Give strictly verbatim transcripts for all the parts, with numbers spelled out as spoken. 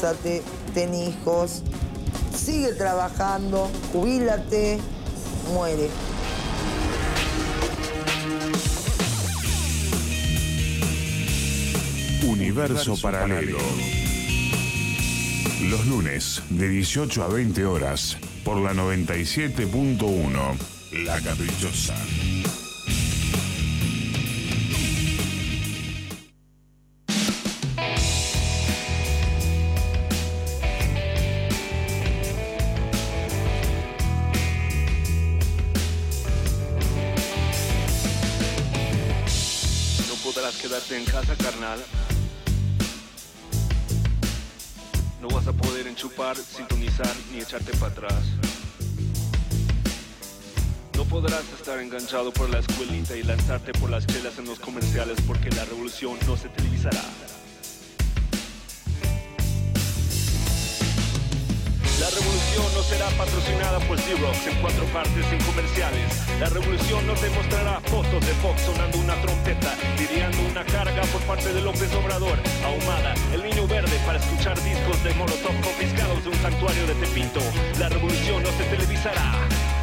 Cásate, ten hijos, sigue trabajando, jubílate, muere. Universo Paralelo. Los lunes de dieciocho a veinte horas por la noventa y siete punto uno, La Caprichosa. No podrás quedarte en casa, carnal. No vas a poder enchufar, sintonizar ni echarte para atrás. No podrás estar enganchado por la escuelita y lanzarte por las chelas en los comerciales porque la revolución no se televisará. La revolución no será patrocinada por Xerox en cuatro partes sin comerciales. La revolución no te mostrará fotos de Fox sonando una trompeta, lidiando una carga por parte de López Obrador. Ahumada, el niño verde para escuchar discos de Molotov confiscados de un santuario de Tepito. La revolución no se televisará.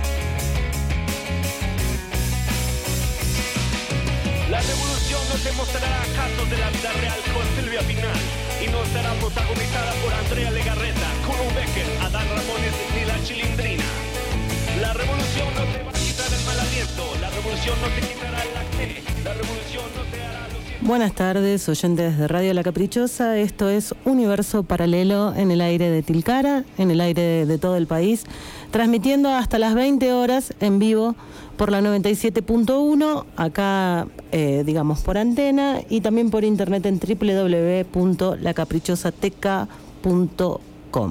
La revolución no te mostrará casos de la vida real con Silvia Pinal y no estará protagonizada por Andrea Legarreta, Kuno Becker, Adán Ramones ni la Chilindrina. La revolución no te va a quitar el mal aliento, la revolución no te quitará el acné, la revolución no te hará los... Buenas tardes, oyentes de Radio La Caprichosa. Esto es Universo Paralelo en el aire de Tilcara, en el aire de, de todo el país, transmitiendo hasta las veinte horas en vivo por la noventa y siete punto uno, acá, eh, digamos, por antena, y también por internet en doble u doble u doble u punto la caprichosateca punto com.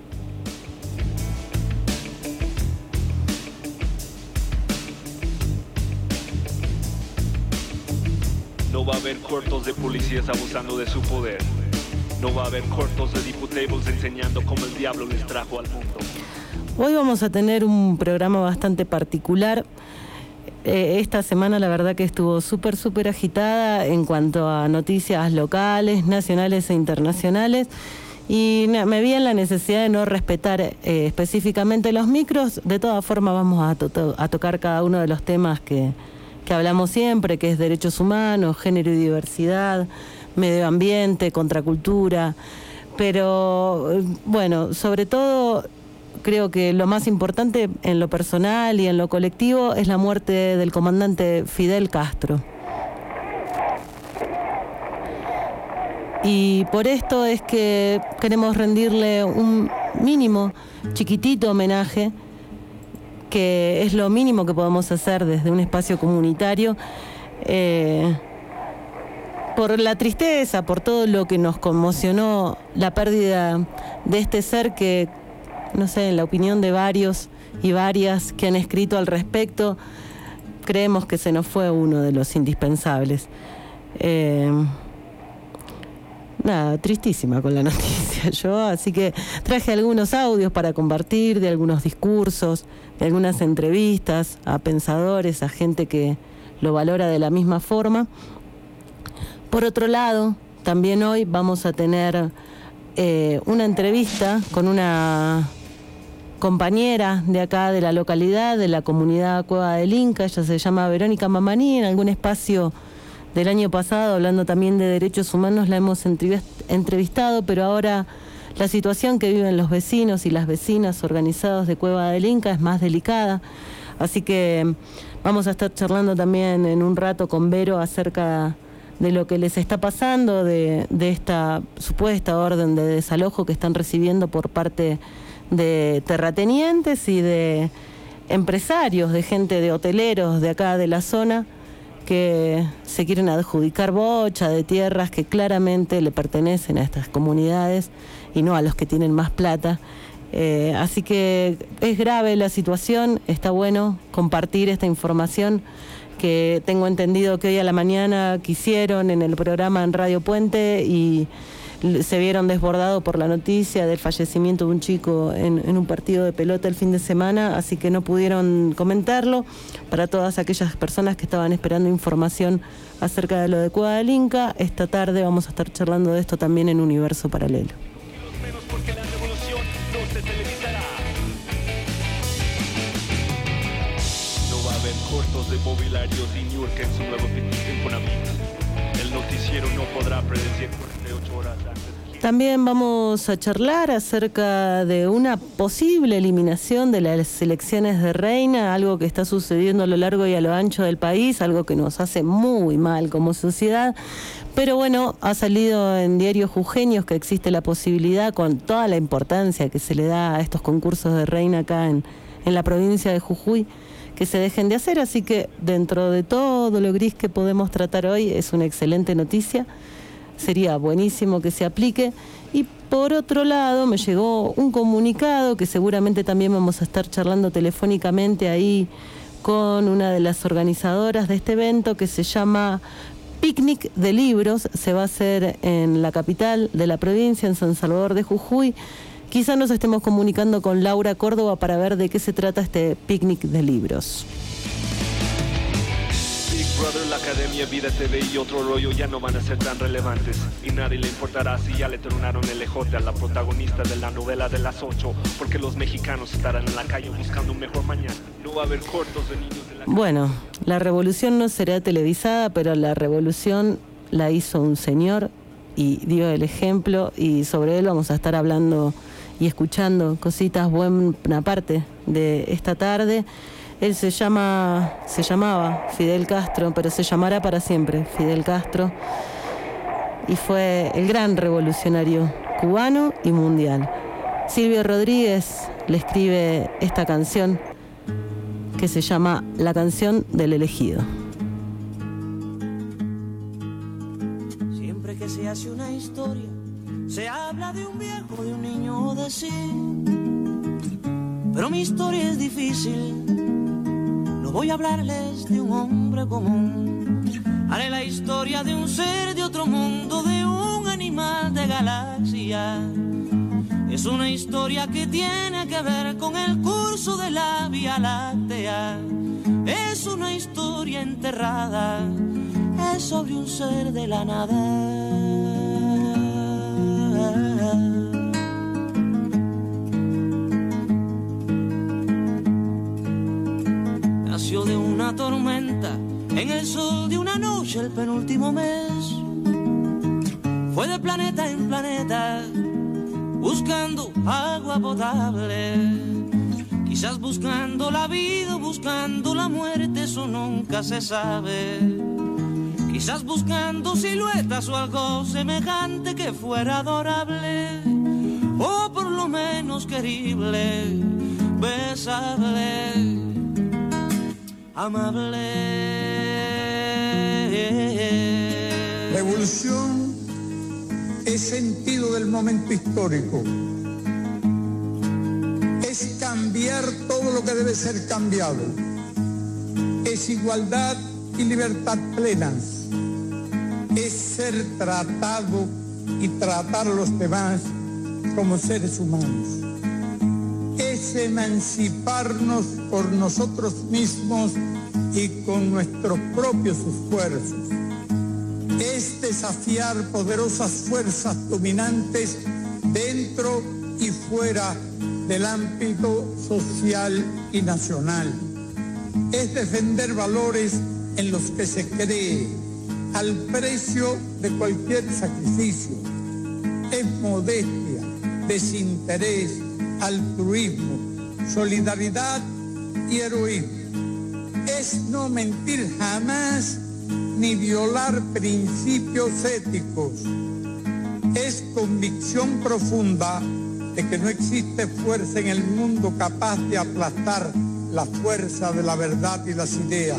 No va a haber cortos de policías abusando de su poder. No va a haber cortos de diputados enseñando cómo el diablo les trajo al mundo. Hoy vamos a tener un programa bastante particular. Eh, esta semana la verdad que estuvo súper, súper agitada en cuanto a noticias locales, nacionales e internacionales. Y me vi en la necesidad de no respetar eh, específicamente los micros. De todas formas vamos a, to- a tocar cada uno de los temas que, que hablamos siempre, que es derechos humanos, género y diversidad, medio ambiente, contracultura. Pero bueno, sobre todo... Creo que lo más importante en lo personal y en lo colectivo es la muerte del comandante Fidel Castro. Y por esto es que queremos rendirle un mínimo, chiquitito homenaje, que es lo mínimo que podemos hacer desde un espacio comunitario, eh, por la tristeza, por todo lo que nos conmocionó, la pérdida de este ser que, no sé, en la opinión de varios y varias que han escrito al respecto, creemos que se nos fue uno de los indispensables. Eh, nada, tristísima con la noticia yo, así que traje algunos audios para compartir de algunos discursos, de algunas entrevistas a pensadores, a gente que lo valora de la misma forma. Por otro lado, también hoy vamos a tener eh, una entrevista con una compañera de acá de la localidad, de la comunidad Cueva del Inca. Ella se llama Verónica Mamaní. En algún espacio del año pasado, hablando también de derechos humanos, la hemos entrevistado, pero ahora la situación que viven los vecinos y las vecinas organizados de Cueva del Inca es más delicada. Así que vamos a estar charlando también en un rato con Vero acerca de lo que les está pasando, de, de esta supuesta orden de desalojo que están recibiendo por parte de terratenientes y de empresarios, de gente, de hoteleros de acá de la zona, que se quieren adjudicar bocha de tierras que claramente le pertenecen a estas comunidades y no a los que tienen más plata. Eh, así que es grave la situación, está bueno compartir esta información que tengo entendido que hoy a la mañana quisieron en el programa en Radio Puente y se vieron desbordados por la noticia del fallecimiento de un chico en, en un partido de pelota el fin de semana, así que no pudieron comentarlo. Para todas aquellas personas que estaban esperando información acerca de lo de Cueva del Inca, esta tarde vamos a estar charlando de esto también en Universo Paralelo. Menos se televisará. No va a haber cortos de mobiliarios y Niurka en su nuevo picnic con amigos. El noticiero no podrá predecir cuarenta y ocho horas antes. También vamos a charlar acerca de una posible eliminación de las elecciones de reina, algo que está sucediendo a lo largo y a lo ancho del país, algo que nos hace muy mal como sociedad. Pero bueno, ha salido en diarios jujeños que existe la posibilidad, con toda la importancia que se le da a estos concursos de reina acá en, en la provincia de Jujuy, que se dejen de hacer. Así que dentro de todo lo gris que podemos tratar hoy, es una excelente noticia. Sería buenísimo que se aplique. Y por otro lado me llegó un comunicado que seguramente también vamos a estar charlando telefónicamente ahí con una de las organizadoras de este evento, que se llama Picnic de Libros. Se va a hacer en la capital de la provincia, en San Salvador de Jujuy. Quizá nos estemos comunicando con Laura Córdoba para ver de qué se trata este Picnic de Libros. Big Brother, la Academia, Vida T V y otro rollo ya no van a ser tan relevantes. Y nadie le importará si ya le tronaron el ejote a la protagonista de la novela de las ocho. Porque los mexicanos estarán en la calle buscando un mejor mañana. No va a haber cortos de niños de la... Bueno, la revolución no será televisada, pero la revolución la hizo un señor y dio el ejemplo. Y sobre él vamos a estar hablando y escuchando cositas buena parte de esta tarde. Él se llama, se llamaba Fidel Castro, pero se llamará para siempre Fidel Castro, y fue el gran revolucionario cubano y mundial. Silvio Rodríguez le escribe esta canción que se llama La canción del elegido. Siempre que se hace una historia, se habla de un viejo, de un niño o de sí. Pero mi historia es difícil. No voy a hablarles de un hombre común. Haré la historia de un ser de otro mundo, de un animal de galaxia. Es una historia que tiene que ver con el curso de la Vía Láctea. Es una historia enterrada, es sobre un ser de la nada. Nació de una tormenta, en el sol de una noche el penúltimo mes. Fue de planeta en planeta, buscando agua potable. Quizás buscando la vida o buscando la muerte, eso nunca se sabe. Quizás buscando siluetas o algo semejante que fuera adorable, o por lo menos querible, besable, amable. Revolución es sentido del momento histórico. Es cambiar todo lo que debe ser cambiado. Es igualdad y libertad plenas. Es ser tratado y tratar a los demás como seres humanos. Es emanciparnos por nosotros mismos y con nuestros propios esfuerzos. Es desafiar poderosas fuerzas dominantes dentro y fuera del ámbito social y nacional. Es defender valores en los que se cree, al precio de cualquier sacrificio. Es modestia, desinterés, altruismo, solidaridad y heroísmo. Es no mentir jamás ni violar principios éticos. Es convicción profunda de que no existe fuerza en el mundo capaz de aplastar la fuerza de la verdad y las ideas.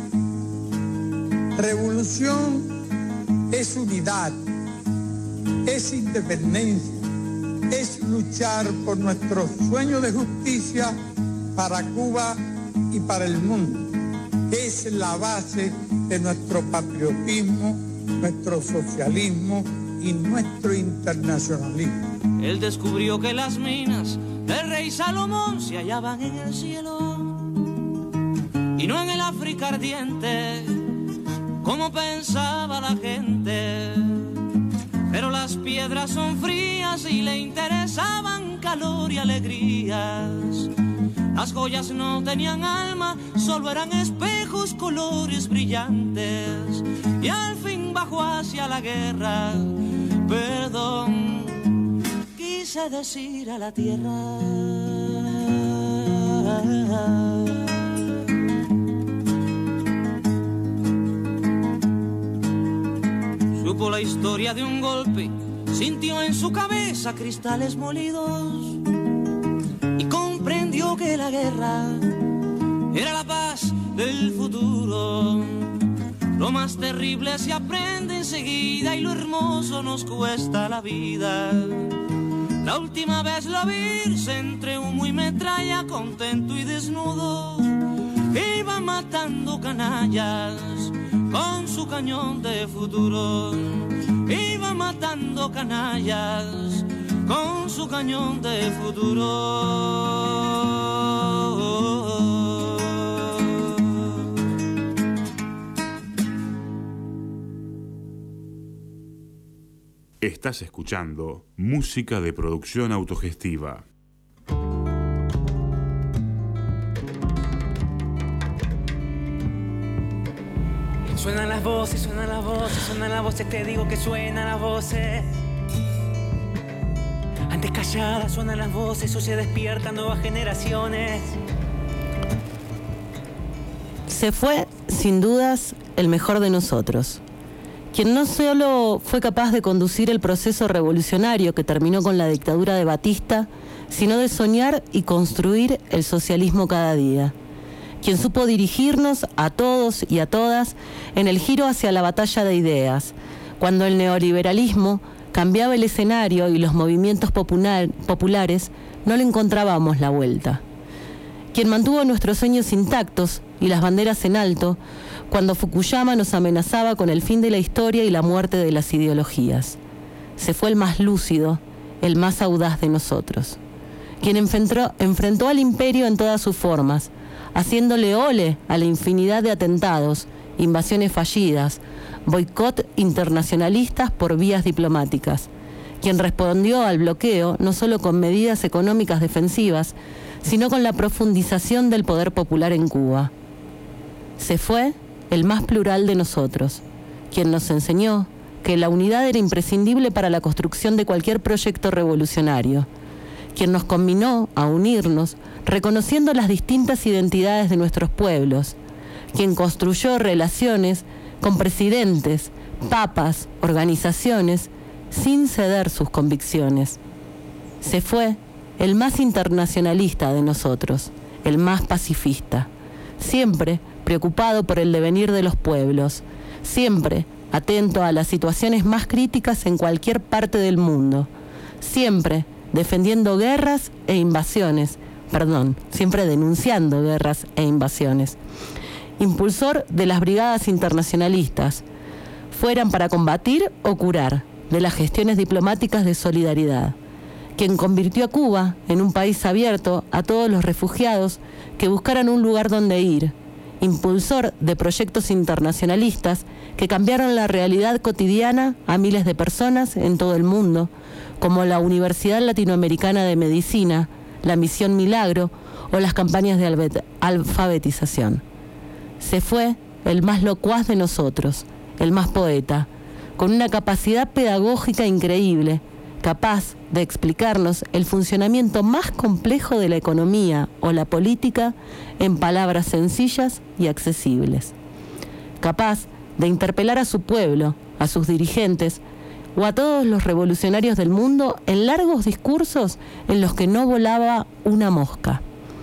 Revolución es unidad, es independencia, es luchar por nuestro sueño de justicia para Cuba y para el mundo, que es la base de nuestro patriotismo, nuestro socialismo y nuestro internacionalismo. Él descubrió que las minas del rey Salomón se hallaban en el cielo y no en el África ardiente, como pensaba la gente. pero las piedras son frías y le interesaban calor y alegrías. Las joyas no tenían alma, solo eran espejos, colores brillantes. Y al fin bajó hacia la guerra, perdón, quise decir a la tierra. Supo la historia de un golpe, sintió en su cabeza cristales molidos y comprendió que la guerra era la paz del futuro. Lo más terrible se aprende enseguida y lo hermoso nos cuesta la vida. La última vez lo vi entre humo y metralla, contento y desnudo, iba matando canallas con su cañón de futuro. Iba matando canallas con su cañón de futuro. Estás escuchando música de producción autogestiva. Suenan las voces, suenan las voces, suenan las voces, te digo que suenan las voces. Antes calladas suenan las voces, hoy se despiertan nuevas generaciones. Se fue, sin dudas, el mejor de nosotros, quien no solo fue capaz de conducir el proceso revolucionario que terminó con la dictadura de Batista, sino de soñar y construir el socialismo cada día. Quien supo dirigirnos a todos y a todas en el giro hacia la batalla de ideas, cuando el neoliberalismo cambiaba el escenario y los movimientos popular, populares no le encontrábamos la vuelta. Quien mantuvo nuestros sueños intactos y las banderas en alto cuando Fukuyama nos amenazaba con el fin de la historia y la muerte de las ideologías. Se fue el más lúcido, el más audaz de nosotros. Quien enfrentó, enfrentó al imperio en todas sus formas, haciéndole ole a la infinidad de atentados, invasiones fallidas, boicot internacionalistas por vías diplomáticas. Quien respondió al bloqueo no solo con medidas económicas defensivas, sino con la profundización del poder popular en Cuba. Se fue el más plural de nosotros, quien nos enseñó que la unidad era imprescindible para la construcción de cualquier proyecto revolucionario, quien nos combinó a unirnos reconociendo las distintas identidades de nuestros pueblos, quien construyó relaciones con presidentes, papas, organizaciones, sin ceder sus convicciones. Se fue el más internacionalista de nosotros, el más pacifista, siempre preocupado por el devenir de los pueblos, siempre atento a las situaciones más críticas en cualquier parte del mundo, siempre defendiendo guerras e invasiones, perdón, siempre denunciando guerras e invasiones. Impulsor de las brigadas internacionalistas, fueran para combatir o curar, de las gestiones diplomáticas de solidaridad, quien convirtió a Cuba en un país abierto a todos los refugiados que buscaran un lugar donde ir, impulsor de proyectos internacionalistas que cambiaron la realidad cotidiana a miles de personas en todo el mundo, como la Universidad Latinoamericana de Medicina, la Misión Milagro o las campañas de alfabetización. Se fue el más locuaz de nosotros, el más poeta, con una capacidad pedagógica increíble, capaz de explicarnos el funcionamiento más complejo de la economía o la política en palabras sencillas y accesibles. Capaz de interpelar a su pueblo, a sus dirigentes o a todos los revolucionarios del mundo en largos discursos en los que no volaba una mosca.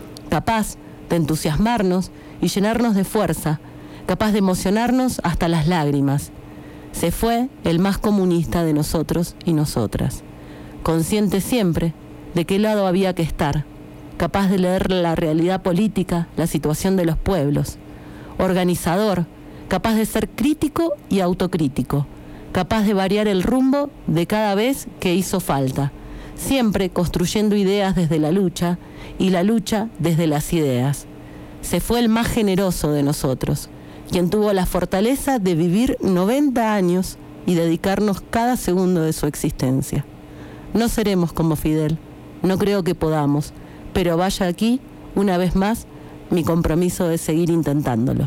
Capaz de entusiasmarnos y llenarnos de fuerza, capaz de emocionarnos hasta las lágrimas. Se fue el más comunista de nosotros y nosotras, consciente siempre de qué lado había que estar, capaz de leer la realidad política, la situación de los pueblos, organizador, capaz de ser crítico y autocrítico, capaz de variar el rumbo de cada vez que hizo falta, siempre construyendo ideas desde la lucha y la lucha desde las ideas. Se fue el más generoso de nosotros, quien tuvo la fortaleza de vivir noventa años y dedicarnos cada segundo de su existencia. No seremos como Fidel, no creo que podamos, pero vaya aquí, una vez más, mi compromiso de seguir intentándolo.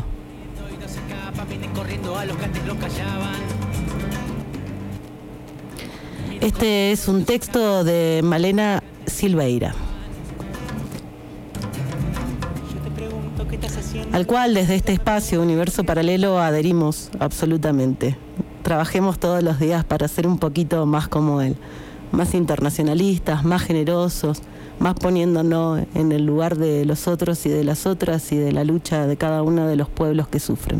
Este es un texto de Malena Silveira, al cual desde este espacio Universo Paralelo adherimos absolutamente. Trabajemos todos los días para ser un poquito más como él, más internacionalistas, más generosos, más poniéndonos en el lugar de los otros y de las otras y de la lucha de cada uno de los pueblos que sufren.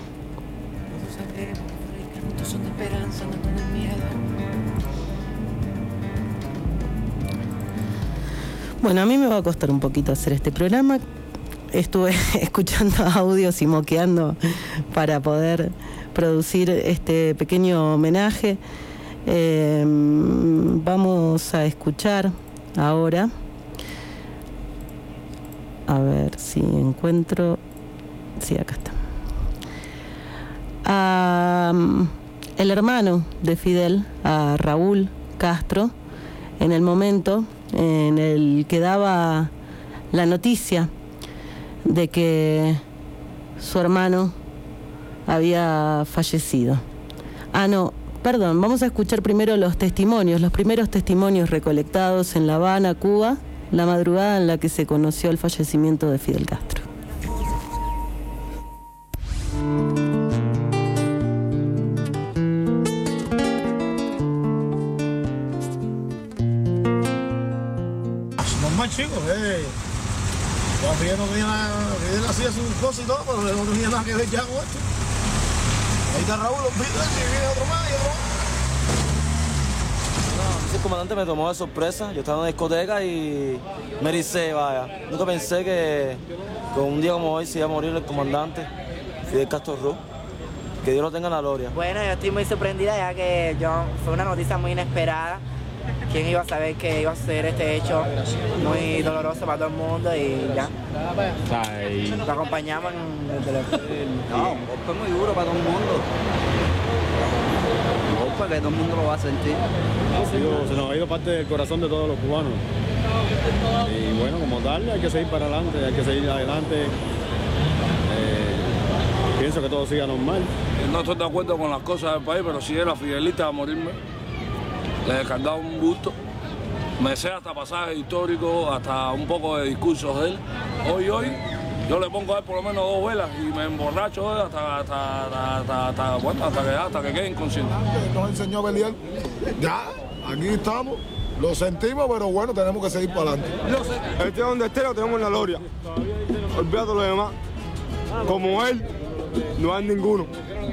Bueno, a mí me va a costar un poquito hacer este programa. Estuve escuchando audios y moqueando para poder producir este pequeño homenaje. Eh, vamos a escuchar ahora, a ver si encuentro, sí, acá está, a, um, el hermano de Fidel, a Raúl Castro, en el momento en el que daba la noticia de que su hermano había fallecido. Ah, no, perdón, vamos a escuchar primero los testimonios, los primeros testimonios recolectados en La Habana, Cuba, la madrugada en la que se conoció el fallecimiento de Fidel Castro. Normal, chicos, eh. Todavía no tenía nada, Fidel hacía sus cosas y todo, pero no tenía nada que ver ya con esto. Ahí está Raúl, los pidos, y viene otro más y otro más. No, el comandante me tomó de sorpresa. Yo estaba en una discoteca y me ericé, vaya. Nunca pensé que con un día como hoy se iba a morir el comandante Fidel Castro Ruz. Que Dios lo tenga en la gloria. Bueno, yo estoy muy sorprendida ya que yo fue una noticia muy inesperada. ¿Quién iba a saber que iba a ser este hecho muy doloroso para todo el mundo y ya? Ay. Lo acompañamos en el teléfono. No, un golpe muy duro para todo el mundo. Un golpe que todo el mundo lo va a sentir. Se nos ha ido parte del corazón de todos los cubanos. Y bueno, como tal, hay que seguir para adelante, hay que seguir adelante. Eh, pienso que todo siga normal. No estoy de acuerdo con las cosas del país, pero si era fidelista a morirme, le he descargado un gusto. Me sé hasta pasajes históricos, hasta un poco de discursos de él. Hoy, hoy, yo le pongo a él por lo menos dos velas y me emborracho de él hasta, hasta, hasta, hasta, hasta, bueno, hasta, que, hasta que quede inconsciente. Nos enseñó a pelear. Ya, aquí estamos, lo sentimos, pero bueno, tenemos que seguir para adelante. Este donde esté lo tenemos en la gloria. Olvídate de lo demás. Como él, no hay ninguno.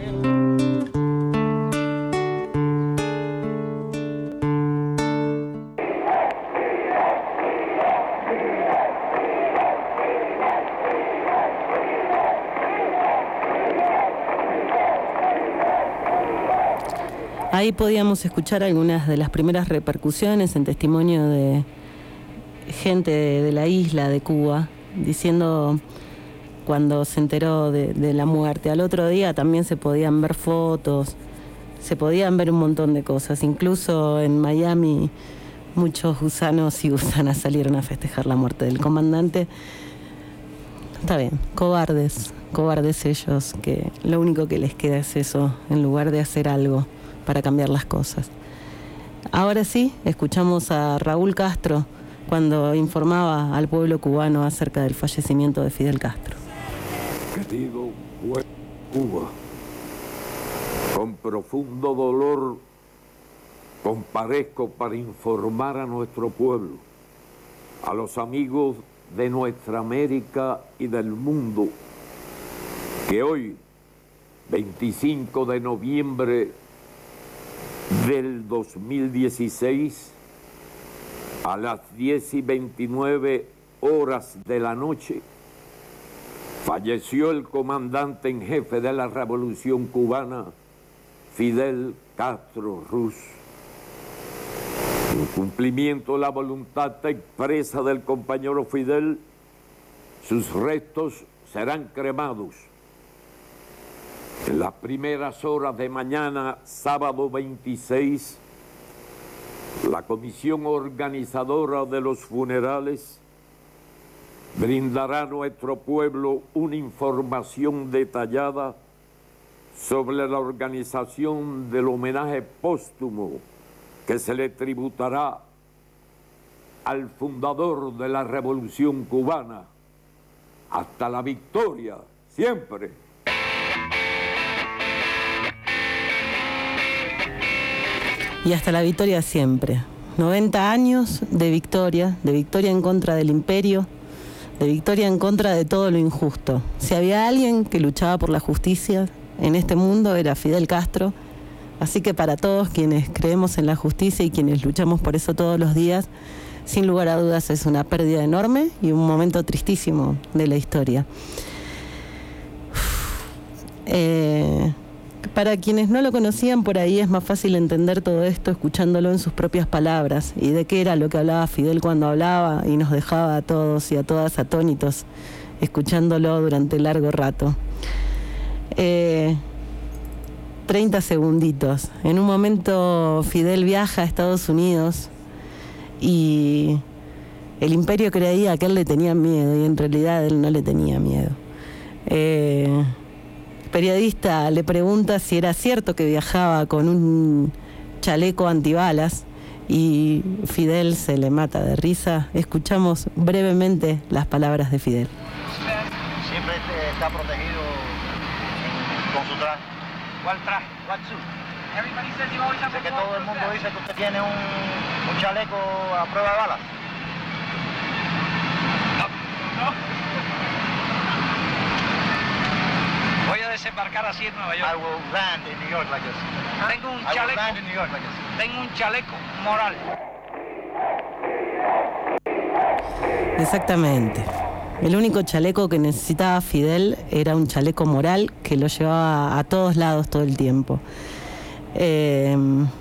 Ahí podíamos escuchar algunas de las primeras repercusiones en testimonio de gente de, de la isla de Cuba, diciendo cuando se enteró de, de la muerte. Al otro día también se podían ver fotos, se podían ver un montón de cosas. Incluso en Miami muchos gusanos y gusanas salieron a festejar la muerte del comandante. Está bien, cobardes, cobardes ellos, que lo único que les queda es eso, en lugar de hacer algo para cambiar las cosas. Ahora sí, escuchamos a Raúl Castro cuando informaba al pueblo cubano acerca del fallecimiento de Fidel Castro. Querido pueblo de Cuba, con profundo dolor comparezco para informar a nuestro pueblo, a los amigos de nuestra América y del mundo, que hoy, veinticinco de noviembre del dos mil dieciséis, a las diez y veintinueve horas de la noche, falleció el comandante en jefe de la Revolución Cubana, Fidel Castro Ruz. En cumplimiento de la voluntad expresa del compañero Fidel, sus restos serán cremados En las primeras horas de mañana, sábado veintiséis, la comisión organizadora de los funerales brindará a nuestro pueblo una información detallada sobre la organización del homenaje póstumo que se le tributará al fundador de la Revolución Cubana, hasta la victoria, siempre. Y hasta la victoria siempre. noventa años de victoria, de victoria en contra del imperio, de victoria en contra de todo lo injusto. Si había alguien que luchaba por la justicia en este mundo, era Fidel Castro. Así que para todos quienes creemos en la justicia y quienes luchamos por eso todos los días, sin lugar a dudas es una pérdida enorme y un momento tristísimo de la historia. Eh... Para quienes no lo conocían, por ahí es más fácil entender todo esto escuchándolo en sus propias palabras y de qué era lo que hablaba Fidel cuando hablaba y nos dejaba a todos y a todas atónitos escuchándolo durante largo rato. Eh, treinta segunditos. En un momento Fidel viaja a Estados Unidos y el imperio creía que él le tenía miedo y en realidad él no le tenía miedo. Eh... periodista le pregunta si era cierto que viajaba con un chaleco antibalas y Fidel se le mata de risa. Escuchamos brevemente las palabras de Fidel. Siempre está protegido con su traje. ¿Cuál traje? ¿Cuál suit? Sé que todo el mundo dice que usted tiene un, un chaleco a prueba de balas. No, no. Voy a desembarcar así en Nueva York. I will land in New York like this. Tengo un I chaleco. will land in New York like this. Tengo un chaleco moral. Exactamente. El único chaleco que necesitaba Fidel era un chaleco moral que lo llevaba a todos lados todo el tiempo. Eh,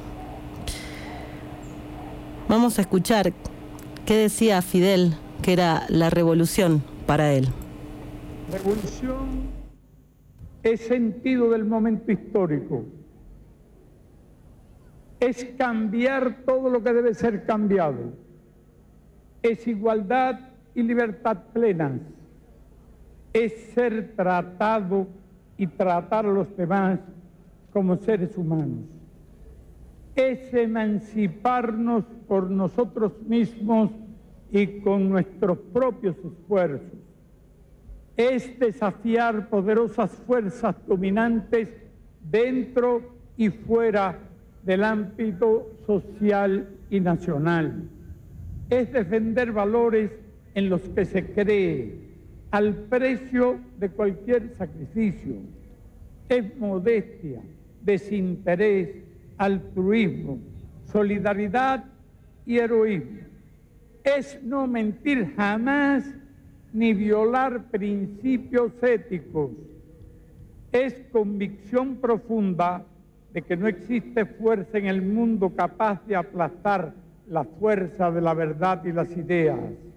vamos a escuchar qué decía Fidel que era la revolución para él. Revolución es sentido del momento histórico. Es cambiar todo lo que debe ser cambiado. Es igualdad y libertad plenas. Es ser tratado y tratar a los demás como seres humanos. Es emanciparnos por nosotros mismos y con nuestros propios esfuerzos. Es desafiar poderosas fuerzas dominantes dentro y fuera del ámbito social y nacional. Es defender valores en los que se cree al precio de cualquier sacrificio. Es modestia, desinterés, altruismo, solidaridad y heroísmo. Es no mentir jamás ni violar principios éticos. Es convicción profunda de que no existe fuerza en el mundo capaz de aplastar la fuerza de la verdad y las ideas.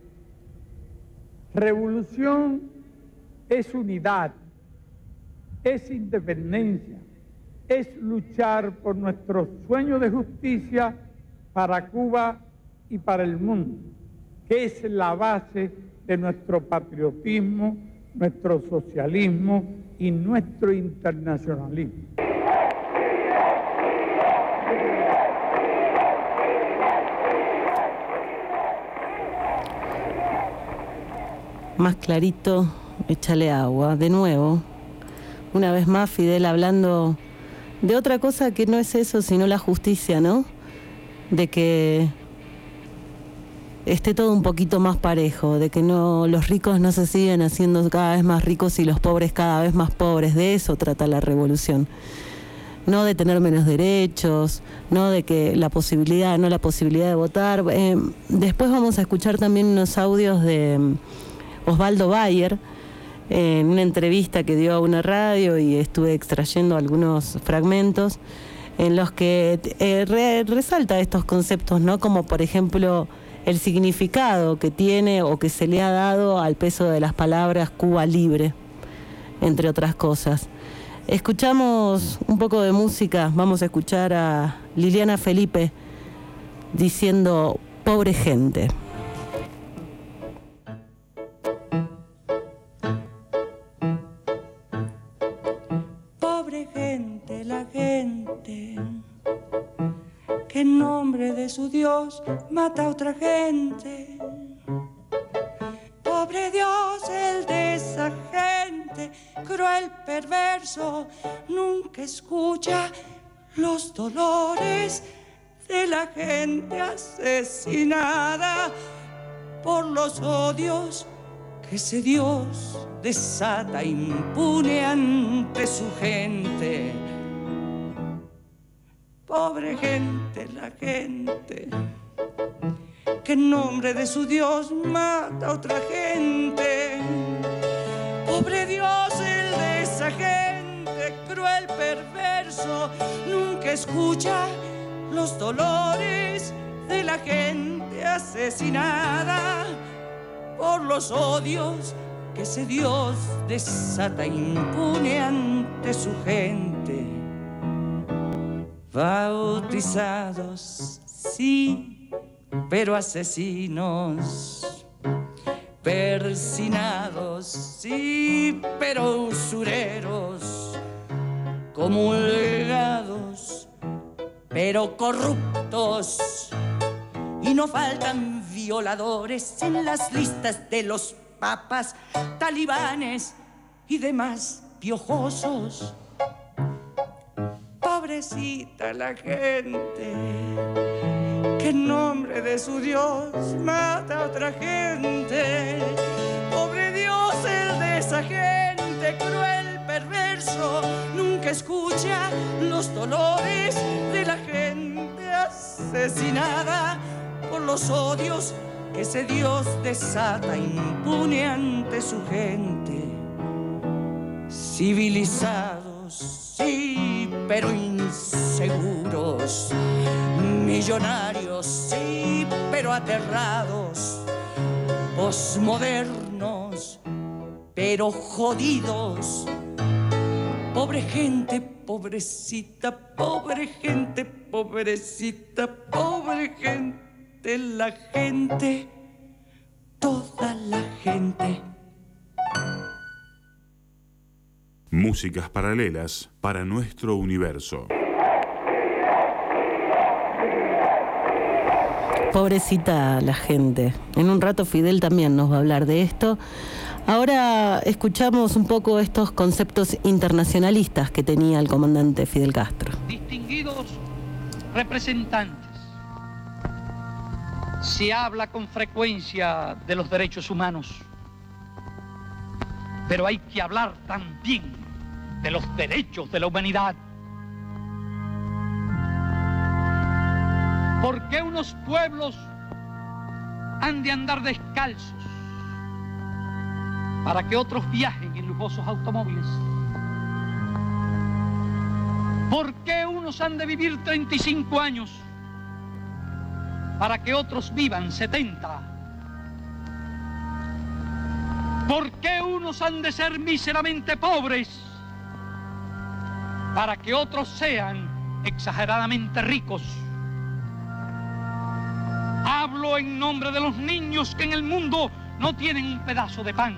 Revolución es unidad, es independencia, es luchar por nuestro sueño de justicia para Cuba y para el mundo, que es la base de nuestro patriotismo, nuestro socialismo y nuestro internacionalismo. Más clarito, échale agua. De nuevo, una vez más Fidel hablando de otra cosa que no es eso, sino la justicia, ¿no? De que esté todo un poquito más parejo, de que no los ricos no se siguen haciendo cada vez más ricos y los pobres cada vez más pobres. De eso trata la revolución. No de tener menos derechos, no de que la posibilidad, no la posibilidad de votar. Eh, después vamos a escuchar también unos audios de Osvaldo Bayer, en una entrevista que dio a una radio y estuve extrayendo algunos fragmentos en los que eh, re, resalta estos conceptos, ¿no? Como por ejemplo el significado que tiene o que se le ha dado al peso de las palabras Cuba libre, entre otras cosas. Escuchamos un poco de música, vamos a escuchar a Liliana Felipe diciendo pobre gente. Pobre gente, la gente que en nombre de su Dios mata a otra gente. Pobre Dios, el de esa gente, cruel, perverso, nunca escucha los dolores de la gente asesinada por los odios que ese Dios desata impune ante su gente. Pobre gente, la gente que en nombre de su Dios mata a otra gente. Pobre Dios, el de esa gente, cruel, perverso, nunca escucha los dolores de la gente asesinada por los odios que ese Dios desata impune ante su gente. Bautizados, sí, pero asesinos. Persinados, sí, pero usureros. Comulgados, pero corruptos. Y no faltan violadores en las listas de los papas, talibanes y demás piojosos. Pobrecita la gente que en nombre de su Dios mata a otra gente. Pobre Dios, el de esa gente, cruel, perverso, nunca escucha los dolores de la gente asesinada por los odios que ese Dios desata impune ante su gente. Civilizados, sí, pero inseguros. Millonarios, sí, pero aterrados. Posmodernos, pero jodidos. Pobre gente, pobrecita, pobre gente, pobrecita, pobre gente, la gente, toda la gente. Músicas paralelas para nuestro universo. Pobrecita la gente. En un rato Fidel también nos va a hablar de esto. Ahora escuchamos un poco estos conceptos internacionalistas que tenía el comandante Fidel Castro. Distinguidos representantes, se habla con frecuencia de los derechos humanos, pero hay que hablar también de los derechos de la humanidad. ¿Por qué unos pueblos han de andar descalzos para que otros viajen en lujosos automóviles? ¿Por qué unos han de vivir treinta y cinco años para que otros vivan setenta? ¿Por qué unos han de ser míseramente pobres para que otros sean exageradamente ricos? Hablo en nombre de los niños que en el mundo no tienen un pedazo de pan.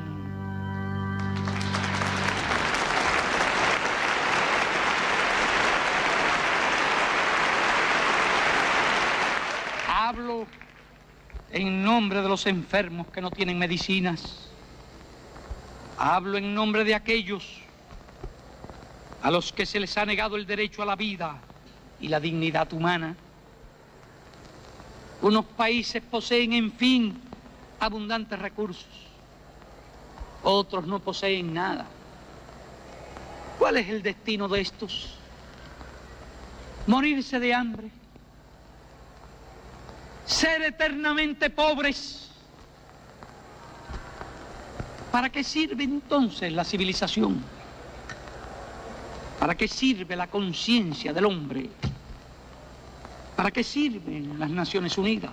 Hablo en nombre de los enfermos que no tienen medicinas. Hablo en nombre de aquellos a los que se les ha negado el derecho a la vida y la dignidad humana. Unos países poseen, en fin, abundantes recursos. Otros no poseen nada. ¿Cuál es el destino de estos? ¿Morirse de hambre? ¿Ser eternamente pobres? ¿Para qué sirve entonces la civilización? ¿Para qué sirve la conciencia del hombre? ¿Para qué sirven las Naciones Unidas?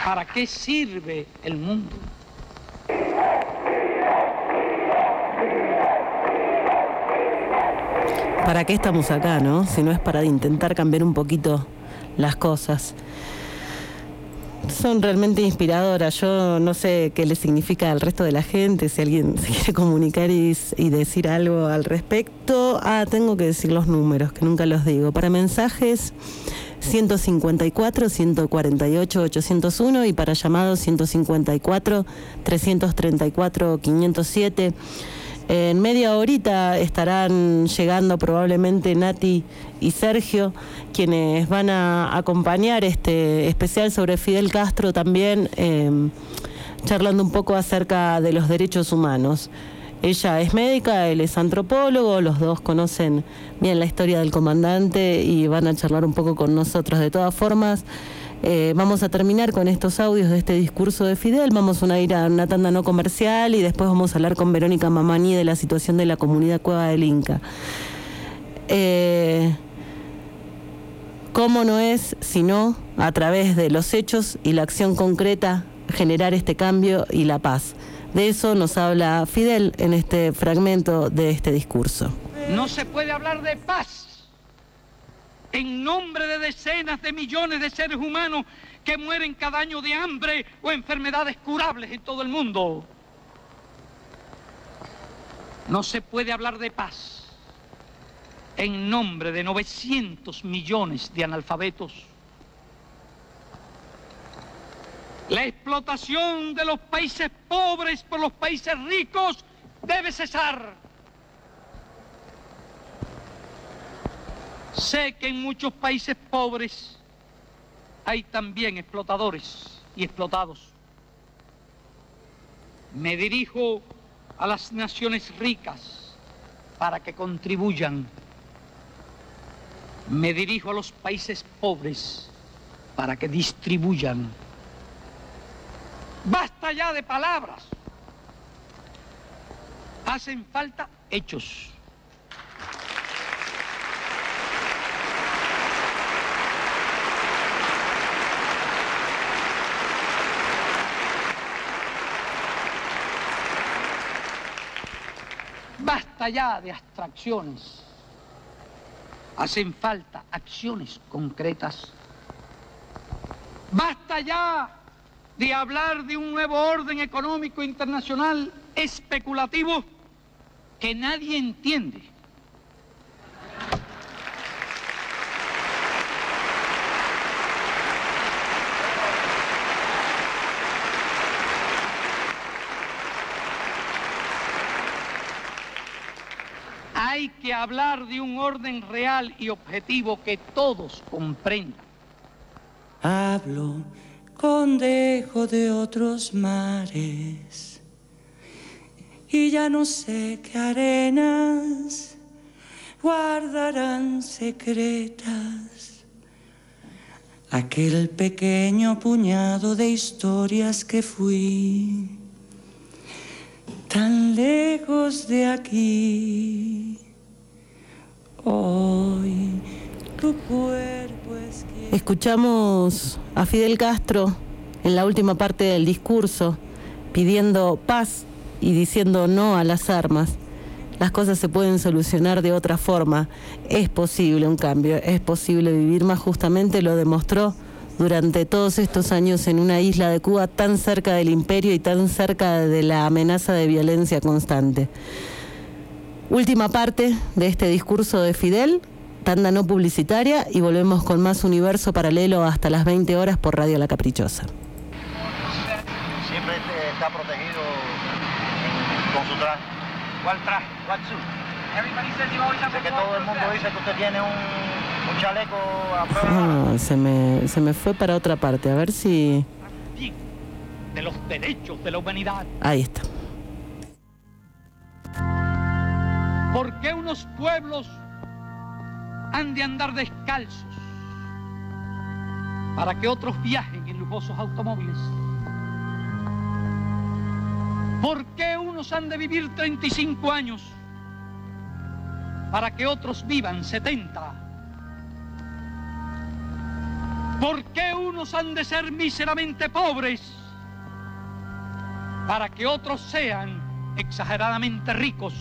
¿Para qué sirve el mundo? ¿Para qué estamos acá, no? Si no es para intentar cambiar un poquito las cosas. Son realmente inspiradoras. Yo no sé qué le significa al resto de la gente, si alguien se quiere comunicar y, y decir algo al respecto. Ah, tengo que decir los números, que nunca los digo. Para mensajes, ciento cincuenta y cuatro, ciento cuarenta y ocho, ochocientos uno, y para llamados, ciento cincuenta y cuatro, trescientos treinta y cuatro, quinientos siete. En media horita estarán llegando probablemente Nati y Sergio, quienes van a acompañar este especial sobre Fidel Castro también, eh, charlando un poco acerca de los derechos humanos. Ella es médica, él es antropólogo, los dos conocen bien la historia del comandante y van a charlar un poco con nosotros. De todas formas, Eh, vamos a terminar con estos audios de este discurso de Fidel, vamos a ir a una tanda no comercial y después vamos a hablar con Verónica Mamani de la situación de la comunidad Cueva del Inca. Eh, ¿Cómo no es, sino a través de los hechos y la acción concreta, generar este cambio y la paz? De eso nos habla Fidel en este fragmento de este discurso. No se puede hablar de paz en nombre de decenas de millones de seres humanos que mueren cada año de hambre o enfermedades curables en todo el mundo. No se puede hablar de paz en nombre de novecientos millones de analfabetos. La explotación de los países pobres por los países ricos debe cesar. Sé que en muchos países pobres hay también explotadores y explotados. Me dirijo a las naciones ricas para que contribuyan. Me dirijo a los países pobres para que distribuyan. Basta ya de palabras. Hacen falta hechos. Basta ya de abstracciones. Hacen falta acciones concretas. Basta ya de hablar de un nuevo orden económico internacional especulativo que nadie entiende. Hay que hablar de un orden real y objetivo que todos comprendan. Hablo con dejo de otros mares y ya no sé qué arenas guardarán secretas aquel pequeño puñado de historias que fui tan lejos de aquí. Hoy tu cuerpo es quien... Escuchamos a Fidel Castro en la última parte del discurso pidiendo paz y diciendo no a las armas. Las cosas se pueden solucionar de otra forma. Es posible un cambio, es posible vivir más justamente, lo demostró durante todos estos años en una isla de Cuba tan cerca del imperio y tan cerca de la amenaza de violencia constante. Última parte de este discurso de Fidel, tanda no publicitaria, y volvemos con más Universo Paralelo hasta las veinte horas por Radio La Caprichosa. Siempre está protegido con su traje. ¿Cuál traje? ¿Cuál suit? Sé que todo el mundo dice que usted tiene un, un chaleco a prueba. Ah, se me, se me fue para otra parte, a ver si... De los derechos de la humanidad. Ahí está. ¿Por qué unos pueblos han de andar descalzos para que otros viajen en lujosos automóviles? ¿Por qué unos han de vivir treinta y cinco años para que otros vivan setenta? ¿Por qué unos han de ser míseramente pobres para que otros sean exageradamente ricos?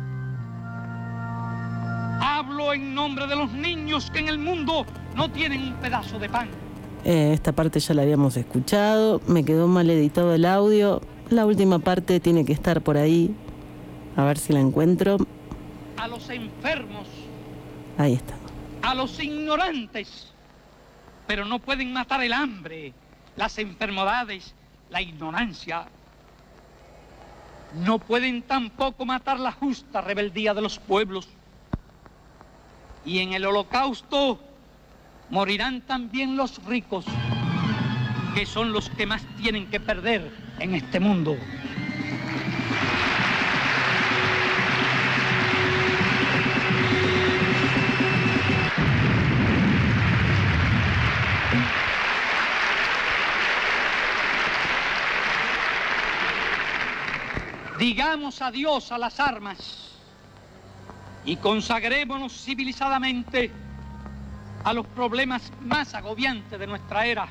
Hablo en nombre de los niños que en el mundo no tienen un pedazo de pan. Eh, esta parte ya la habíamos escuchado, me quedó mal editado el audio. La última parte tiene que estar por ahí, a ver si la encuentro. A los enfermos. Ahí está. A los ignorantes. Pero no pueden matar el hambre, las enfermedades, la ignorancia. No pueden tampoco matar la justa rebeldía de los pueblos. Y en el holocausto morirán también los ricos, que son los que más tienen que perder en este mundo. Digamos adiós a las armas y consagrémonos civilizadamente a los problemas más agobiantes de nuestra era.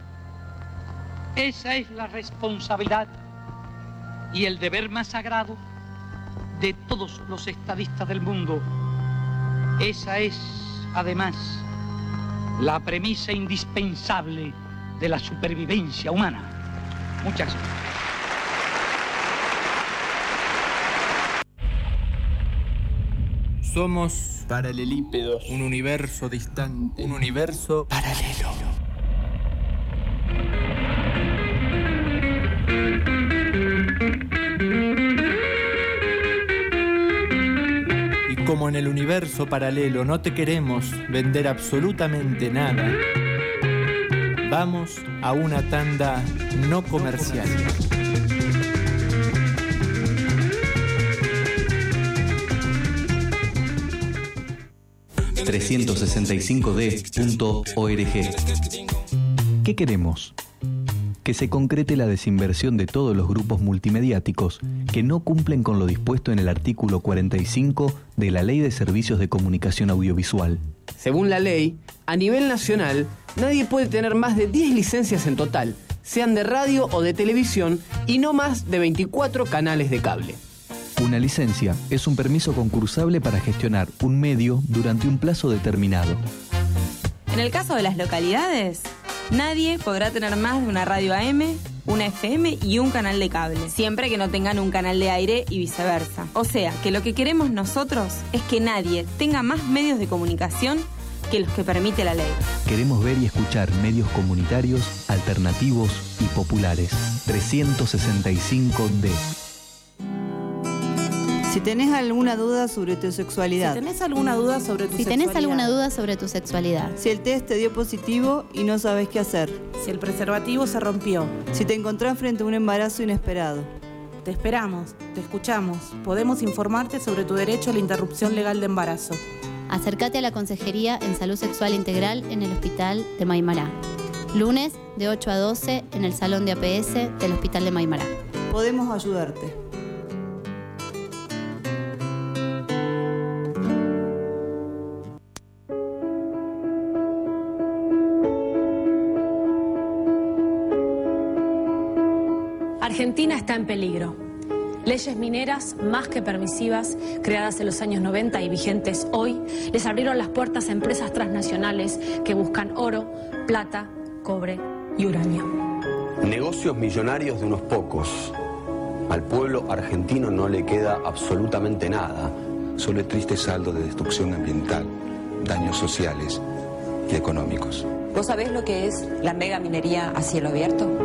Esa es la responsabilidad y el deber más sagrado de todos los estadistas del mundo. Esa es, además, la premisa indispensable de la supervivencia humana. Muchas gracias. Somos paralelípedos, un universo distante, un universo paralelo. Y como en el universo paralelo no te queremos vender absolutamente nada, vamos a una tanda no comercial. trescientos sesenta y cinco D punto org. ¿Qué queremos? Que se concrete la desinversión de todos los grupos multimediáticos que no cumplen con lo dispuesto en el artículo cuarenta y cinco de la Ley de Servicios de Comunicación Audiovisual. Según la ley, a nivel nacional, nadie puede tener más de diez licencias en total, sean de radio o de televisión, y no más de veinticuatro canales de cable. Una licencia es un permiso concursable para gestionar un medio durante un plazo determinado. En el caso de las localidades, nadie podrá tener más de una radio A M, una F M y un canal de cable, siempre que no tengan un canal de aire y viceversa. O sea, que lo que queremos nosotros es que nadie tenga más medios de comunicación que los que permite la ley. Queremos ver y escuchar medios comunitarios, alternativos y populares. trescientos sesenta y cinco D. Si tenés alguna duda sobre tu sexualidad. Si tenés alguna duda sobre tu si sexualidad. tenés alguna duda sobre tu sexualidad. Si el test te dio positivo y no sabes qué hacer. Si el preservativo se rompió. Si te encontrás frente a un embarazo inesperado. Te esperamos, te escuchamos. Podemos informarte sobre tu derecho a la interrupción legal de embarazo. Acércate a la Consejería en Salud Sexual Integral en el Hospital de Maimará. Lunes de ocho a doce en el Salón de A P S del Hospital de Maimará. Podemos ayudarte. Argentina está en peligro. Leyes mineras más que permisivas, creadas en los años noventa y vigentes hoy, les abrieron las puertas a empresas transnacionales que buscan oro, plata, cobre y uranio. Negocios millonarios de unos pocos. Al pueblo argentino no le queda absolutamente nada. Solo el triste saldo de destrucción ambiental, daños sociales y económicos. ¿Vos sabés lo que es la mega minería a cielo abierto?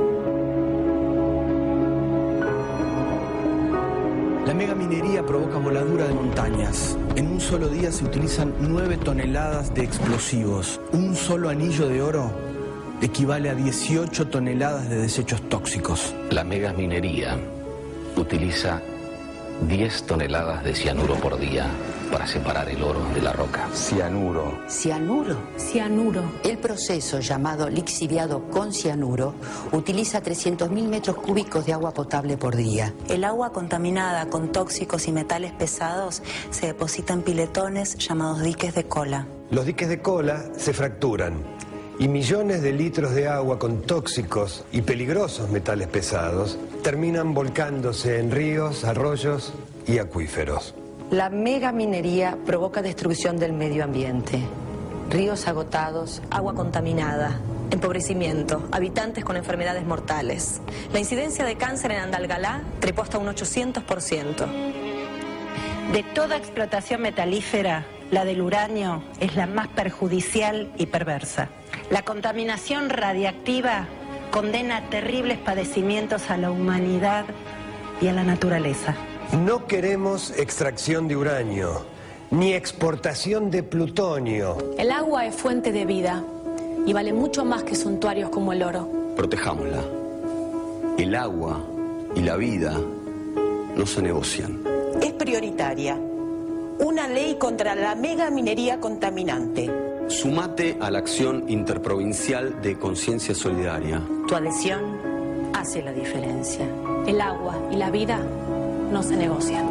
La megaminería provoca voladura de montañas. En un solo día se utilizan nueve toneladas de explosivos. Un solo anillo de oro equivale a dieciocho toneladas de desechos tóxicos. La megaminería utiliza diez toneladas de cianuro por día para separar el oro de la roca. Cianuro. ¿Cianuro? Cianuro. El proceso llamado lixiviado con cianuro utiliza trescientos mil metros cúbicos de agua potable por día. El agua contaminada con tóxicos y metales pesados se deposita en piletones llamados diques de cola. Los diques de cola se fracturan y millones de litros de agua con tóxicos y peligrosos metales pesados terminan volcándose en ríos, arroyos y acuíferos. La megaminería provoca destrucción del medio ambiente. Ríos agotados, agua contaminada, empobrecimiento, habitantes con enfermedades mortales. La incidencia de cáncer en Andalgalá trepó hasta un ochocientos por ciento. De toda explotación metalífera, la del uranio es la más perjudicial y perversa. La contaminación radiactiva condena terribles padecimientos a la humanidad y a la naturaleza. No queremos extracción de uranio, ni exportación de plutonio. El agua es fuente de vida y vale mucho más que suntuarios como el oro. Protejámosla. El agua y la vida no se negocian. Es prioritaria una ley contra la megaminería contaminante. Sumate a la acción interprovincial de Conciencia Solidaria. Tu adhesión hace la diferencia. El agua y la vida no se negocian.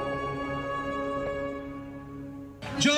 Yo,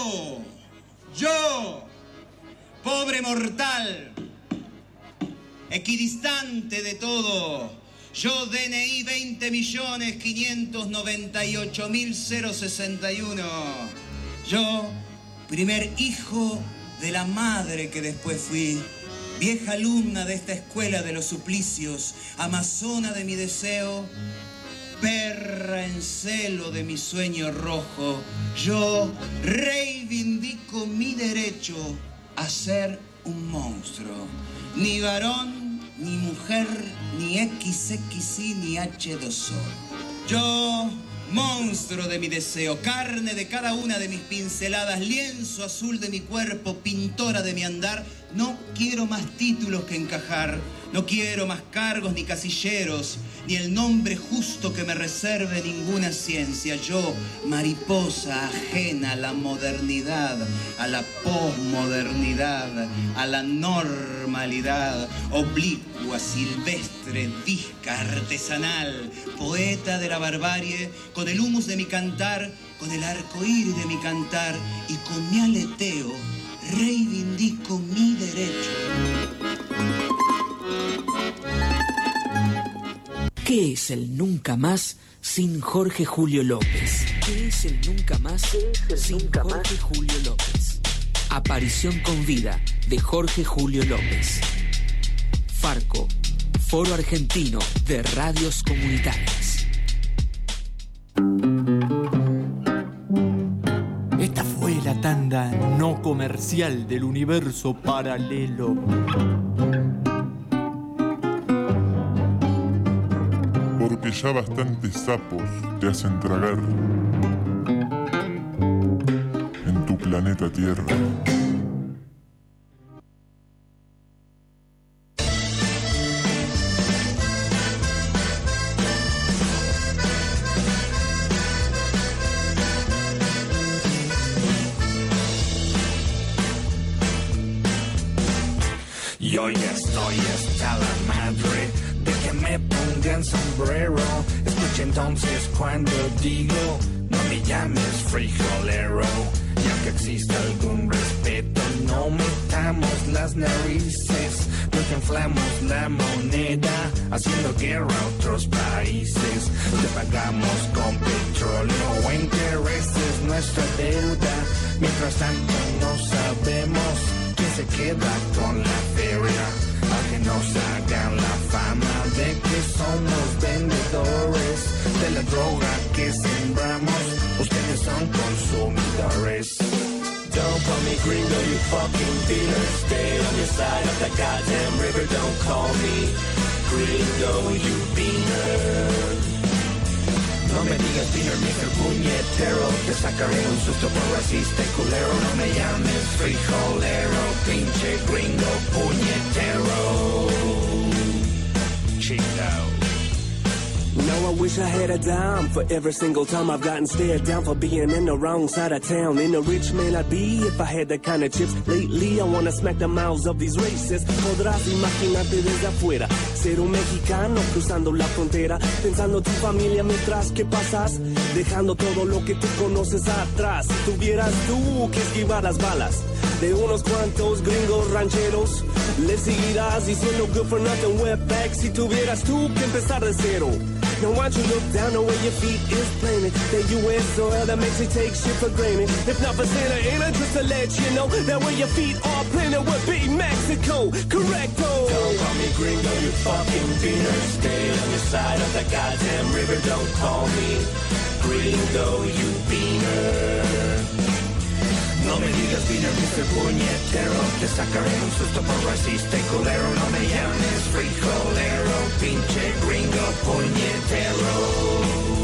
yo, pobre mortal, equidistante de todo, yo D N I veinte millones quinientos noventa y ocho mil sesenta y uno, yo, primer hijo de la madre que después fui, vieja alumna de esta escuela de los suplicios, amazona de mi deseo, perra en celo de mi sueño rojo, yo reivindico mi derecho a ser un monstruo. Ni varón, ni mujer, ni equis equis i, ni hache dos o. Yo, monstruo de mi deseo, carne de cada una de mis pinceladas, lienzo azul de mi cuerpo, pintora de mi andar, no quiero más títulos que encajar. No quiero más cargos ni casilleros, ni el nombre justo que me reserve ninguna ciencia. Yo, mariposa ajena a la modernidad, a la posmodernidad, a la normalidad, oblicua, silvestre, visca, artesanal, poeta de la barbarie, con el humus de mi cantar, con el arcoíris de mi cantar y con mi aleteo, reivindico mi derecho. ¿Qué es el Nunca Más sin Jorge Julio López? ¿Qué es el Nunca Más sin Jorge Julio López? Aparición con vida de Jorge Julio López. Farco, Foro Argentino de Radios Comunitarias. Esta fue la tanda no comercial del universo paralelo. Porque ya bastantes sapos te hacen tragar en tu planeta Tierra. Yo ya estoy hasta la madre de que me pongan sombrero. Escucha entonces cuando digo, no me llames frijolero. Y aunque exista algún respeto, no metamos las narices, porque inflamos la moneda, haciendo guerra a otros países. Te pagamos con petróleo o intereses nuestra deuda. Mientras tanto no sabemos quién se queda con la feria. A que nos hagan la fama de que somos vendedores de la droga que sembramos. Ustedes son consumidores. Don't call me gringo, you fucking dealer. Stay on your side of the goddamn river. Don't call me gringo, you beaner. No me digas beaner, mister puñetero. Te sacaré un susto por racista y culero. No me llames frijolero, pinche gringo puñetero. Chico. Now I wish I had a dime for every single time I've gotten stared down for being in the wrong side of town. In a rich man I'd be if I had that kind of chips. Lately I wanna smack the mouths of these racists. Podrás imaginarte desde afuera ser un mexicano cruzando la frontera, pensando tu familia mientras que pasas, dejando todo lo que tú conoces atrás. Si tuvieras tú que esquivar las balas, de unos cuantos gringos rancheros. Le seguirás diciendo good for nothing wetback si tuvieras tú que empezar de cero. Now why don't you look down the way your feet is planted? The U S soil that makes you take shit for granted. If not for Santa Ana, just to let you know that where your feet are planted would be Mexico. Correcto. Don't call me gringo, you fucking beaner. Stay on your side of the goddamn river. Don't call me gringo, you beaner. No me digas beaner, mister Puñetero. Te sacaré un susto por racista y culero. No me llames frijolero, pinche gringo puñetero.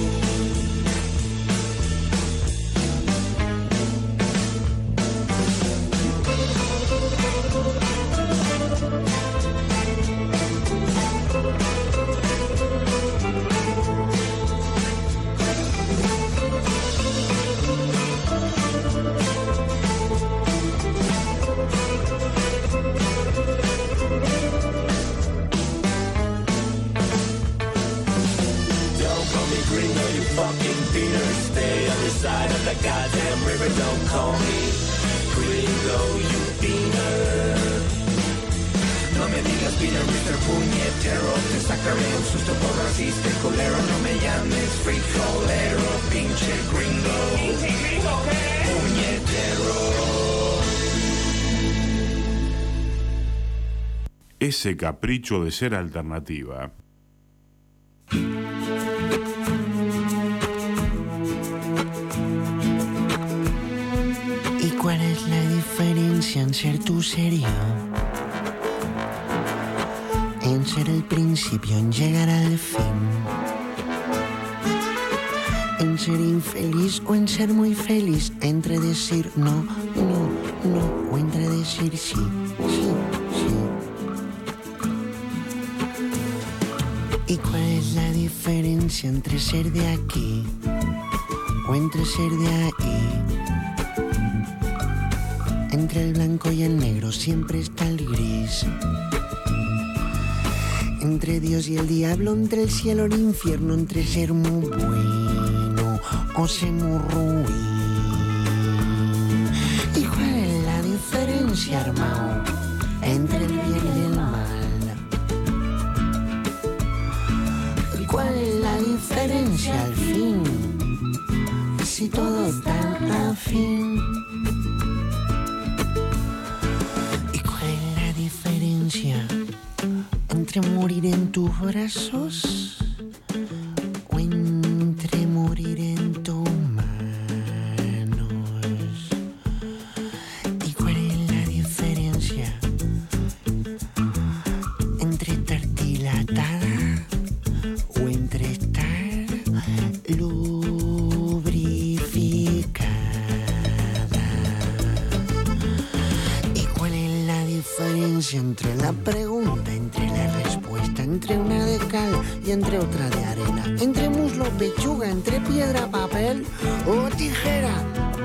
Side of the goddamn river, don't call me gringo, you beaner. No me digas beaner, mister Puñetero. Te sacaré un susto por racista y culero. No me llames frijolero, pinche gringo. ¿Pinche gringo qué? Puñetero. Ese capricho de ser alternativa. ¿Cuál es la diferencia en ser tú serio? En ser el principio, en llegar al fin. En ser infeliz o en ser muy feliz. Entre decir no, no, no. O entre decir sí, sí, sí. ¿Y cuál es la diferencia entre ser de aquí o entre ser de ahí? Entre el blanco y el negro siempre está el gris. Entre Dios y el diablo, entre el cielo y el infierno, entre ser muy bueno o ser muy ruin. ¿Y cuál es la diferencia, hermano, entre el bien y el mal? ¿Y cuál es la diferencia al fin? Si todo está afín. Entre morir en tus brazos o entre morir en tus manos. ¿Y cuál es la diferencia entre estar dilatada o entre estar lubrificada? ¿Y cuál es la diferencia entre la pregunta, entre la respuesta, entre una de cal y entre otra de arena, entre muslo, pechuga, entre piedra, papel o tijera?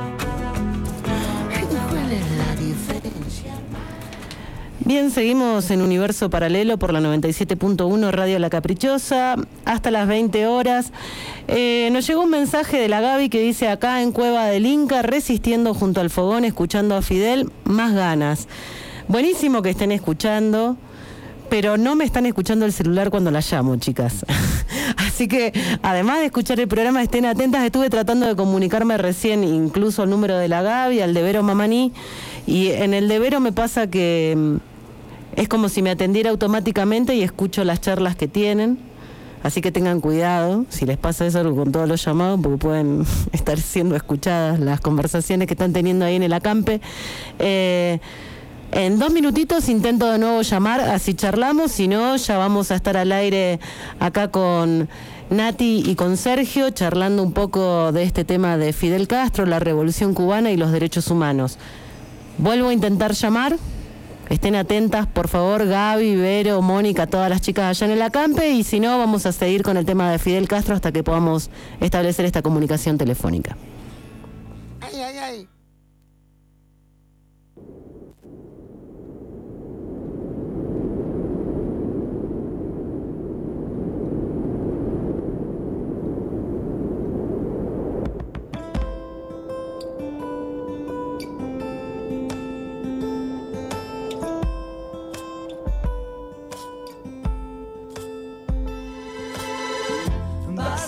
¿Y cuál es la diferencia? Bien, seguimos en Universo Paralelo por la noventa y siete punto uno Radio La Caprichosa hasta las veinte horas. Eh, nos llegó un mensaje de la Gaby que dice: acá en Cueva del Inca, resistiendo junto al fogón, escuchando a Fidel, más ganas. Buenísimo que estén escuchando, pero no me están escuchando el celular cuando la llamo, chicas. Así que, además de escuchar el programa, estén atentas. Estuve tratando de comunicarme recién, incluso al número de la Gaby, al de Vero Mamani, y en el de Vero me pasa que mm, es como si me atendiera automáticamente y escucho las charlas que tienen. Así que tengan cuidado si les pasa eso con todos los llamados, porque pueden estar siendo escuchadas las conversaciones que están teniendo ahí en el acampe. Eh... En dos minutitos intento de nuevo llamar, así charlamos, si no ya vamos a estar al aire acá con Nati y con Sergio, charlando un poco de este tema de Fidel Castro, la Revolución Cubana y los derechos humanos. Vuelvo a intentar llamar, estén atentas, por favor, Gaby, Vero, Mónica, todas las chicas allá en el acampe, y si no, vamos a seguir con el tema de Fidel Castro hasta que podamos establecer esta comunicación telefónica. Ay, ay, ay.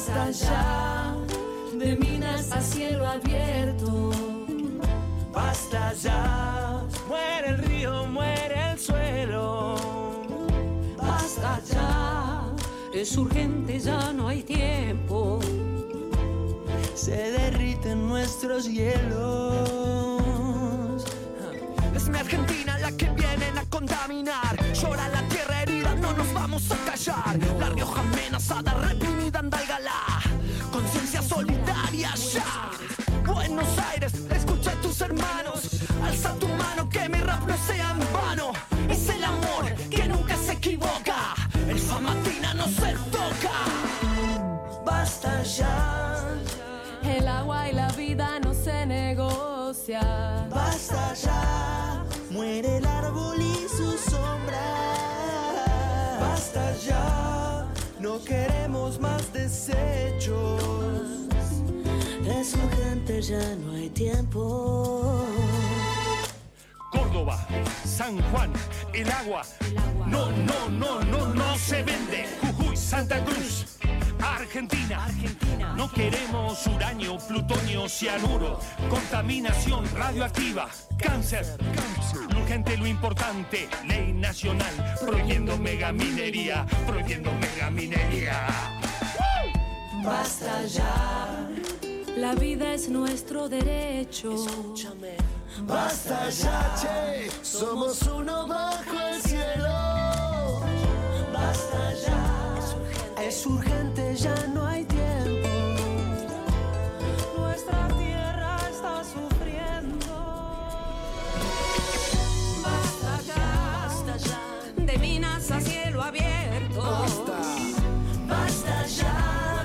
Basta ya de minas a cielo abierto. Basta ya, muere el río, muere el suelo. Basta ya, es urgente, ya no hay tiempo. Se derriten nuestros hielos. Es mi Argentina la que vienen a contaminar. Llora la tierra herida, no nos vamos a callar. La Rioja amenazada, reprimida, Andalgalá. Conciencia solidaria ya. Buenos Aires, escucha a tus hermanos. Alza tu mano, que mi rap no sea en vano. Es el amor que nunca se equivoca. El Famatina no se toca. Basta ya. El agua y la vida no se negocia. Basta ya. Muere el árbol y su sombra. Basta ya. No queremos más desechos. Es urgente, ya no hay tiempo. Córdoba, San Juan, el agua. No, no, no, no, no se vende. Jujuy, Santa Cruz, Argentina. Argentina. No queremos uranio, plutonio, cianuro. Contaminación radioactiva, cáncer. Cáncer. Lo urgente, lo importante, ley nacional. Prohibiendo megaminería, prohibiendo megaminería. Basta ya. La vida es nuestro derecho. Escúchame. Basta ya, che. Somos uno bajo el cielo. Basta ya. Es urgente, ya no hay tiempo. Nuestra tierra está sufriendo. Basta ya. Basta ya. De minas a cielo abierto. Basta. Basta ya.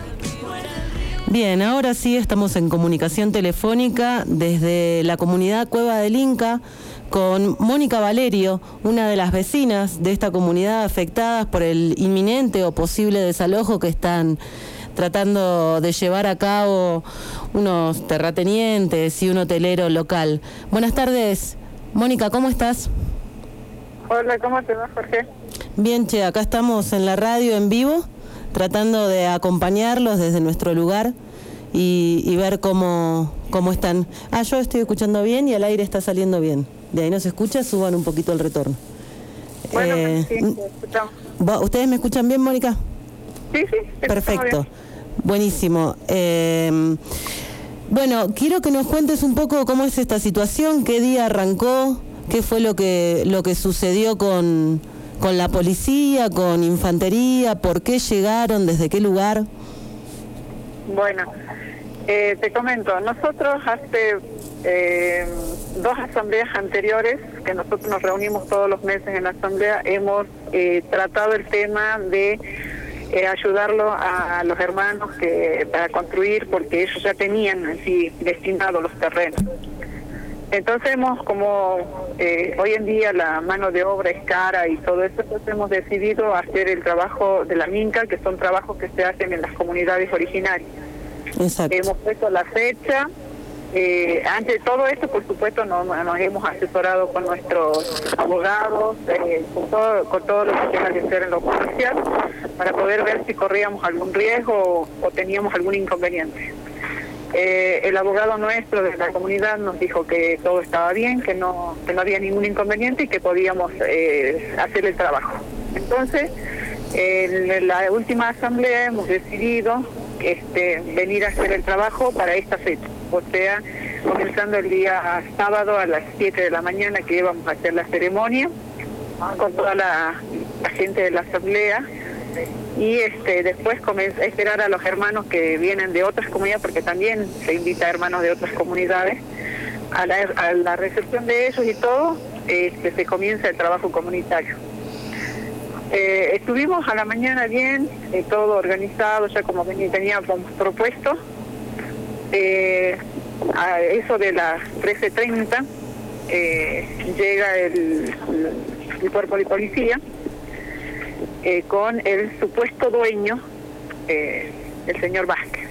Bien, ahora sí estamos en comunicación telefónica desde la comunidad Cueva del Inca con Mónica Valerio, una de las vecinas de esta comunidad afectadas por el inminente o posible desalojo que están tratando de llevar a cabo unos terratenientes y un hotelero local. Buenas tardes, Mónica, ¿cómo estás? Hola, ¿cómo te va, Jorge? Bien, che, acá estamos en la radio en vivo, tratando de acompañarlos desde nuestro lugar y, y ver cómo, cómo están. Ah, yo estoy escuchando bien y el aire está saliendo bien. De ahí no se escucha, suban un poquito el retorno. Bueno, eh, sí, te escuchamos. ¿Ustedes me escuchan bien, Mónica? Sí, sí. Te Perfecto, bien. Buenísimo. Eh, bueno, quiero que nos cuentes un poco cómo es esta situación, qué día arrancó, qué fue lo que, lo que sucedió con... con la policía, con infantería, ¿por qué llegaron? ¿Desde qué lugar? Bueno, eh, te comento, nosotros hace eh, dos asambleas anteriores, que nosotros nos reunimos todos los meses en la asamblea, hemos eh, tratado el tema de eh, ayudarlo a, a los hermanos que para construir, porque ellos ya tenían así destinados los terrenos. Entonces hemos, como eh, hoy en día la mano de obra es cara y todo eso, entonces hemos decidido hacer el trabajo de la MINCA, que son trabajos que se hacen en las comunidades originarias. Exacto. Hemos puesto la fecha. Eh, antes de todo esto, por supuesto, nos, nos hemos asesorado con nuestros abogados, eh, con, todo, con todo lo que tenga que ser en lo comercial, para poder ver si corríamos algún riesgo o, o teníamos algún inconveniente. Eh, el abogado nuestro de la comunidad nos dijo que todo estaba bien, que no, que no había ningún inconveniente y que podíamos eh, hacer el trabajo. Entonces, en la última asamblea hemos decidido este, venir a hacer el trabajo para esta fecha, o sea, comenzando el día sábado a las siete de la mañana, que íbamos a hacer la ceremonia con toda la, la gente de la asamblea. Y este después comenzar a esperar a los hermanos que vienen de otras comunidades, porque también se invita a hermanos de otras comunidades, a la, a la recepción de ellos y todo, este, se comienza el trabajo comunitario. Eh, estuvimos a la mañana bien, eh, todo organizado, ya como teníamos propuesto. Eh, a eso de las trece treinta eh, llega el, el cuerpo de policía, Eh, con el supuesto dueño, eh, el señor Vázquez,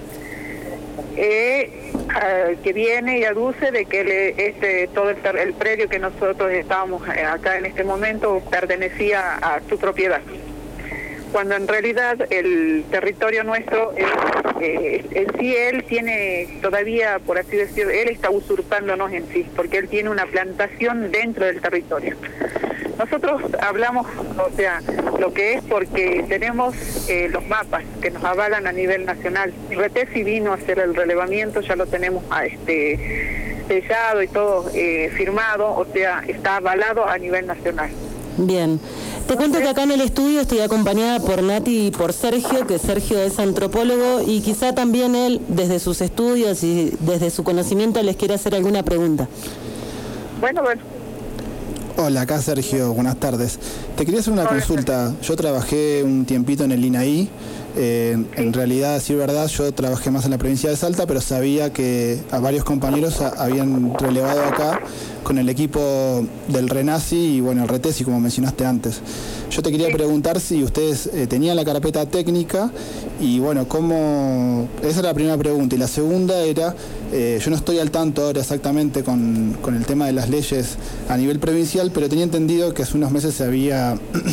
eh, uh, que viene y aduce de que le, este todo el, el predio que nosotros estábamos acá en este momento pertenecía a su propiedad. cuando en realidad el territorio nuestro, es, eh, en sí él tiene todavía, por así decirlo, él está usurpándonos en sí, porque él tiene una plantación dentro del territorio. Nosotros hablamos, o sea, lo que es porque tenemos eh, los mapas que nos avalan a nivel nacional. Retesi vino a hacer el relevamiento, ya lo tenemos a este sellado y todo eh, firmado, o sea, está avalado a nivel nacional. Bien. Te cuento que acá en el estudio estoy acompañada por Nati y por Sergio, que Sergio es antropólogo y quizá también él, desde sus estudios y desde su conocimiento, les quiere hacer alguna pregunta. Bueno, bueno. Hola, acá Sergio, buenas tardes. Te quería hacer una Hola, consulta. Yo trabajé un tiempito en el INAI. Eh, en realidad, a decir verdad, yo trabajé más en la provincia de Salta, pero sabía que a varios compañeros a, habían relevado acá con el equipo del RENACI y bueno, el RETESI, como mencionaste antes. Yo te quería preguntar si ustedes eh, tenían la carpeta técnica y bueno, cómo... Esa era la primera pregunta. Y la segunda era, eh, yo no estoy al tanto ahora exactamente con, con el tema de las leyes a nivel provincial, pero tenía entendido que hace unos meses se había...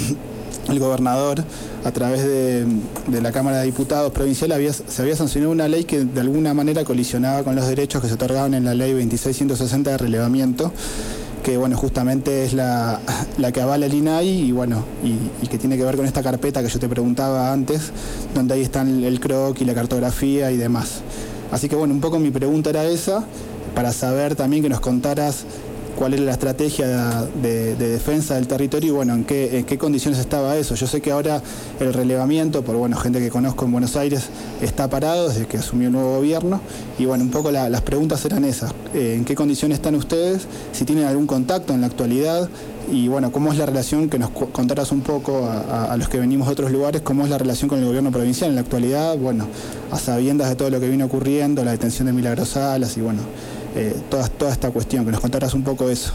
el gobernador, a través de, de la Cámara de Diputados provincial, había, se había sancionado una ley que de alguna manera colisionaba con los derechos que se otorgaban en la ley veintiséis ciento sesenta de relevamiento, que bueno, justamente es la, la que avala el INAI y bueno, y, y que tiene que ver con esta carpeta que yo te preguntaba antes, donde ahí están el croquis, la cartografía y demás. Así que bueno, un poco mi pregunta era esa, para saber también que nos contaras cuál era la estrategia de, de defensa del territorio y bueno, en qué, en qué condiciones estaba eso. Yo sé que ahora el relevamiento, por bueno, gente que conozco en Buenos Aires, está parado desde que asumió el nuevo gobierno y bueno, un poco la, las preguntas eran esas. Eh, ¿En qué condiciones están ustedes? Si tienen algún contacto en la actualidad y bueno, cómo es la relación, que nos contaras un poco a, a, a los que venimos de otros lugares, cómo es la relación con el gobierno provincial en la actualidad, bueno, a sabiendas de todo lo que vino ocurriendo, la detención de Milagros Salas y bueno, Eh, toda, toda esta cuestión, que nos contaras un poco eso.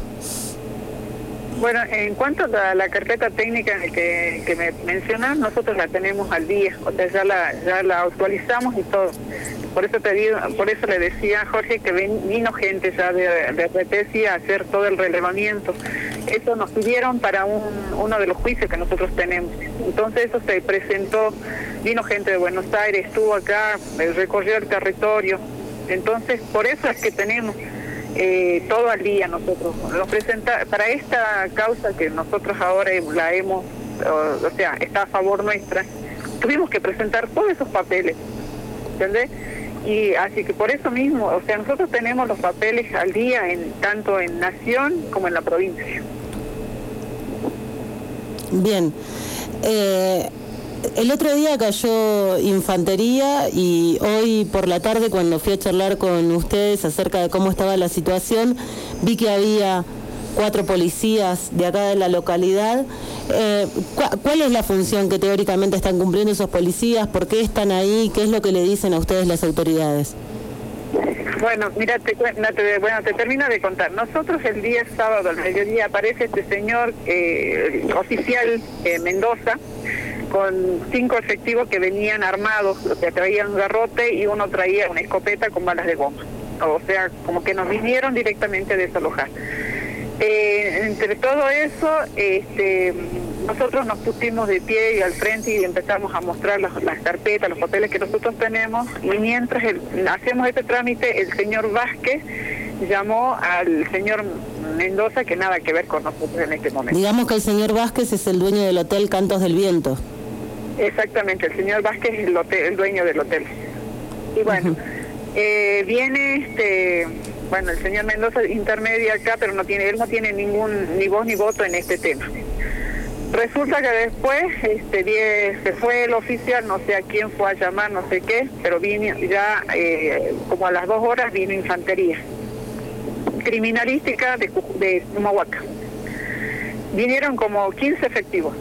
Bueno, en cuanto a la carpeta técnica que, que me mencionas, nosotros la tenemos al día, o sea, ya la, ya la actualizamos y todo. Por eso te digo, por eso le decía a Jorge que ven, vino gente ya de, de RETESI a hacer todo el relevamiento. Eso nos pidieron para un, uno de los juicios que nosotros tenemos. Entonces eso se presentó, vino gente de Buenos Aires, estuvo acá, recorrió el territorio. Entonces, por eso es que tenemos eh, todo al día nosotros. Nos presenta, para esta causa que nosotros ahora la hemos, o, o sea, está a favor nuestra, tuvimos que presentar todos esos papeles, ¿entendés? Y así que por eso mismo, o sea, nosotros tenemos los papeles al día, en tanto en Nación como en la provincia. Bien. Eh... El otro día cayó infantería y hoy por la tarde, cuando fui a charlar con ustedes acerca de cómo estaba la situación, vi que había cuatro policías de acá de la localidad. Eh, ¿Cuál es la función que teóricamente están cumpliendo esos policías? ¿Por qué están ahí? ¿Qué es lo que le dicen a ustedes las autoridades? Bueno, mira, te, te, bueno, te termino de contar. Nosotros el día sábado al mediodía aparece este señor eh, oficial eh, Mendoza, con cinco efectivos que venían armados, que traían un garrote y uno traía una escopeta con balas de goma. O sea, como que nos vinieron directamente a desalojar. Eh, entre todo eso, este, nosotros nos pusimos de pie y al frente y empezamos a mostrar las, las carpetas, los papeles que nosotros tenemos, y mientras el, hacemos este trámite, el señor Vázquez llamó al señor Mendoza, que nada que ver con nosotros en este momento. Digamos que el señor Vázquez es el dueño del hotel Cantos del Viento. Exactamente, el señor Vázquez es el, hotel, el dueño del hotel. Y bueno, uh-huh. eh, viene este, bueno, el señor Mendoza intermedia acá, pero no tiene, él no tiene ningún ni voz ni voto en este tema. Resulta que después este, se fue el oficial, no sé a quién fue a llamar, no sé qué, pero vino ya eh, como a las dos horas vino infantería criminalística de, de Humahuaca. Vinieron como quince efectivos.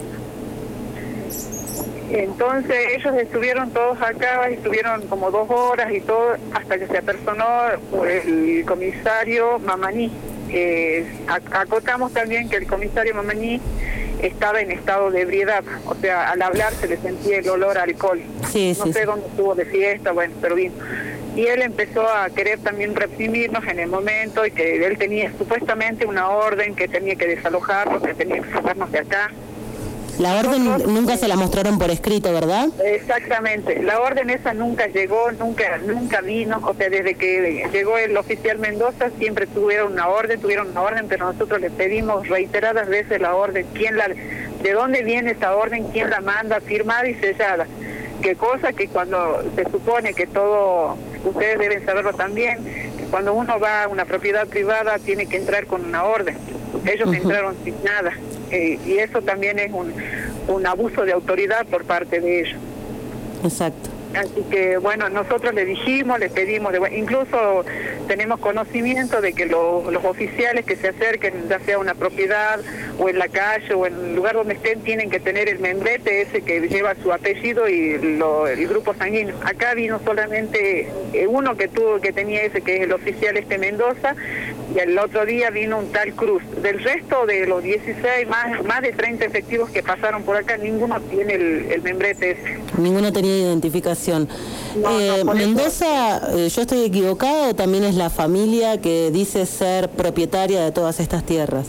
Entonces ellos estuvieron todos acá, estuvieron como dos horas y todo, hasta que se apersonó el comisario Mamaní. Eh, acotamos también que el comisario Mamaní estaba en estado de ebriedad, o sea, al hablar se le sentía el olor a alcohol. Sí, no sí, sé sí. dónde estuvo de fiesta, bueno, pero bien. Y él empezó a querer también reprimirnos en el momento, y que él tenía supuestamente una orden que tenía que desalojarnos, que tenía que sacarnos de acá. La orden Nosotros, nunca se la mostraron por escrito, ¿verdad? Exactamente, la orden esa nunca llegó, nunca nunca vino, o sea, desde que llegó el oficial Mendoza siempre tuvieron una orden, tuvieron una orden, pero nosotros le pedimos reiteradas veces la orden, quién la, de dónde viene esa orden, quién la manda, firmada y sellada. Qué cosa que cuando se supone que todo, ustedes deben saberlo también, que cuando uno va a una propiedad privada tiene que entrar con una orden. Ellos uh-huh. entraron sin nada. Eh, y eso también es un, un abuso de autoridad por parte de ellos. Exacto. Así que bueno, nosotros le dijimos, le pedimos, de, incluso tenemos conocimiento de que lo, los oficiales que se acerquen, ya sea a una propiedad o en la calle o en el lugar donde estén, tienen que tener el membrete ese que lleva su apellido y lo, el grupo sanguíneo. Acá vino solamente uno que tuvo, que tenía ese, que es el oficial este Mendoza, y el otro día vino un tal Cruz. Del resto de los dieciséis, más, más de treinta efectivos que pasaron por acá, ninguno tiene el, el membrete ese. Ninguno tenía identificación. No, eh, no, Mendoza, eh, ¿yo estoy equivocado o también es la familia que dice ser propietaria de todas estas tierras?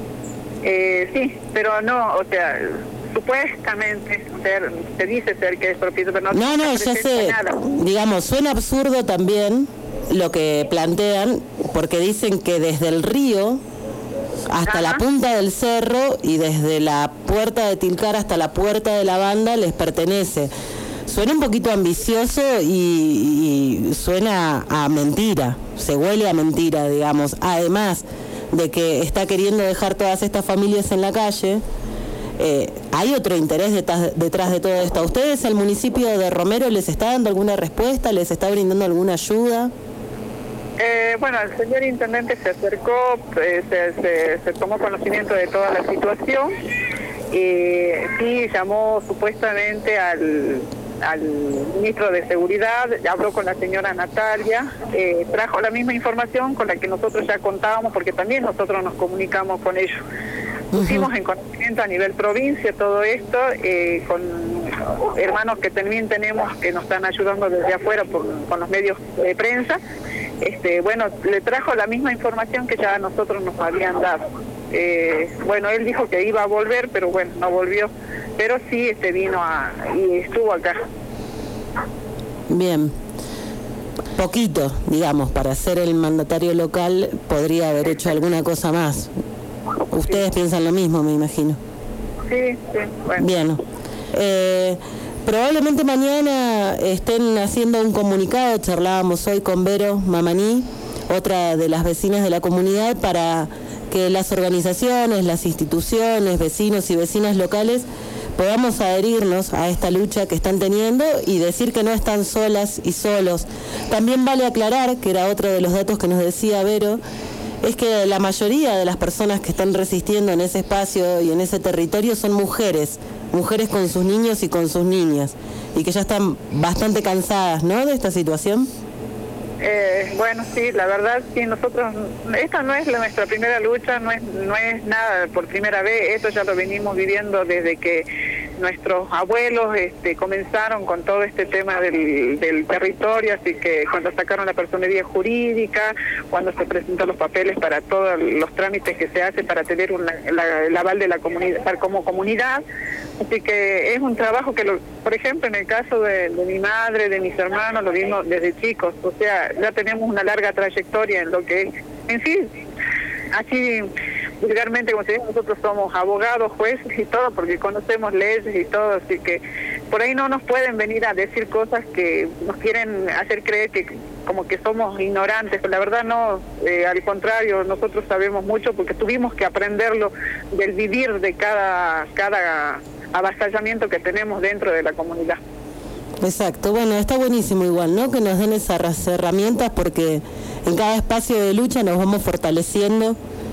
Eh, sí, pero no, o sea, supuestamente ser, se dice ser que es propietario, pero no, no, no ya sé, nada. Digamos, suena absurdo también lo que plantean, porque dicen que desde el río hasta Ajá. la punta del cerro y desde la puerta de Tilcara hasta la puerta de la banda les pertenece. Suena un poquito ambicioso y, y suena a mentira, se huele a mentira, digamos. Además de que está queriendo dejar todas estas familias en la calle, eh, hay otro interés detrás, detrás de todo esto. ¿A ustedes, el municipio de Romero, les está dando alguna respuesta, les está brindando alguna ayuda? Eh, bueno, el señor intendente se acercó, eh, se, se, se tomó conocimiento de toda la situación y sí llamó supuestamente al... al ministro de Seguridad, habló con la señora Natalia, eh, trajo la misma información con la que nosotros ya contábamos, porque también nosotros nos comunicamos con ellos. Pusimos uh-huh. en conocimiento a nivel provincia todo esto, eh, con hermanos que también tenemos que nos están ayudando desde afuera por, con los medios de prensa. Este, bueno, le trajo la misma información que ya nosotros nos habían dado. Eh, bueno, él dijo que iba a volver, pero bueno, no volvió, pero sí este vino a, y estuvo acá. Bien, poquito, digamos, para ser el mandatario local podría haber hecho alguna cosa más. Ustedes sí. piensan lo mismo, me imagino. Sí, sí, bueno. Bien. Eh, probablemente mañana estén haciendo un comunicado, charlábamos hoy con Vero Mamaní, otra de las vecinas de la comunidad, para que las organizaciones, las instituciones, vecinos y vecinas locales podamos adherirnos a esta lucha que están teniendo y decir que no están solas y solos. También vale aclarar, que era otro de los datos que nos decía Vero, es que la mayoría de las personas que están resistiendo en ese espacio y en ese territorio son mujeres, mujeres con sus niños y con sus niñas, y que ya están bastante cansadas, ¿no?, de esta situación. Eh, bueno, sí, la verdad, sí, nosotros, esta no es la, nuestra primera lucha, no es, no es nada por primera vez, esto ya lo venimos viviendo desde que nuestros abuelos este, comenzaron con todo este tema del, del territorio, así que cuando sacaron la personería jurídica, cuando se presentan los papeles para todos los trámites que se hacen para tener una, la, el aval de la comunidad, como comunidad, así que es un trabajo que, lo, por ejemplo, en el caso de, de mi madre, de mis hermanos, lo vimos desde chicos, o sea, ya tenemos una larga trayectoria en lo que es, en sí, así vulgarmente, como se dice, nosotros somos abogados, jueces y todo, porque conocemos leyes y todo, así que por ahí no nos pueden venir a decir cosas que nos quieren hacer creer que como que somos ignorantes, pero la verdad no, eh, al contrario, nosotros sabemos mucho porque tuvimos que aprenderlo del vivir de cada, cada avasallamiento que tenemos dentro de la comunidad. Exacto, bueno, está buenísimo igual, ¿no?, que nos den esas herramientas, porque en cada espacio de lucha nos vamos fortaleciendo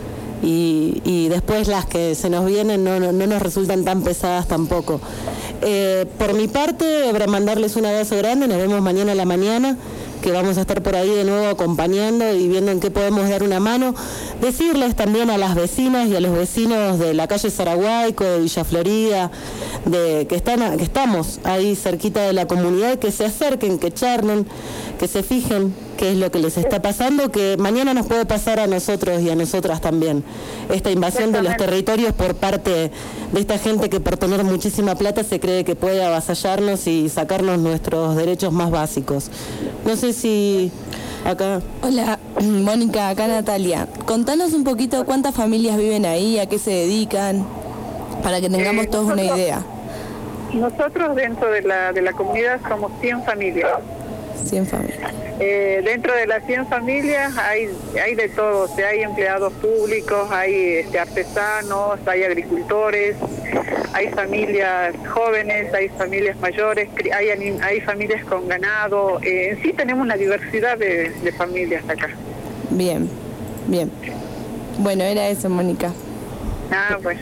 y, y después las que se nos vienen no, no, no nos resultan tan pesadas tampoco. Eh, por mi parte, para mandarles un abrazo grande, nos vemos mañana a la mañana, que vamos a estar por ahí de nuevo acompañando y viendo en qué podemos dar una mano. Decirles también a las vecinas y a los vecinos de la calle Saraguaico, de Villa Florida, de, que, están, que estamos ahí cerquita de la comunidad, que se acerquen, que charlen, que se fijen qué es lo que les está pasando, que mañana nos puede pasar a nosotros y a nosotras también. Esta invasión de los territorios por parte de esta gente que por tener muchísima plata se cree que puede avasallarnos y sacarnos nuestros derechos más básicos. No sé si acá... Hola, Mónica, acá Natalia. Contanos un poquito cuántas familias viven ahí, a qué se dedican, para que tengamos Eh, todos una nosotros- idea. Nosotros dentro de la, de la comunidad somos cien familias. cien familias. Eh, dentro de las cien familias hay hay de todo, o sea, hay empleados públicos, hay este, artesanos, hay agricultores, hay familias jóvenes, hay familias mayores, cri- hay, anim- hay familias con ganado. Eh, en sí tenemos una diversidad de, de familias acá. Bien, bien. Bueno, era eso, Mónica. Ah, pues.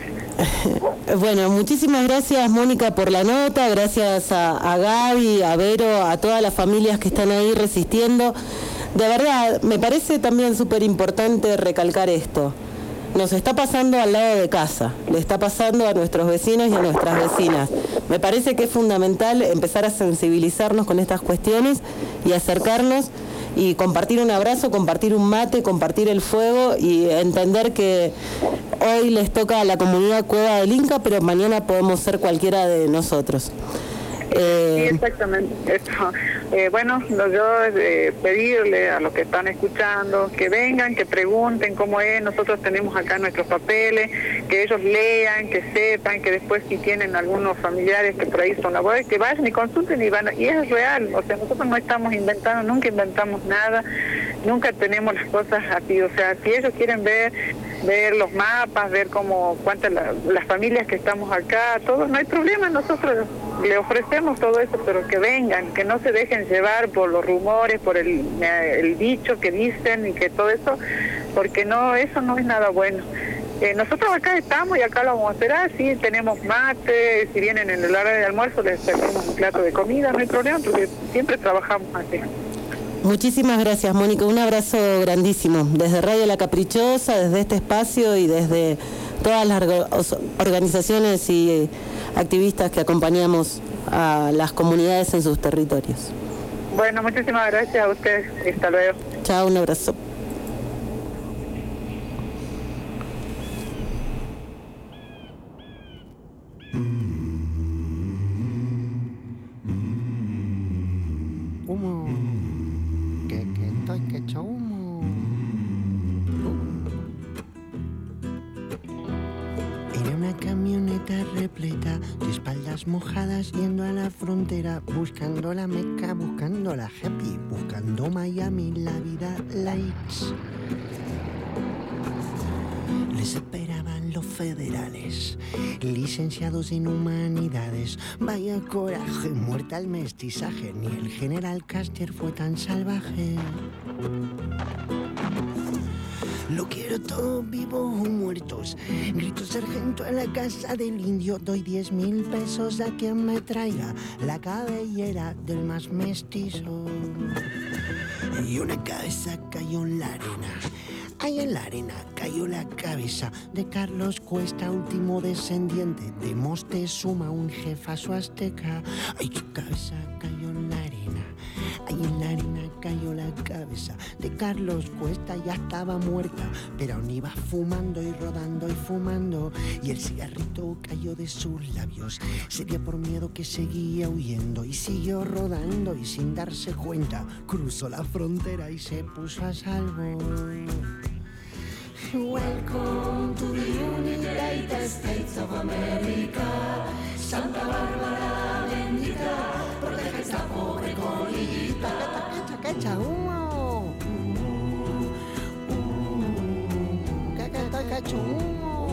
Bueno, muchísimas gracias, Mónica, por la nota, gracias a, a Gaby, a Vero, a todas las familias que están ahí resistiendo. De verdad, me parece también súper importante recalcar esto. Nos está pasando al lado de casa, le está pasando a nuestros vecinos y a nuestras vecinas. Me parece que es fundamental empezar a sensibilizarnos con estas cuestiones y acercarnos y compartir un abrazo, compartir un mate, compartir el fuego y entender que hoy les toca a la comunidad Cueva del Inca, pero mañana podemos ser cualquiera de nosotros. Eh, Sí, exactamente. Esto. Eh, bueno, lo yo eh, pedirle a los que están escuchando que vengan, que pregunten cómo es. Nosotros tenemos acá nuestros papeles, que ellos lean, que sepan, que después si tienen algunos familiares que por ahí son labores, que vayan y consulten y van a- y es real. O sea, nosotros no estamos inventando, nunca inventamos nada, nunca tenemos las cosas así. O sea, si ellos quieren ver ver los mapas, ver cómo cuántas la- las familias que estamos acá, todo, no hay problema, nosotros le ofrecemos todo eso, pero que vengan, que no se dejen llevar por los rumores, por el, eh, el dicho que dicen y que todo eso, porque no, eso no es nada bueno. Eh, nosotros acá estamos y acá lo vamos a hacer así, tenemos mate, si vienen en el hora de almuerzo les servimos un plato de comida, no hay problema, porque siempre trabajamos así. Muchísimas gracias, Mónica. Un abrazo grandísimo. Desde Radio La Caprichosa, desde este espacio y desde todas las orga- os- organizaciones y eh, activistas que acompañamos a las comunidades en sus territorios. Bueno, muchísimas gracias a ustedes. Hasta luego. Chao, un abrazo. Humo. Que, que estoy que echo humo. Era una camioneta repleta de espaldas mojadas yendo a la frontera, buscando la Meca, buscando la happy, buscando Miami, la vida likes. Les esperaban los federales, licenciados en humanidades. Vaya coraje, muerta al mestizaje, ni el general Caster fue tan salvaje. Lo quiero todo vivos o muertos. Grito sargento a la casa del indio. Doy diez mil pesos a quien me traiga la cabellera del más mestizo. Y una cabeza cayó en la arena. Ahí en la arena cayó la cabeza de Carlos Cuesta, último descendiente de Moctezuma, un jefazo azteca. Ay, su cabeza cayó en la arena. Ahí en la arena cayó la cabeza de Carlos Cuesta, ya estaba muerta, pero aún iba fumando y rodando y fumando. Y el cigarrito cayó de sus labios. Sería por miedo que seguía huyendo y siguió rodando y sin darse cuenta cruzó la frontera y se puso a salvo. Welcome to the United States of America. Santa Bárbara bendita, protege esta pobre colita. Que echa humo. Que que estoy que echo humo.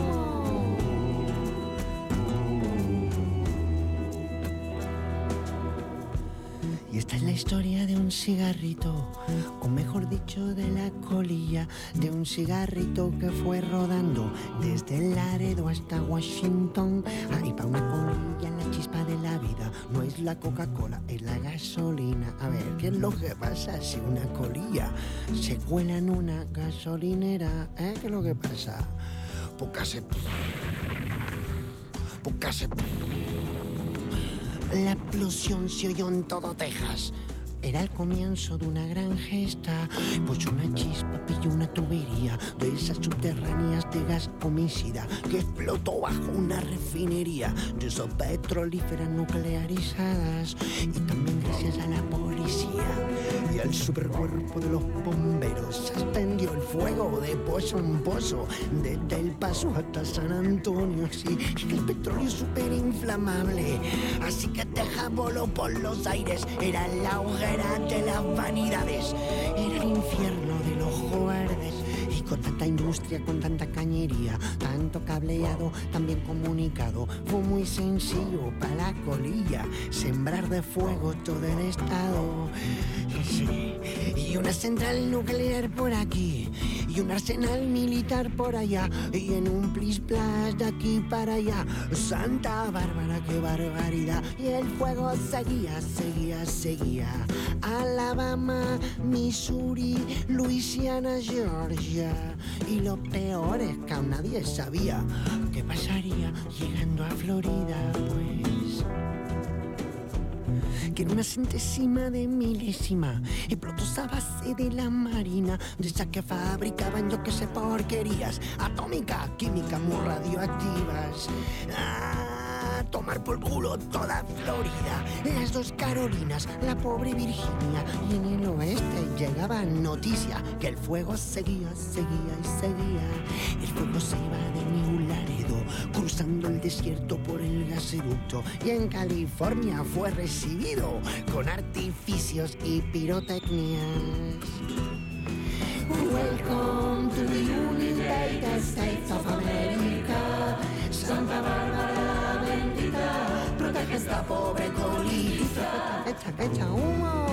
Y esta es la historia de un cigarrito, o mejor dicho de la colilla, de un cigarrito que fue rodando desde Laredo hasta Washington. Ahí pa' una colilla la chispa de la vida, no es la Coca-Cola, es la gasolina. A ver, ¿qué es lo que pasa si una colilla se cuela en una gasolinera? ¿Eh? ¿Qué es lo que pasa? Porque hace... Porque hace... La explosión se oyó en todo Texas. era el comienzo de una gran gesta, pues una chispa pilló una tubería de esas subterráneas de gas homicida que explotó bajo una refinería de esas petrolíferas nuclearizadas. Y también gracias a la policía y al supercuerpo de los bomberos se extendió el fuego de pozo en pozo, desde El Paso hasta San Antonio. Sí, y que el petróleo es súper inflamable, así que Texas voló por los aires. Era la hoguera de las vanidades, era el infierno del ojo verde. Y con tanta industria, con tanta cañería, tanto cableado, tan bien comunicado, fue muy sencillo para la colilla sembrar de fuego todo el estado. Sí. Y una central nuclear por aquí, y un arsenal militar por allá, y en un plis-plas de aquí para allá. Santa Bárbara, qué barbaridad. Y el fuego seguía, seguía, seguía. Alabama, Missouri, Luisiana, Georgia. Y lo peor es que aún nadie sabía qué pasaría llegando a Florida, pues que en una centésima de milésima explotó esa base de la marina, de esas que fabricaban yo que sé porquerías atómicas, químicas muy radioactivas. Ah, tomar por culo toda Florida, las dos Carolinas, la pobre Virginia. Y en el oeste llegaban noticias que el fuego seguía, seguía y seguía. El fuego se iba de New Laredo, cruzando el desierto por el gasoducto, y en California fue recibido con artificios y pirotecnias. Welcome to the United States of America. Santa Bárbara bendita, protege esta pobre colita. Echa, echa humo.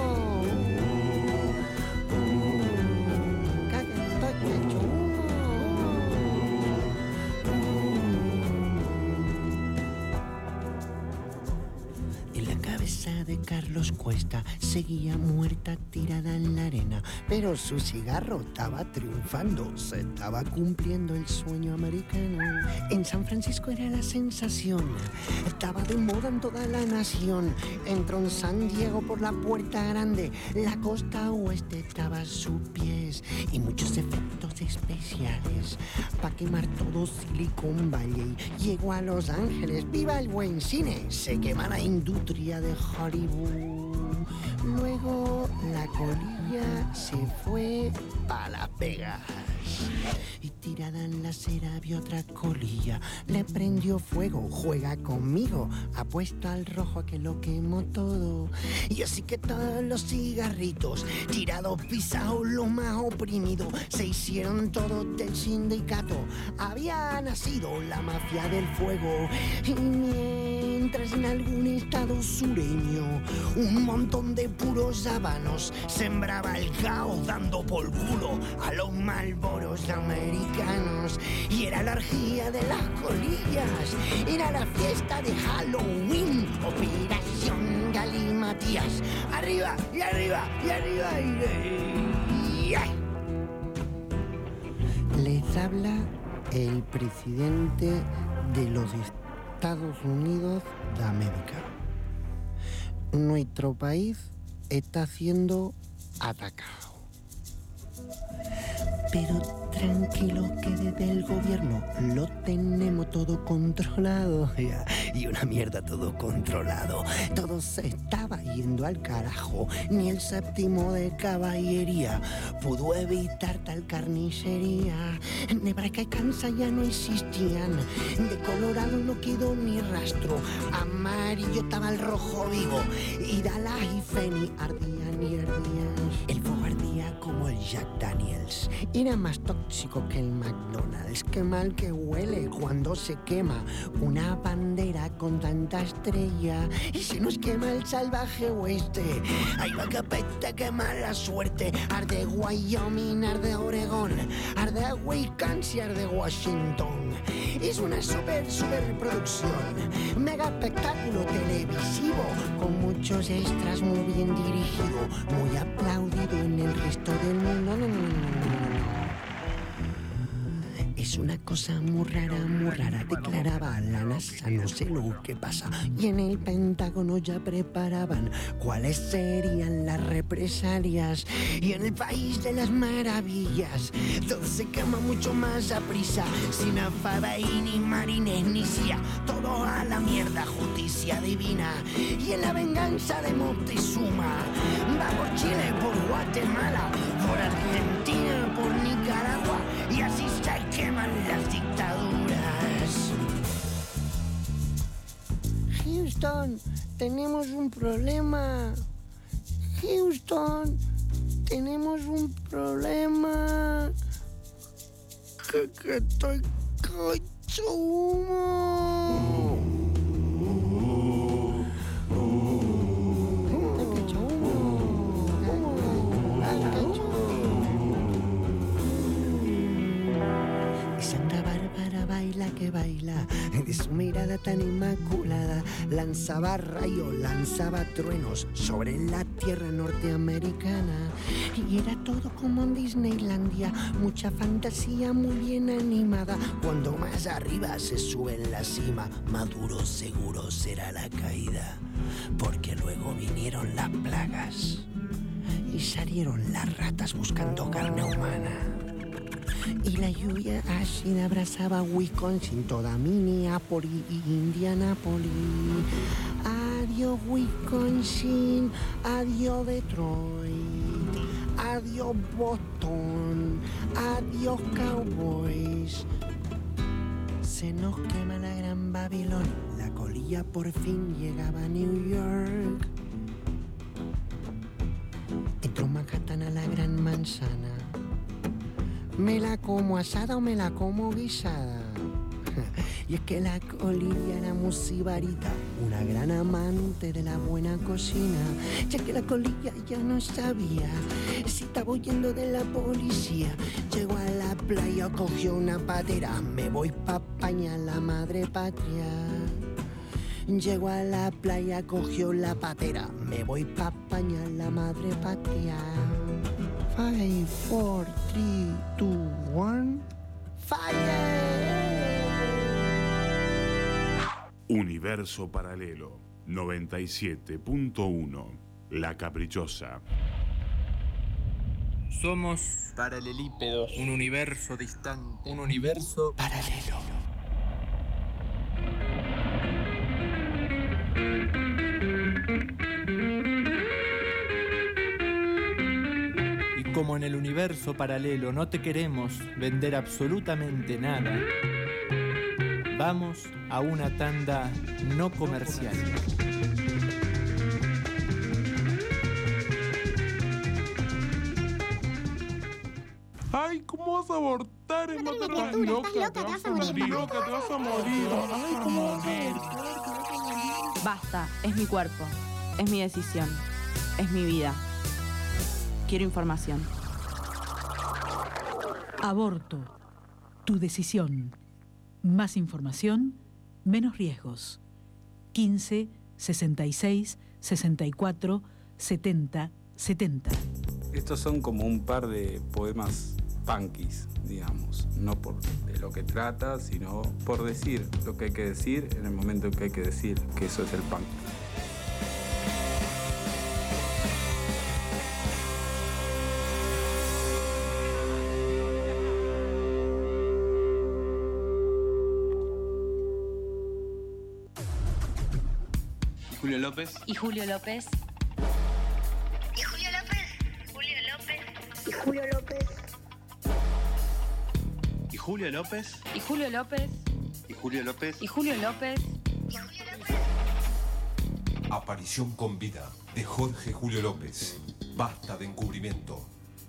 De Carlos Cuesta seguía muerta tirada en la arena, pero su cigarro estaba triunfando, se estaba cumpliendo el sueño americano. En San Francisco era la sensación, estaba de moda en toda la nación. Entró en San Diego por la puerta grande, la costa oeste estaba a sus pies, y muchos efectos especiales para quemar todo Silicon Valley. Llegó a Los Ángeles, viva el buen cine, se quema la industria de Hollywood. Luego la colilla se fue pa' Las Vegas, y tirada en la acera vio otra colilla, le prendió fuego, juega conmigo, apuesto al rojo que lo quemó todo. Y así que todos los cigarritos tirados, pisados, los más oprimidos, se hicieron todos del sindicato. Había nacido la mafia del fuego, y mientras en algún estado sureño un montón de puros habanos sembraba el caos dando por culo a los Marlboros americanos. Y era la orgía de las colillas, era la fiesta de Halloween, Operación Galimatías. Arriba y arriba y arriba y... y... Les habla el presidente de los Estados Unidos de América. Nuestro país está siendo atacado. Pero tranquilo que desde el gobierno lo tenemos todo controlado. Y una mierda todo controlado. Todo se estaba yendo al carajo. Ni el séptimo de caballería pudo evitar tal carnicería. Nebraska y Kansas ya no existían. De Colorado no quedó ni rastro. Amarillo estaba el rojo vivo. Y Dallas y Feni ardían y ardían. El fuego ardía como el Jack Daniels. Era más tóxico que el McDonald's. Qué mal que huele cuando se quema una bandera con tanta estrella. Y se nos quema el salvaje oeste. Ay, va que peste, qué mala suerte. Arde Wyoming, arde Oregón, arde Wisconsin, arde Washington. Es una super, super producción. Mega espectáculo televisivo con muchos extras, muy bien dirigido, muy aplaudido en el resto del mundo. No, no, no, no, no. Es una cosa muy rara, muy rara, declaraba la NASA, no sé lo que pasa. Y en el Pentágono ya preparaban cuáles serían las represalias. Y en el país de las maravillas, todo se quema mucho más a prisa, sin afaba y ni marines ni cia, todo a la mierda, justicia divina. Y en la venganza de Moctezuma, va por Chile, por Guatemala, por Argentina, por Nicaragua, y así se queman las dictaduras. Houston, tenemos un problema. Houston, tenemos un problema. Que, que estoy cacho humo. Santa Bárbara baila que baila, de su mirada tan inmaculada, lanzaba rayos, lanzaba truenos sobre la tierra norteamericana. Y era todo como en Disneylandia, mucha fantasía muy bien animada. Cuando más arriba se sube en la cima, más duro seguro será la caída, porque luego vinieron las plagas y salieron las ratas buscando carne humana. Y la lluvia ácida abrazaba Wisconsin, toda Minneapolis y Indianapolis. Adiós Wisconsin, adiós Detroit, adiós Boston, adiós Cowboys. Se nos quema la gran Babilón, la colilla por fin llegaba a New York. Entró Manhattan a la gran manzana. ¿Me la como asada o me la como guisada? Y es que la colilla era muy sibarita, una gran amante de la buena cocina. Ya que la colilla ya no sabía si estaba huyendo de la policía. Llegó a la playa, cogió una patera, me voy pa' España, la madre patria. Llegó a la playa, cogió la patera, me voy pa' España, la madre patria. Five, four, three, two, one, fire! Universo Paralelo noventa y siete punto uno. La Caprichosa. Somos paralelípedos, un universo distante, un universo paralelo. Como en el universo paralelo no te queremos vender absolutamente nada, vamos a una tanda no comercial. Ay, ¿cómo vas a abortar? Es matar a la loca, te vas a morir, loca, te vas a morir. Ay, ¿cómo vas a abortar? Basta, es mi cuerpo, es mi decisión, es mi vida. Quiero información. Aborto. Tu decisión. Más información, menos riesgos. quince, sesenta y seis, sesenta y cuatro, setenta, setenta. Estos son como un par de poemas punkis, digamos. No por de lo que trata, sino por decir lo que hay que decir en el momento en que hay que decir, que eso es el punk. Julio López. Y Julio López. Y Julio López. Julio López. Y Julio López. Y Julio López. Y Julio López. Y Julio López. Y Julio López. Aparición con vida de Jorge Julio López. Basta de encubrimiento.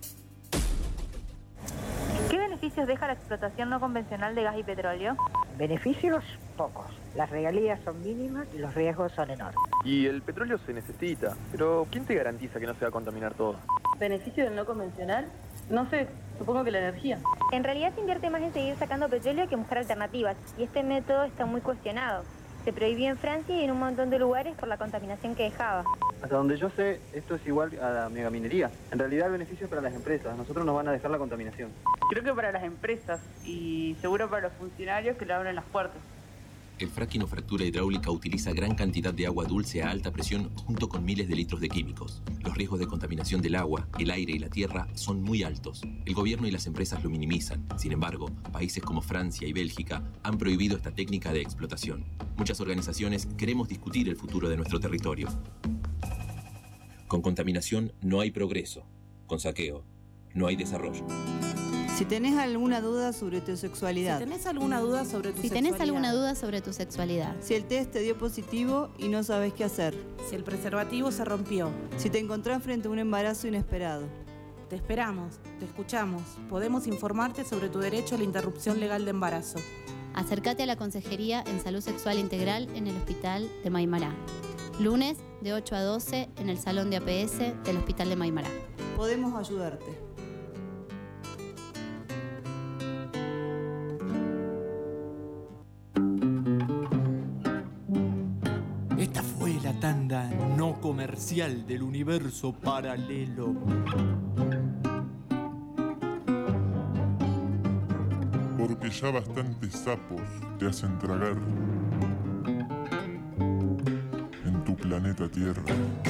¿Qué beneficios deja la explotación no convencional de gas y petróleo? Beneficios pocos. Las regalías son mínimas y los riesgos son enormes. Y el petróleo se necesita, pero ¿quién te garantiza que no se va a contaminar todo? ¿Beneficio del no convencional? No sé, supongo que la energía. En realidad se invierte más en seguir sacando petróleo que en buscar alternativas, y este método está muy cuestionado. Se prohibió en Francia y en un montón de lugares por la contaminación que dejaba. Hasta donde yo sé, esto es igual a la megaminería. En realidad el beneficio es para las empresas. Nosotros nos van a dejar la contaminación. Creo que para las empresas y seguro para los funcionarios que le abren las puertas. El fracking o fractura hidráulica utiliza gran cantidad de agua dulce a alta presión junto con miles de litros de químicos. Los riesgos de contaminación del agua, el aire y la tierra son muy altos. El gobierno y las empresas lo minimizan. Sin embargo, países como Francia y Bélgica han prohibido esta técnica de explotación. Muchas organizaciones queremos discutir el futuro de nuestro territorio. Con contaminación no hay progreso. Con saqueo no hay desarrollo. Si tenés alguna duda sobre tu sexualidad. Si tenés alguna duda sobre tu si sexualidad. tenés alguna duda sobre tu sexualidad. Si el test te dio positivo y no sabes qué hacer. Si el preservativo se rompió. Si te encontrás frente a un embarazo inesperado. Te esperamos, te escuchamos. Podemos informarte sobre tu derecho a la interrupción legal de embarazo. Acércate a la Consejería en Salud Sexual Integral en el Hospital de Maimará. Lunes de ocho a doce en el Salón de A P S del Hospital de Maimará. Podemos ayudarte. Esta fue la tanda no comercial del universo paralelo. Porque ya bastantes sapos te hacen tragar en tu planeta Tierra.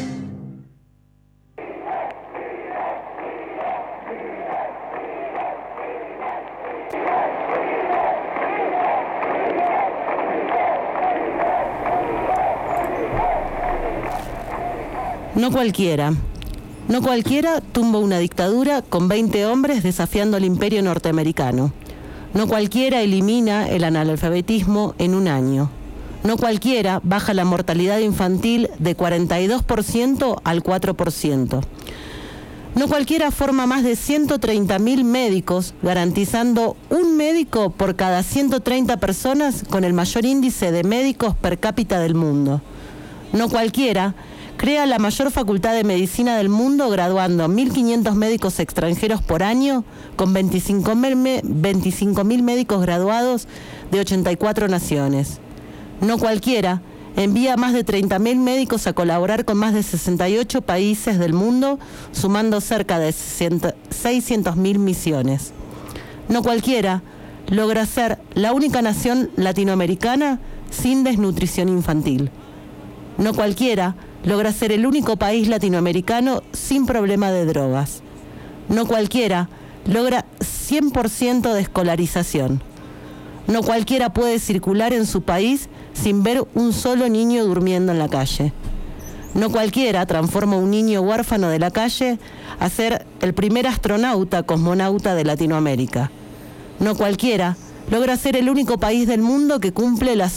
No cualquiera. No cualquiera tumba una dictadura con veinte hombres desafiando al imperio norteamericano. No cualquiera elimina el analfabetismo en un año. No cualquiera baja la mortalidad infantil de cuarenta y dos por ciento al cuatro por ciento. No cualquiera forma más de ciento treinta mil médicos, garantizando un médico por cada ciento treinta personas con el mayor índice de médicos per cápita del mundo. No cualquiera crea la mayor facultad de medicina del mundo graduando mil quinientos médicos extranjeros por año con veinticinco mil médicos graduados de ochenta y cuatro naciones. No cualquiera envía más de treinta mil médicos a colaborar con más de sesenta y ocho países del mundo, sumando cerca de seiscientas mil misiones. No cualquiera logra ser la única nación latinoamericana sin desnutrición infantil. No cualquiera logra ser el único país latinoamericano sin problema de drogas. No cualquiera logra cien por ciento de escolarización. No cualquiera puede circular en su país sin ver un solo niño durmiendo en la calle. No cualquiera transforma a un niño huérfano de la calle a ser el primer astronauta cosmonauta de Latinoamérica. No cualquiera logra ser el único país del mundo que cumple la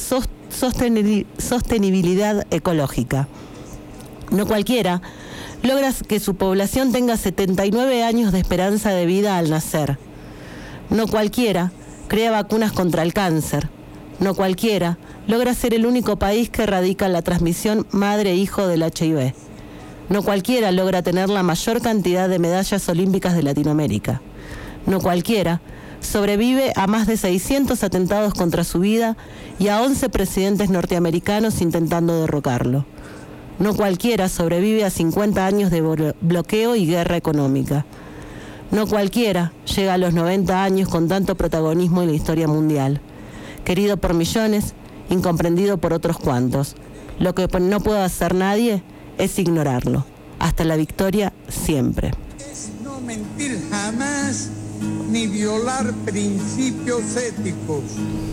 sostenibilidad ecológica. No cualquiera logra que su población tenga setenta y nueve años de esperanza de vida al nacer. No cualquiera crea vacunas contra el cáncer. No cualquiera logra ser el único país que erradica la transmisión madre-hijo del H I V. No cualquiera logra tener la mayor cantidad de medallas olímpicas de Latinoamérica. No cualquiera sobrevive a más de seiscientos atentados contra su vida y a once presidentes norteamericanos intentando derrocarlo. No cualquiera sobrevive a cincuenta años de bloqueo y guerra económica. No cualquiera llega a los noventa años con tanto protagonismo en la historia mundial. Querido por millones, incomprendido por otros cuantos. Lo que no puede hacer nadie es ignorarlo. Hasta la victoria, siempre. Es no mentir jamás ni violar principios éticos.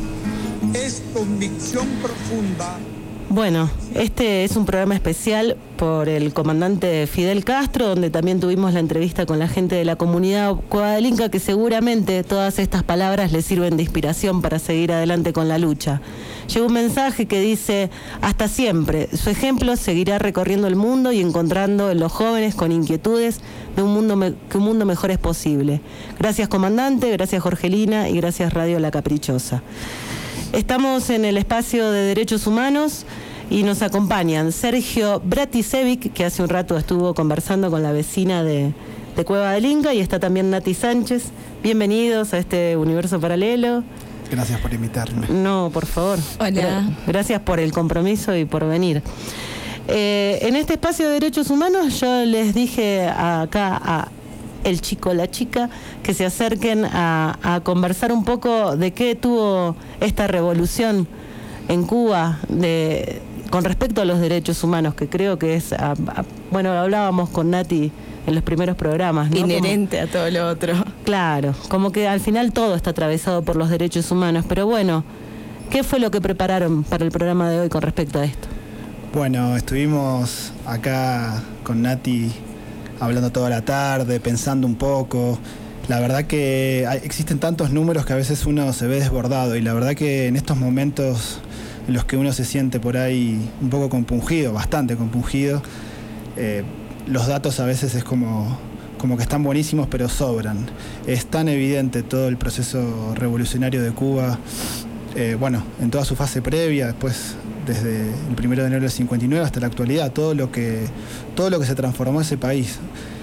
Es convicción profunda. Bueno, este es un programa especial por el comandante Fidel Castro, donde también tuvimos la entrevista con la gente de la comunidad Cueva del Inca, que seguramente todas estas palabras les sirven de inspiración para seguir adelante con la lucha. Llegó un mensaje que dice: hasta siempre, su ejemplo seguirá recorriendo el mundo y encontrando en los jóvenes con inquietudes de un mundo me- que un mundo mejor es posible. Gracias, comandante, gracias, Jorgelina, y gracias, Radio La Caprichosa. Estamos en el espacio de Derechos Humanos y nos acompañan Sergio Bratisevic, que hace un rato estuvo conversando con la vecina de, de Cueva del Inca, y está también Nati Sánchez. Bienvenidos a este universo paralelo. Gracias por invitarme. No, por favor. Hola. Gra- gracias por el compromiso y por venir. Eh, en este espacio de derechos humanos yo les dije acá a el chico, la chica, que se acerquen a, a conversar un poco de qué tuvo esta revolución en Cuba de, con respecto a los derechos humanos, que creo que es, a, a, bueno, hablábamos con Nati en los primeros programas, ¿no? Inherente como, a todo lo otro. Claro, como que al final todo está atravesado por los derechos humanos, pero bueno, ¿qué fue lo que prepararon para el programa de hoy con respecto a esto? Bueno, estuvimos acá con Nati hablando toda la tarde, pensando un poco. La verdad que hay, existen tantos números que a veces uno se ve desbordado, y la verdad que en estos momentos en los que uno se siente por ahí un poco compungido, bastante compungido, eh, los datos a veces es como, como que están buenísimos pero sobran. Es tan evidente todo el proceso revolucionario de Cuba, eh, bueno, en toda su fase previa, después desde el primero de enero del cincuenta y nueve hasta la actualidad, todo lo que, todo lo que se transformó ese país.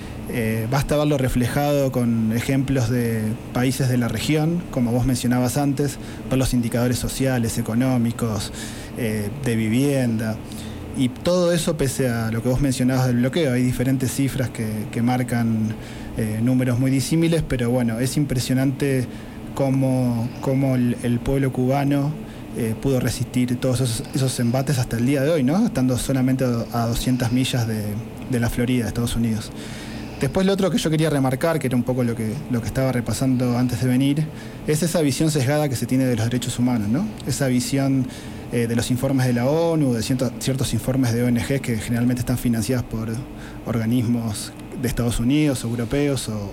Eh, basta verlo reflejado con ejemplos de países de la región, como vos mencionabas antes, ver los indicadores sociales, económicos, eh, de vivienda, y todo eso pese a lo que vos mencionabas del bloqueo. Hay diferentes cifras que, que marcan eh, números muy disímiles, pero bueno, es impresionante cómo, cómo el, el pueblo cubano eh, pudo resistir todos esos, esos embates hasta el día de hoy, ¿no? Estando solamente a doscientas millas de, de la Florida, de Estados Unidos. Después lo otro que yo quería remarcar, que era un poco lo que, lo que estaba repasando antes de venir, es esa visión sesgada que se tiene de los derechos humanos, ¿no? Esa visión eh, de los informes de la ONU, de ciertos, ciertos informes de O N Ges que generalmente están financiadas por organismos de Estados Unidos, europeos o,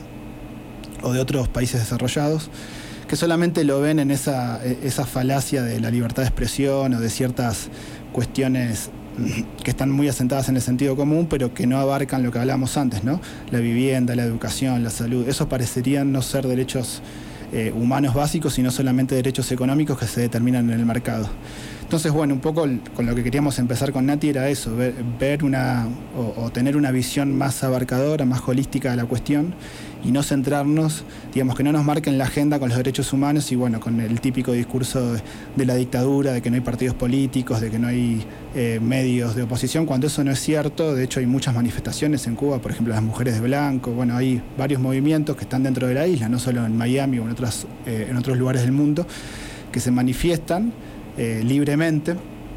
o, o de otros países desarrollados, que solamente lo ven en esa, esa falacia de la libertad de expresión o de ciertas cuestiones que están muy asentadas en el sentido común, pero que no abarcan lo que hablábamos antes, ¿no? La vivienda, la educación, la salud. Eso parecerían no ser derechos eh, humanos básicos, sino solamente derechos económicos que se determinan en el mercado. Entonces, bueno, un poco con lo que queríamos empezar con Nati era eso, ver, ver una o, o tener una visión más abarcadora, más holística de la cuestión, y no centrarnos, digamos, que no nos marquen la agenda con los derechos humanos y bueno, con el típico discurso de, de la dictadura, de que no hay partidos políticos, de que no hay eh, medios de oposición, cuando eso no es cierto. De hecho hay muchas manifestaciones en Cuba, por ejemplo las mujeres de blanco, bueno, hay varios movimientos que están dentro de la isla, no solo en Miami o en, otras, eh, en otros lugares del mundo, que se manifiestan eh, libremente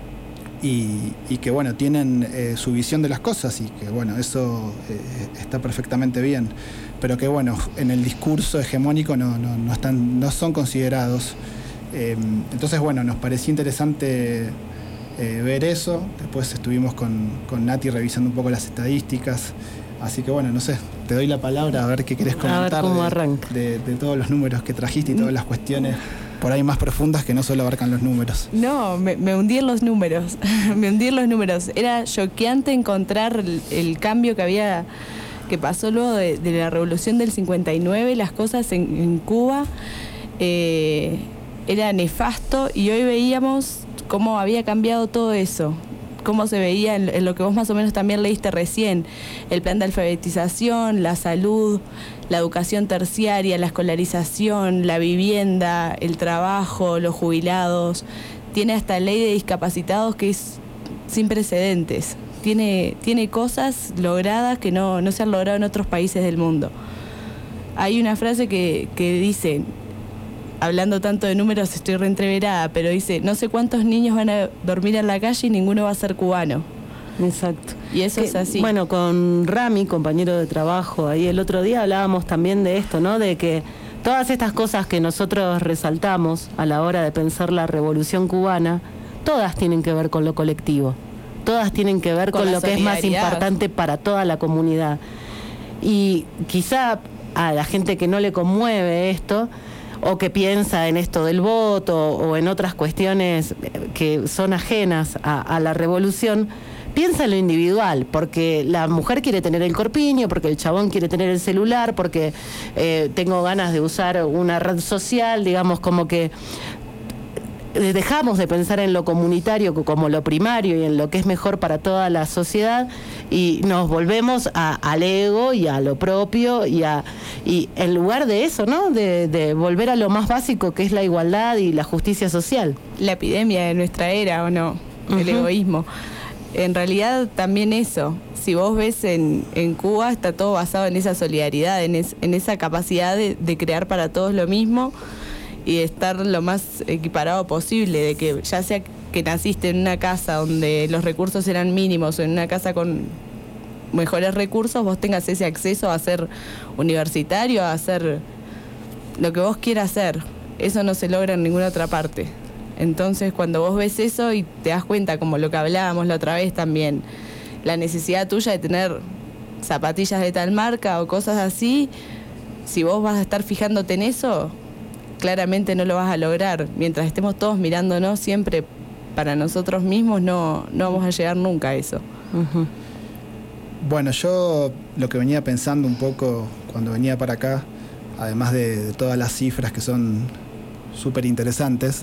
y, y que bueno, tienen eh, su visión de las cosas, y que bueno, eso eh, está perfectamente bien, pero que bueno, en el discurso hegemónico no, no, no, están, no son considerados. Eh, entonces bueno, nos pareció interesante eh, ver eso. Después estuvimos con, con Nati revisando un poco las estadísticas, así que bueno, no sé, te doy la palabra a ver qué querés comentar de, de, de todos los números que trajiste y todas las cuestiones por ahí más profundas que no solo abarcan los números. No, me, me hundí en los números, me hundí en los números. Era choqueante encontrar el, el cambio que había, que pasó luego de, de la revolución del cincuenta y nueve, las cosas en, en Cuba, eh, era nefasto, y hoy veíamos cómo había cambiado todo eso, cómo se veía en, en lo que vos más o menos también leíste recién, el plan de alfabetización, la salud, la educación terciaria, la escolarización, la vivienda, el trabajo, los jubilados. Tiene hasta ley de discapacitados que es sin precedentes. Tiene, tiene cosas logradas que no, no se han logrado en otros países del mundo. Hay una frase que, que dice, hablando tanto de números estoy reentreverada, pero dice, no sé cuántos niños van a dormir en la calle y ninguno va a ser cubano. Exacto. Y eso que, es así. Bueno, con Rami, compañero de trabajo, ahí el otro día hablábamos también de esto, ¿no? De que todas estas cosas que nosotros resaltamos a la hora de pensar la revolución cubana, todas tienen que ver con lo colectivo. Todas tienen que ver con, con lo que es más importante para toda la comunidad. Y quizá a la gente que no le conmueve esto, o que piensa en esto del voto, o en otras cuestiones que son ajenas a, a la revolución, piensa en lo individual, porque la mujer quiere tener el corpiño, porque el chabón quiere tener el celular, porque eh, tengo ganas de usar una red social, digamos, como que dejamos de pensar en lo comunitario como lo primario y en lo que es mejor para toda la sociedad, y nos volvemos a, al ego y a lo propio, y, a, y en lugar de eso, ¿no? De, de volver a lo más básico, que es la igualdad y la justicia social. La epidemia de nuestra era, ¿o no? El uh-huh. egoísmo. en realidad también eso, si vos ves en, en Cuba, está todo basado en esa solidaridad, en, es, en esa capacidad de, de crear para todos lo mismo y de estar lo más equiparado posible, de que ya sea que naciste en una casa donde los recursos eran mínimos o en una casa con mejores recursos, vos tengas ese acceso a ser universitario, a hacer lo que vos quieras hacer. Eso no se logra en ninguna otra parte. Entonces, cuando vos ves eso y te das cuenta, como lo que hablábamos la otra vez también, la necesidad tuya de tener zapatillas de tal marca o cosas así, si vos vas a estar fijándote en eso, claramente no lo vas a lograr. Mientras estemos todos mirándonos siempre para nosotros mismos, no, no vamos a llegar nunca a eso. Uh-huh. Bueno, yo lo que venía pensando un poco cuando venía para acá, además de, de todas las cifras que son súper interesantes,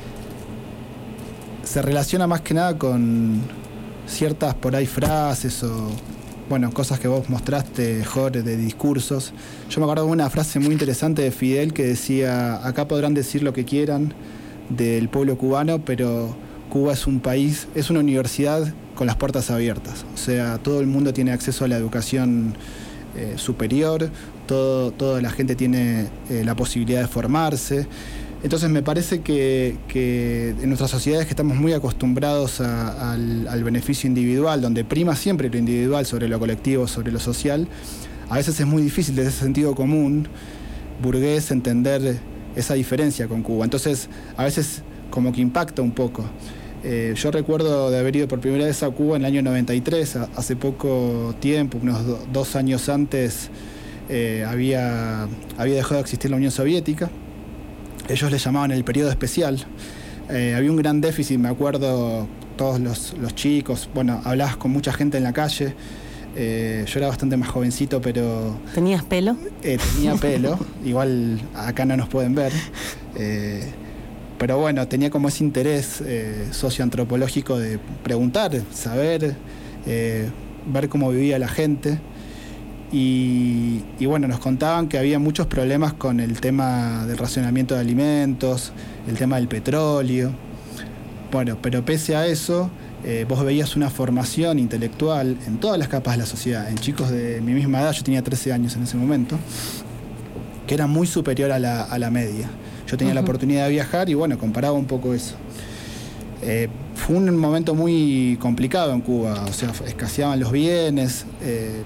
se relaciona más que nada con ciertas por ahí frases o, bueno, cosas que vos mostraste, Jorge, de discursos. Yo me acuerdo de una frase muy interesante de Fidel que decía: acá podrán decir lo que quieran del pueblo cubano, pero Cuba es un país, es una universidad con las puertas abiertas. O sea, todo el mundo tiene acceso a la educación eh, superior, todo, toda la gente tiene eh, la posibilidad de formarse. Entonces me parece que, que en nuestras sociedades que estamos muy acostumbrados a, al, al beneficio individual, donde prima siempre lo individual sobre lo colectivo, sobre lo social, a veces es muy difícil desde ese sentido común burgués entender esa diferencia con Cuba. Entonces a veces como que impacta un poco. Eh, yo recuerdo de haber ido por primera vez a Cuba en el año noventa y tres, a, hace poco tiempo, unos do, dos años antes, eh, había, había dejado de existir la Unión Soviética. Ellos le llamaban el periodo especial. Eh, había un gran déficit, me acuerdo, todos los, los chicos, bueno, hablabas con mucha gente en la calle. Eh, yo era bastante más jovencito, pero... ¿Tenías pelo? Eh, tenía pelo, igual acá no nos pueden ver. Eh, pero bueno, tenía como ese interés eh, socioantropológico de preguntar, saber, eh, ver cómo vivía la gente. Y, y bueno, nos contaban que había muchos problemas con el tema del racionamiento de alimentos, el tema del petróleo. Bueno, pero pese a eso, eh, vos veías una formación intelectual en todas las capas de la sociedad, en chicos de mi misma edad, yo tenía trece años en ese momento, que era muy superior a la, a la media. Yo tenía uh-huh. la oportunidad de viajar y bueno, comparaba un poco eso. Eh, fue un momento muy complicado en Cuba, o sea, escaseaban los bienes. Eh,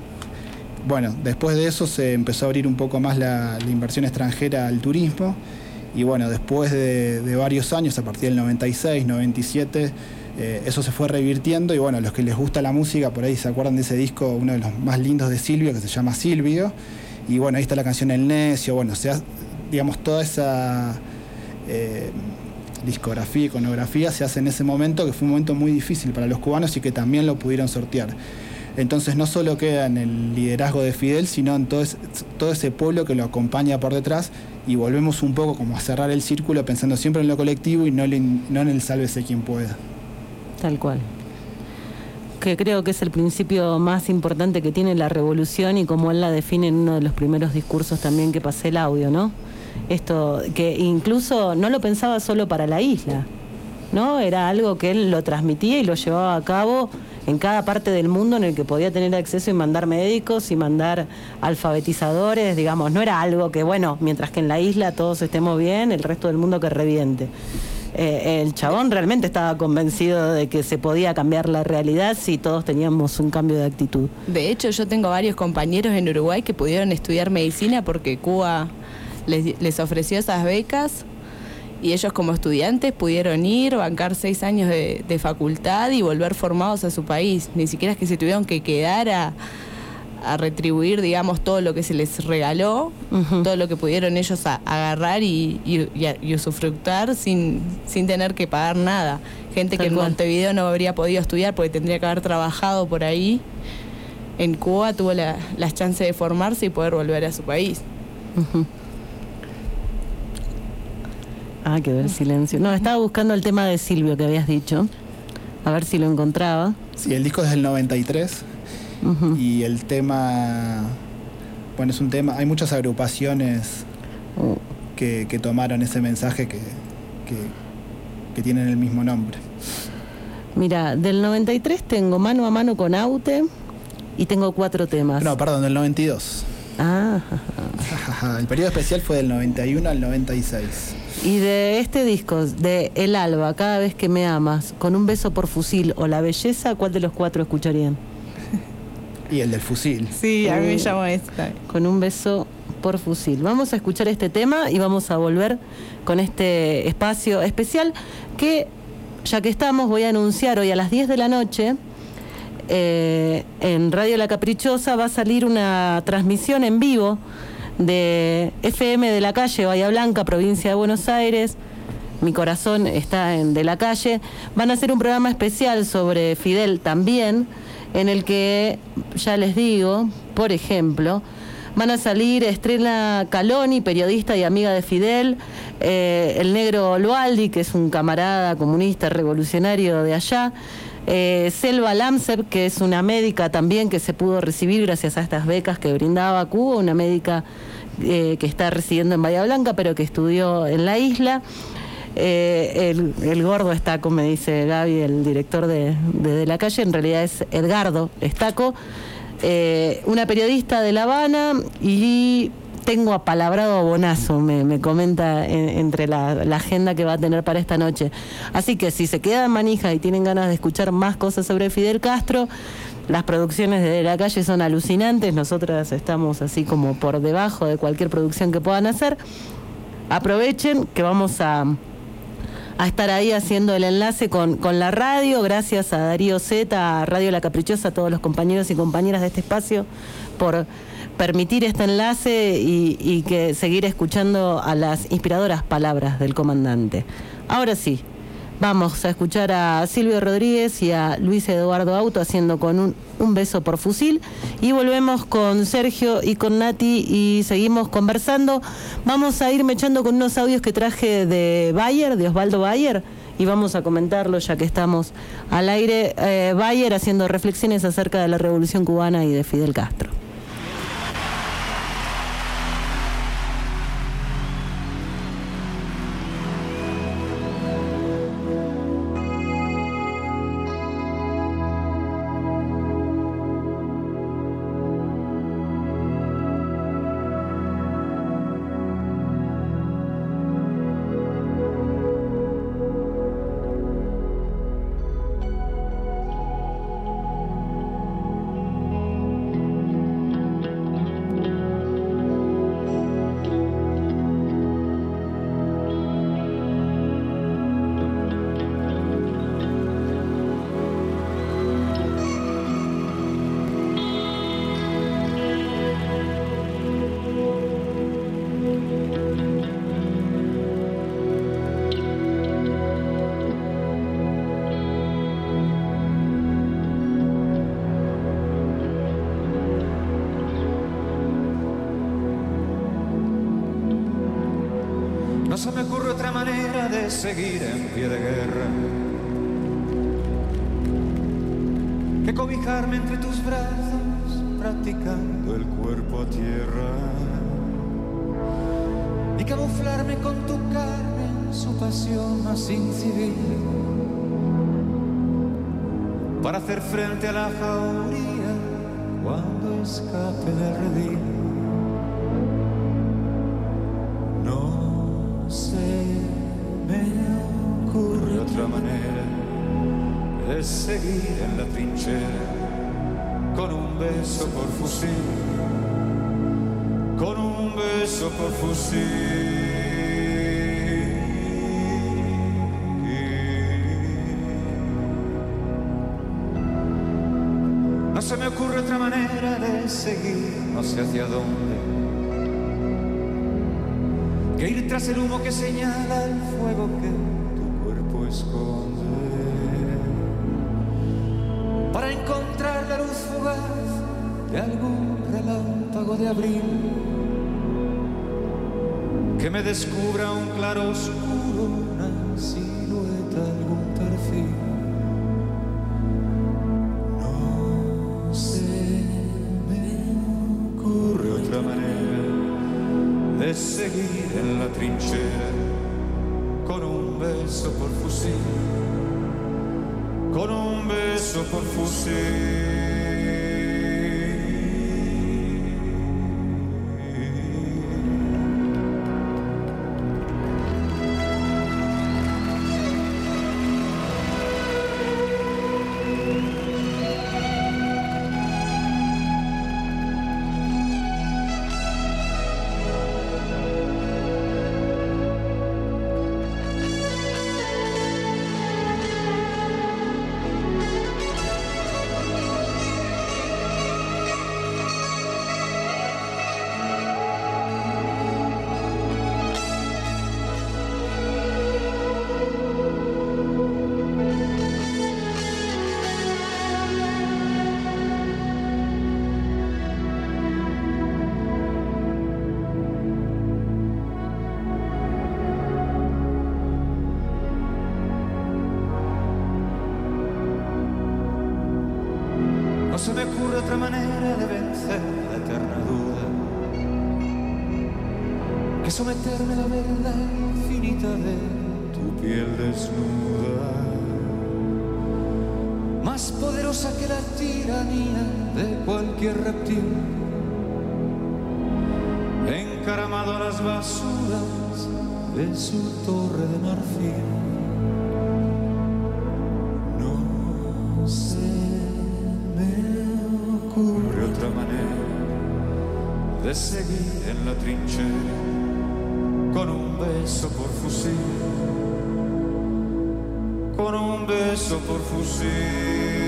Bueno, después de eso se empezó a abrir un poco más la, la inversión extranjera al turismo y bueno, después de, de varios años, a partir del noventa y seis, noventa y siete, eh, eso se fue revirtiendo y bueno, los que les gusta la música, por ahí se acuerdan de ese disco, uno de los más lindos de Silvio, que se llama Silvio, y bueno, ahí está la canción El Necio, bueno, o sea, digamos, toda esa eh, discografía, iconografía se hace en ese momento, que fue un momento muy difícil para los cubanos y que también lo pudieron sortear. Entonces no solo queda en el liderazgo de Fidel, sino en todo ese, todo ese pueblo que lo acompaña por detrás y volvemos un poco como a cerrar el círculo pensando siempre en lo colectivo y no, le, no en el sálvese quien pueda. Tal cual. Que creo que es el principio más importante que tiene la revolución y como él la define en uno de los primeros discursos también que pasé el audio, ¿no? Esto que incluso no lo pensaba solo para la isla, ¿no? Era algo que él lo transmitía y lo llevaba a cabo en cada parte del mundo en el que podía tener acceso y mandar médicos y mandar alfabetizadores, digamos, no era algo que, bueno, mientras que en la isla todos estemos bien, el resto del mundo que reviente. Eh, el chabón realmente estaba convencido de que se podía cambiar la realidad si todos teníamos un cambio de actitud. De hecho, yo tengo varios compañeros en Uruguay que pudieron estudiar medicina porque Cuba les, les ofreció esas becas. Y ellos como estudiantes pudieron ir, bancar seis años de, de facultad y volver formados a su país. Ni siquiera es que se tuvieron que quedar a, a retribuir, digamos, todo lo que se les regaló, uh-huh. todo lo que pudieron ellos a, agarrar y, y, y, y usufructar sin, sin tener que pagar nada. Gente Tal que cual. en Montevideo no habría podido estudiar porque tendría que haber trabajado por ahí. En Cuba tuvo la, las chances de formarse y poder volver a su país. Uh-huh. Ah, quedó el silencio. No, estaba buscando el tema de Silvio que habías dicho. A ver si lo encontraba. Sí, el disco es del noventa y tres. Uh-huh. Y el tema... Bueno, es un tema... Hay muchas agrupaciones uh. que, que tomaron ese mensaje que, que, que tienen el mismo nombre. Mira, del noventa y tres tengo Mano a Mano con Aute y tengo cuatro temas. No, perdón, del noventa y dos. Ah. El periodo especial fue del noventa y uno al noventa y seis. Y de este disco, de El Alba, Cada vez que me amas, Con un beso por fusil o La belleza, ¿cuál de los cuatro escucharían? Y el del fusil. Sí, a mí me llamó esta. Con un beso por fusil. Vamos a escuchar este tema y vamos a volver con este espacio especial que, ya que estamos, voy a anunciar hoy a las diez de la noche. Eh, en Radio La Caprichosa va a salir una transmisión en vivo de F M de la Calle, Bahía Blanca, provincia de Buenos Aires. Mi corazón está en De la Calle. Van a hacer un programa especial sobre Fidel también, en el que, ya les digo, por ejemplo, van a salir Estrella Caloni, periodista y amiga de Fidel, eh, el negro Loaldi, que es un camarada comunista revolucionario de allá, Eh, Selva Lamsep, que es una médica también que se pudo recibir gracias a estas becas que brindaba Cuba, una médica eh, que está residiendo en Bahía Blanca, pero que estudió en la isla. Eh, el, el gordo Estaco, me dice Gaby, el director de, de, de La Calle, en realidad es Edgardo Estaco, eh, una periodista de La Habana, y tengo apalabrado a Bonazo, me, me comenta en, entre la, la agenda que va a tener para esta noche. Así que si se quedan manija y tienen ganas de escuchar más cosas sobre Fidel Castro, las producciones de La Calle son alucinantes, nosotras estamos así como por debajo de cualquier producción que puedan hacer. Aprovechen que vamos a, a estar ahí haciendo el enlace con, con la radio, gracias a Darío Zeta, a Radio La Caprichosa, a todos los compañeros y compañeras de este espacio por permitir este enlace y, y que seguir escuchando a las inspiradoras palabras del comandante. Ahora sí, vamos a escuchar a Silvio Rodríguez y a Luis Eduardo Auto haciendo con un, un beso por fusil, y volvemos con Sergio y con Nati y seguimos conversando. Vamos a irme echando con unos audios que traje de Bayer, de Osvaldo Bayer, y vamos a comentarlo ya que estamos al aire. eh, Bayer haciendo reflexiones acerca de la Revolución Cubana y de Fidel Castro. se me ocurre otra manera de seguir en pie de guerra que cobijarme entre tus brazos, practicando el cuerpo a tierra y camuflarme con tu carne en su pasión más incivil para hacer frente a la jauría cuando escape del redil. No se me ocurre otra manera de seguir en la trinchera con un beso por fusil, con un beso por fusil. No se me ocurre otra manera de seguir, no sé hacia dónde, que ir tras el humo que señala el fuego que tu cuerpo esconde, para encontrar la luz fugaz de algún relámpago de abril que me descubra un claro oscuro, una silueta, algún perfil. No se me ocurre otra manera de seguir en la trinchera con un beso por fusil, con un beso por fusil. Se me ocurre otra manera de vencer la eterna duda que someterme a la verdad infinita de tu piel desnuda, más poderosa que la tiranía de cualquier reptil, encaramado a las basuras de su torre de marfil. No sé, ocurre otra manera de seguir en la trinchera con un beso por fusil, con un beso por fusil.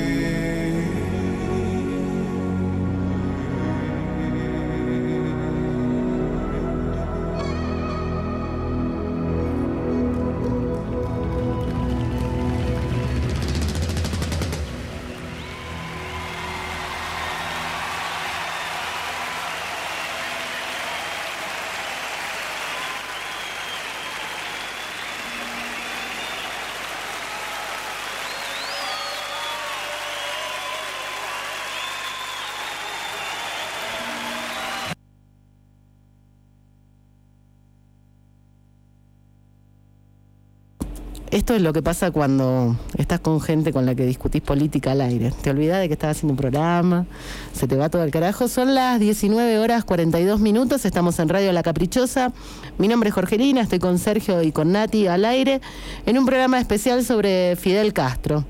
Esto es lo que pasa cuando estás con gente con la que discutís política al aire. Te olvidás de que estás haciendo un programa, se te va todo al carajo. Son las diecinueve horas cuarenta y dos minutos, estamos en Radio La Caprichosa. Mi nombre es Jorgelina, estoy con Sergio y con Nati al aire en un programa especial sobre Fidel Castro.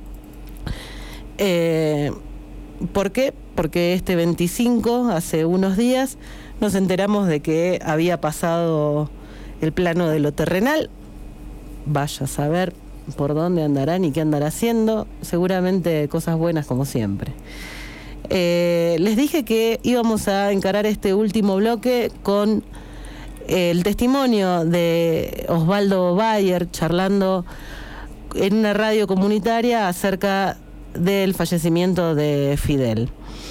Eh, ¿Por qué? Porque este veinticinco, hace unos días, nos enteramos de que había pasado el plano de lo terrenal. Vaya a saber por dónde andarán y qué andará haciendo. Seguramente cosas buenas como siempre. Eh, les dije que íbamos a encarar este último bloque con el testimonio de Osvaldo Bayer charlando en una radio comunitaria acerca del fallecimiento de Fidel.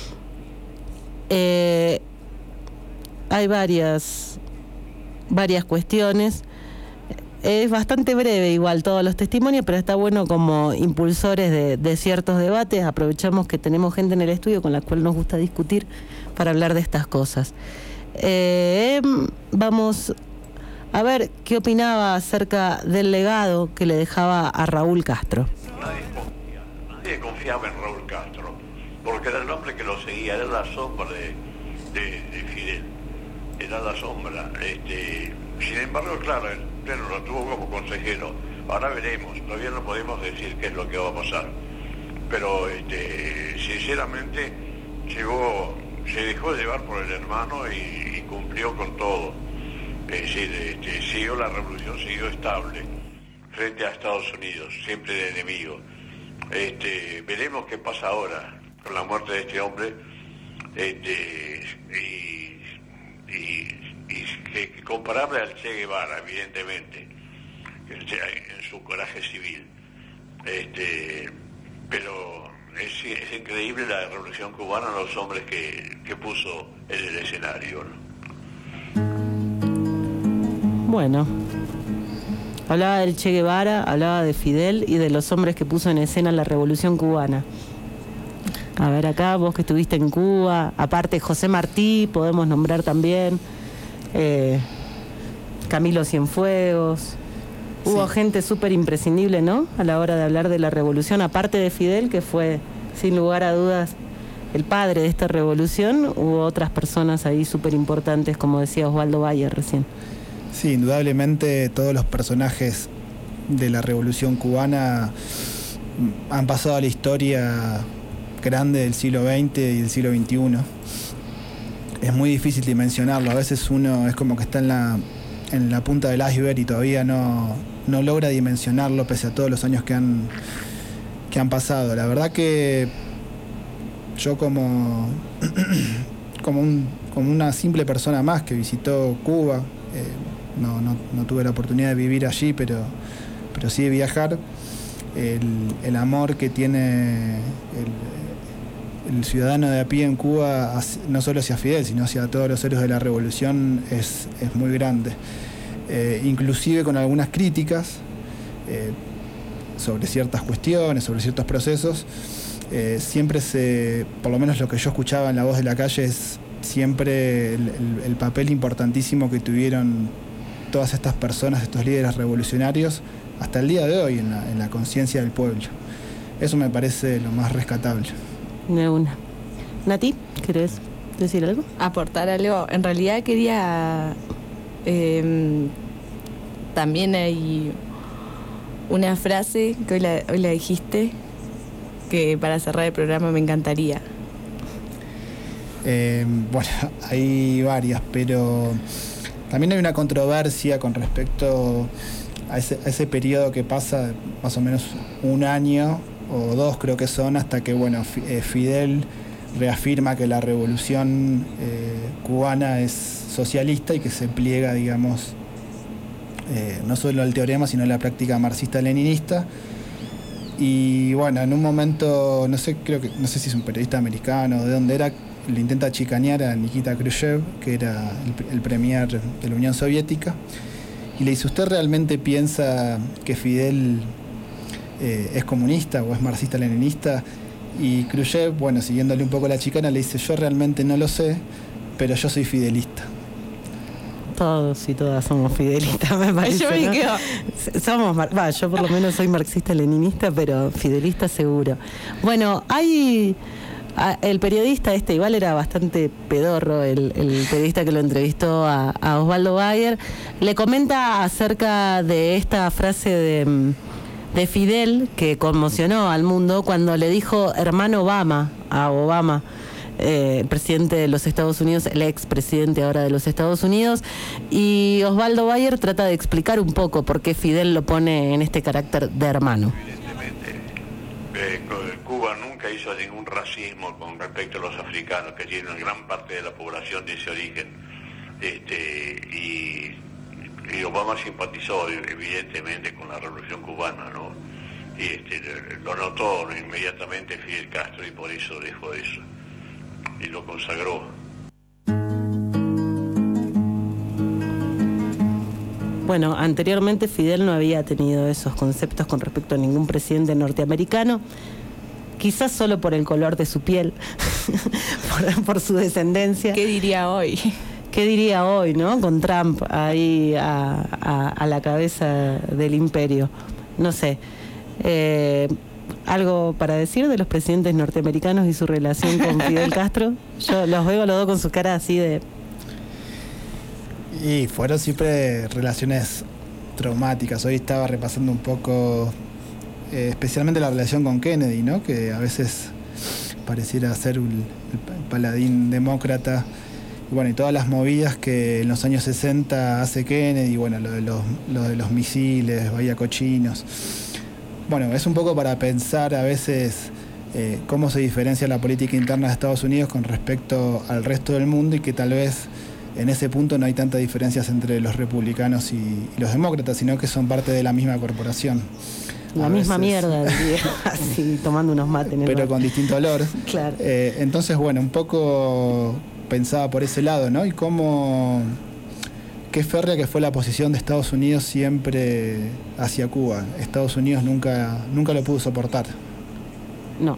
Eh, hay varias, varias cuestiones. Es bastante breve igual todos los testimonios, pero está bueno como impulsores de, de ciertos debates. Aprovechamos que tenemos gente en el estudio con la cual nos gusta discutir para hablar de estas cosas. Eh, vamos a ver qué opinaba acerca del legado que le dejaba a Raúl Castro. Nadie confía, nadie confiaba en Raúl Castro, porque era el hombre que lo seguía, era la sombra de, de, de Fidel, era la sombra. Este, sin embargo, claro, pero lo tuvo como consejero. Ahora veremos, todavía no podemos decir qué es lo que va a pasar. Pero este, sinceramente llegó, se dejó llevar por el hermano y, y cumplió con todo. Es decir, este, siguió la revolución, siguió estable frente a Estados Unidos, siempre de enemigo. Este, veremos qué pasa ahora con la muerte de este hombre. Este, y, y y que, comparable al Che Guevara, evidentemente, en su coraje civil. Este, pero es, es increíble la revolución cubana, los hombres que, que puso en el escenario, ¿no? Bueno, hablaba del Che Guevara, hablaba de Fidel y de los hombres que puso en escena la revolución cubana. A ver acá, vos que estuviste en Cuba, aparte José Martí, podemos nombrar también, eh, Camilo Cienfuegos, Hubo sí. gente súper imprescindible, ¿no? A la hora de hablar de la revolución, aparte de Fidel, que fue, sin lugar a dudas, el padre de esta revolución, hubo otras personas ahí súper importantes, como decía Osvaldo Bayer recién. Sí, indudablemente todos los personajes de la revolución cubana han pasado a la historia grande del siglo veinte y del siglo veintiuno. Es muy difícil dimensionarlo, a veces uno es como que está en la, en la punta del iceberg y todavía no, no logra dimensionarlo pese a todos los años que han, que han pasado. La verdad que yo como, como, un, como una simple persona más que visitó Cuba, eh, no, no, no tuve la oportunidad de vivir allí, pero, pero sí de viajar, el, el amor que tiene el, el ciudadano de a pie en Cuba, no solo hacia Fidel, sino hacia todos los héroes de la revolución, es, es muy grande. Eh, inclusive con algunas críticas eh, sobre ciertas cuestiones, sobre ciertos procesos, eh, siempre se, por lo menos lo que yo escuchaba en La Voz de la Calle, es siempre el, el, el papel importantísimo que tuvieron todas estas personas, estos líderes revolucionarios, hasta el día de hoy en la, en la conciencia del pueblo. Eso me parece lo más rescatable. De una. Nati, ¿querés decir algo? Aportar algo. En realidad quería... Eh, también hay una frase que hoy la, hoy la dijiste, que para cerrar el programa me encantaría. Eh, bueno, hay varias, pero también hay una controversia con respecto a ese, a ese periodo que pasa, más o menos un año o dos creo que son, hasta que bueno, Fidel reafirma que la revolución eh, cubana es socialista y que se pliega, digamos, eh, no solo al teorema, sino a la práctica marxista-leninista. Y bueno, en un momento, no sé, creo que, no sé si es un periodista americano, de dónde era, le intenta chicanear a Nikita Khrushchev, que era el, el premier de la Unión Soviética, y le dice: ¿usted realmente piensa que Fidel eh, es comunista o es marxista-leninista? Y Khrushchev, bueno, siguiéndole un poco la chicana, le dice: yo realmente no lo sé, pero yo soy fidelista. Todos y todas somos fidelistas, me parece, yo, ¿no? quedo... Somos, va, yo por lo menos soy marxista-leninista, pero fidelista seguro. Bueno, hay... El periodista este, igual era bastante pedorro, el, el periodista que lo entrevistó a, a Osvaldo Bayer, le comenta acerca de esta frase de, de Fidel que conmocionó al mundo cuando le dijo hermano Obama a Obama, eh, presidente de los Estados Unidos, el expresidente ahora de los Estados Unidos, y Osvaldo Bayer trata de explicar un poco por qué Fidel lo pone en este carácter de hermano. Eh, Cuba nunca hizo ningún racismo con respecto a los africanos, que tienen gran parte de la población de ese origen. Este, y, y Obama simpatizó evidentemente con la revolución cubana, ¿no? Y este, lo notó inmediatamente Fidel Castro y por eso dejó eso y lo consagró. Bueno, anteriormente Fidel no había tenido esos conceptos con respecto a ningún presidente norteamericano, quizás solo por el color de su piel, por, por su descendencia. ¿Qué diría hoy? ¿Qué diría hoy, no? Con Trump ahí a, a, a la cabeza del imperio. No sé. Eh, ¿Algo para decir de los presidentes norteamericanos y su relación con Fidel Castro? Yo los veo los dos con su cara así de... Y fueron siempre relaciones traumáticas. Hoy estaba repasando un poco, eh, especialmente la relación con Kennedy, ¿no? Que a veces pareciera ser un, el paladín demócrata. Y bueno, y todas las movidas que en los años sesenta hace Kennedy, bueno, lo de los, lo de los misiles, Bahía Cochinos. Bueno, es un poco para pensar a veces eh, cómo se diferencia la política interna de Estados Unidos con respecto al resto del mundo, y que tal vez en ese punto no hay tantas diferencias entre los republicanos y, y los demócratas, sino que son parte de la misma corporación. La a misma veces, mierda, diría, así, tomando unos mates. En el pero bar. Con distinto olor. Claro. Eh, entonces, bueno, un poco pensaba por ese lado, ¿no? Y cómo, qué férrea que fue la posición de Estados Unidos siempre hacia Cuba. Estados Unidos nunca, nunca lo pudo soportar. No,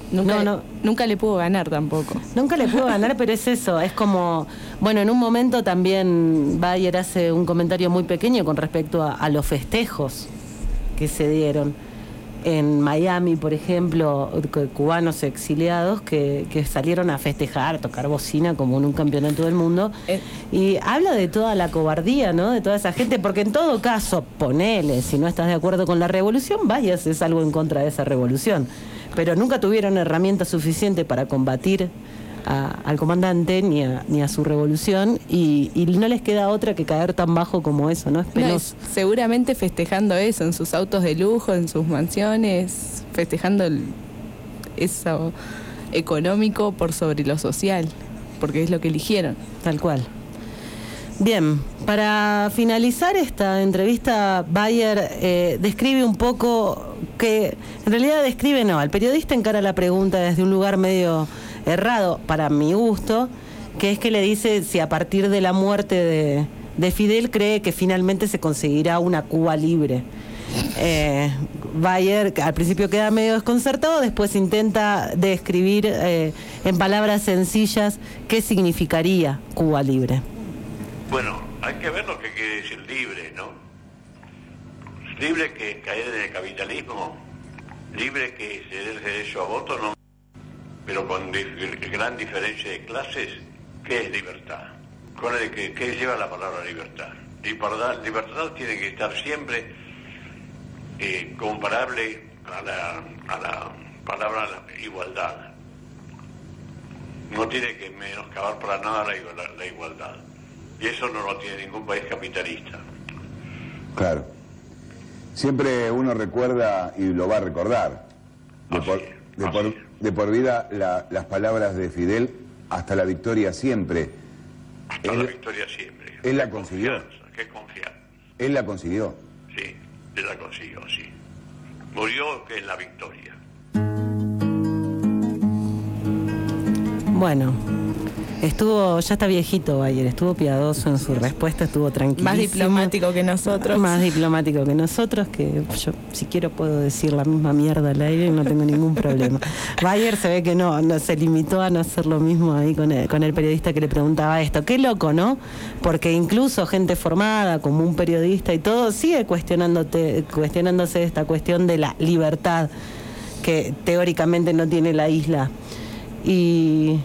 Nunca, no, le, no. nunca le pudo ganar tampoco. Nunca le pudo ganar, pero es eso, es como, bueno, en un momento también Bayer hace un comentario muy pequeño con respecto a, a los festejos que se dieron en Miami, por ejemplo, cubanos exiliados que, que salieron a festejar, a tocar bocina como en un campeonato del mundo, eh. y habla de toda la cobardía, ¿no? De toda esa gente, porque en todo caso, ponele, si no estás de acuerdo con la revolución, vayas, es algo en contra de esa revolución, pero nunca tuvieron herramientas suficientes para combatir A, al comandante ni a, ni a su revolución y, y no les queda otra que caer tan bajo como eso, ¿no? Es no, es seguramente festejando eso, en sus autos de lujo, en sus mansiones, festejando el, eso económico por sobre lo social, porque es lo que eligieron. Tal cual. Bien, para finalizar esta entrevista, Bayer eh, describe un poco que, en realidad describe no, el periodista encara la pregunta desde un lugar medio errado, para mi gusto, que es que le dice si a partir de la muerte de, de Fidel cree que finalmente se conseguirá una Cuba libre. Eh, Bayer al principio queda medio desconcertado, después intenta describir eh, en palabras sencillas qué significaría Cuba libre. Bueno, hay que ver lo que quiere decir libre, ¿no? Libre que caer en el capitalismo, libre que ceder el derecho a voto, no. Pero con dif- gran diferencia de clases, ¿qué es libertad? ¿Qué, qué lleva la palabra libertad? Libertad, libertad tiene que estar siempre eh, comparable a la, a la palabra igualdad. No tiene que menoscabar para nada la, la, la igualdad. Y eso no lo tiene ningún país capitalista. Claro. Siempre uno recuerda y lo va a recordar. De por, de por, de por vida la, las palabras de Fidel, hasta la victoria siempre. Hasta él, la victoria siempre. Él la consiguió. Qué confianza. Él la consiguió. Sí, él la consiguió, sí. Murió que en la victoria. Bueno, estuvo, ya está viejito Bayer, estuvo piadoso en su respuesta, estuvo tranquilísimo. Más diplomático que nosotros. Más diplomático que nosotros, que yo si quiero puedo decir la misma mierda al aire y no tengo ningún problema. Bayer se ve que no, no se limitó a no hacer lo mismo ahí con el, con el periodista que le preguntaba esto. Qué loco, ¿no? Porque incluso gente formada como un periodista y todo sigue cuestionándote, cuestionándose esta cuestión de la libertad que teóricamente no tiene la isla. Y,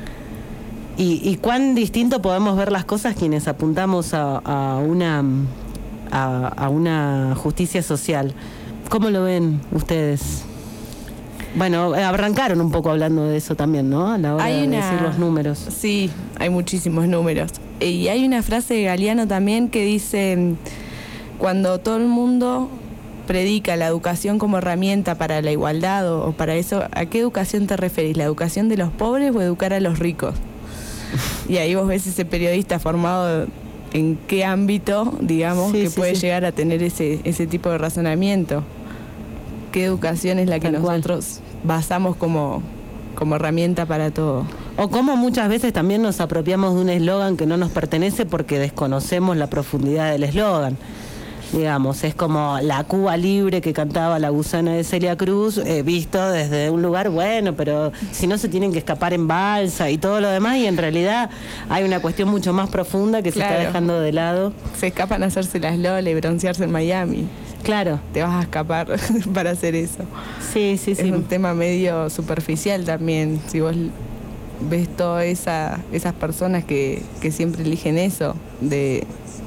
y, y cuán distinto podemos ver las cosas quienes apuntamos a, a, una, a, a una justicia social. ¿Cómo lo ven ustedes? Bueno, arrancaron un poco hablando de eso también, ¿no? A la hora hay de una, decir los números. Sí, hay muchísimos números. Y hay una frase de Galeano también que dice, cuando todo el mundo predica la educación como herramienta para la igualdad o, o para eso, ¿a qué educación te referís? ¿La educación de los pobres o educar a los ricos? Y ahí vos ves ese periodista formado en qué ámbito, digamos, sí, que sí, puede sí. llegar a tener ese, ese tipo de razonamiento. ¿Qué educación es la que Tal nosotros cual. basamos como, como herramienta para todo? O cómo muchas veces también nos apropiamos de un eslogan que no nos pertenece porque desconocemos la profundidad del eslogan. Digamos, es como la Cuba libre que cantaba la gusana de Celia Cruz, eh, visto desde un lugar bueno, pero si no se tienen que escapar en balsa y todo lo demás, y en realidad hay una cuestión mucho más profunda que claro. se está dejando de lado. Se escapan a hacerse las lolas y broncearse en Miami. Claro. Te vas a escapar para hacer eso. Sí, sí, sí. Es un tema medio superficial también, si vos ves todas esa, esas personas que, que siempre eligen eso, de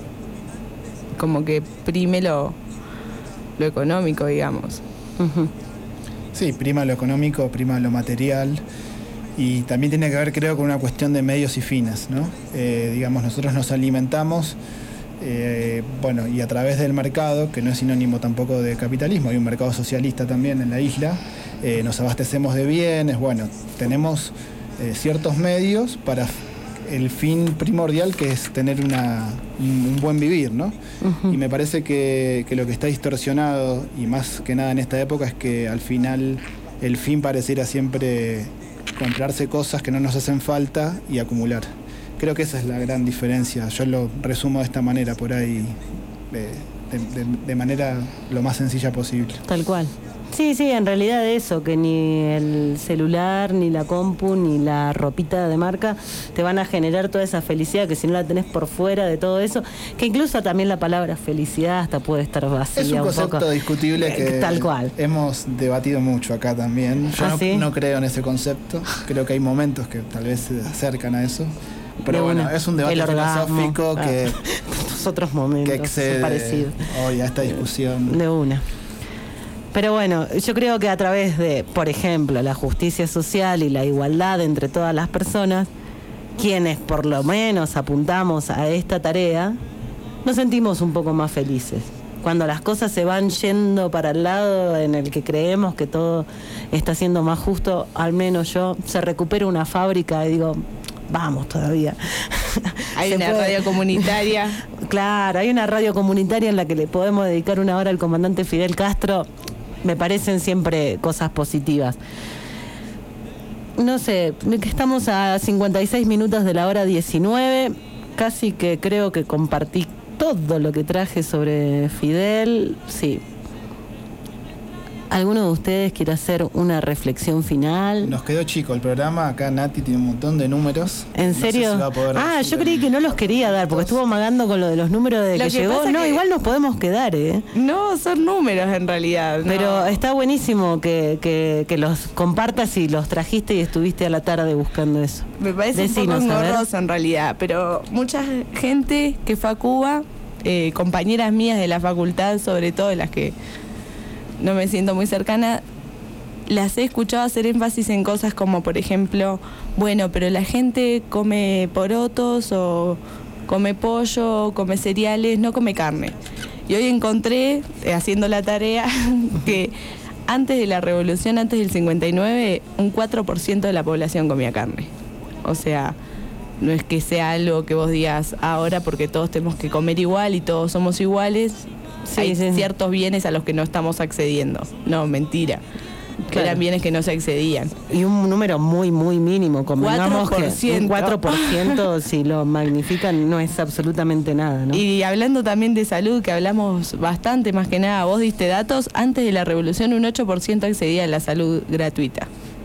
como que prime lo, lo económico, digamos. Uh-huh. Sí, prima lo económico, prima lo material, y también tiene que ver, creo, con una cuestión de medios y fines, ¿no? Eh, digamos, nosotros nos alimentamos, eh, bueno, y a través del mercado, que no es sinónimo tampoco de capitalismo, hay un mercado socialista también en la isla, eh, nos abastecemos de bienes, bueno, tenemos eh, ciertos medios para el fin primordial, que es tener una, un, un buen vivir, ¿no? Uh-huh. Y me parece que, que lo que está distorsionado, y más que nada en esta época, es que al final el fin pareciera siempre comprarse cosas que no nos hacen falta y acumular. Creo que esa es la gran diferencia. Yo lo resumo de esta manera, por ahí, de, de, de manera lo más sencilla posible. Tal cual, Sí, sí, en realidad eso, que ni el celular, ni la compu, ni la ropita de marca te van a generar toda esa felicidad que si no la tenés por fuera de todo eso, que incluso también la palabra felicidad hasta puede estar vacía. Es un concepto poco. discutible que Tal cual. hemos debatido mucho acá también. Yo ¿Ah, no, sí? no creo en ese concepto, creo que hay momentos que tal vez se acercan a eso. Pero De bueno, una. es un debate El orgasmo. filosófico Ah. que, Los otros momentos que excede parecidos. hoy a esta discusión. De una. Pero bueno, yo creo que a través de, por ejemplo, la justicia social y la igualdad entre todas las personas, quienes por lo menos apuntamos a esta tarea, nos sentimos un poco más felices. Cuando las cosas se van yendo para el lado en el que creemos que todo está siendo más justo, al menos yo, se recupera una fábrica y digo, vamos todavía. Hay Se una puede. radio comunitaria. Claro, hay una radio comunitaria en la que le podemos dedicar una hora al comandante Fidel Castro. Me parecen siempre cosas positivas. No sé, estamos a cincuenta y seis minutos de la hora diecinueve. Casi que creo que compartí todo lo que traje sobre Fidel. Sí. ¿Alguno de ustedes quiere hacer una reflexión final? Nos quedó chico el programa, acá Nati tiene un montón de números. ¿En No sé serio? si va a poder ah, decir yo creí que no los quería dar, porque estuvo amagando con lo de los números de Lo que, que llegó. pasa No, que- igual nos podemos quedar, ¿eh? No, son números en realidad. no. Pero está buenísimo que, que, que los compartas y los trajiste y estuviste a la tarde buscando eso. Me parece Decinos, un poco a ver. engorroso en realidad, pero mucha gente que fue a Cuba, eh, compañeras mías de la facultad, sobre todo de las que no me siento muy cercana, las he escuchado hacer énfasis en cosas como, por ejemplo, bueno, pero la gente come porotos o come pollo, o come cereales, no come carne. Y hoy encontré, eh, haciendo la tarea, que antes de la revolución, antes del cincuenta y nueve, un cuatro por ciento de la población comía carne. O sea, no es que sea algo que vos digas ahora porque todos tenemos que comer igual y todos somos iguales. Sí, Hay sí, sí. ciertos bienes a los que no estamos accediendo. No, mentira. Claro. Eran bienes que no se excedían. Y un número muy, muy mínimo. Convengamos cuatro por que ciento. un cuatro por ciento, si lo magnifican, no es absolutamente nada, ¿no? Y hablando también de salud, que hablamos bastante, más que nada, vos diste datos, antes de la revolución un ocho por ciento accedía a la salud gratuita.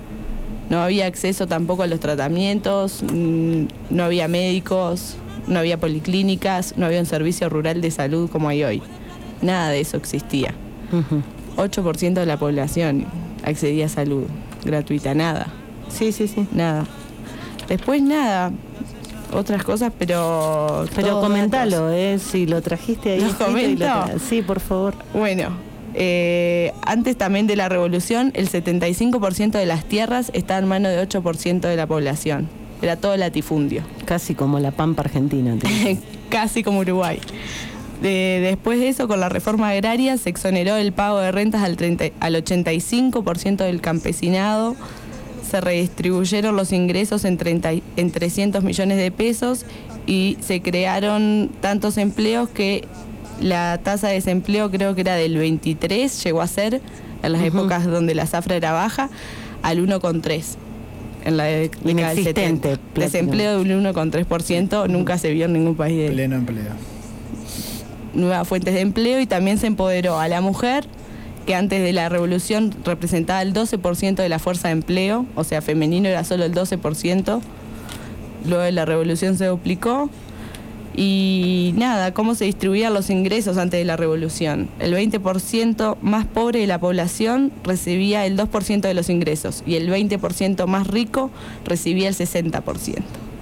No había acceso tampoco a los tratamientos, mm, no había médicos, no había policlínicas, no había un servicio rural de salud como hay hoy. Nada de eso existía. Ujú. ocho por ciento de la población accedía a salud gratuita, nada. Sí, sí, sí. Nada. Después nada, otras cosas, pero... Pero todos comentalo, datos. ¿eh? Si lo trajiste ahí. ¿Lo escrito y lo comento? tra- Sí, por favor. Bueno, eh, antes también de la revolución, el setenta y cinco por ciento de las tierras está en mano de ocho por ciento de la población. Era todo latifundio. Casi como la Pampa Argentina. te- Casi como Uruguay. De- después de eso, con la reforma agraria, se exoneró el pago de rentas al, treinta, al ochenta y cinco por ciento del campesinado, se redistribuyeron los ingresos en, treinta, y- en trescientos millones de pesos y se crearon tantos empleos que la tasa de desempleo creo que era del veintitrés, llegó a ser, en las Ujú. épocas donde la zafra era baja, al uno coma tres. En la década del Inexistente, setenta. Desempleo del uno coma tres por ciento nunca se vio en ningún país de Pleno empleo. nuevas fuentes de empleo, y también se empoderó a la mujer, que antes de la revolución representaba el doce por ciento de la fuerza de empleo, o sea, femenino era solo el doce por ciento. Luego de la revolución se duplicó. Y nada, cómo se distribuían los ingresos antes de la revolución. El veinte por ciento más pobre de la población recibía el dos por ciento de los ingresos y el veinte por ciento más rico recibía el sesenta por ciento.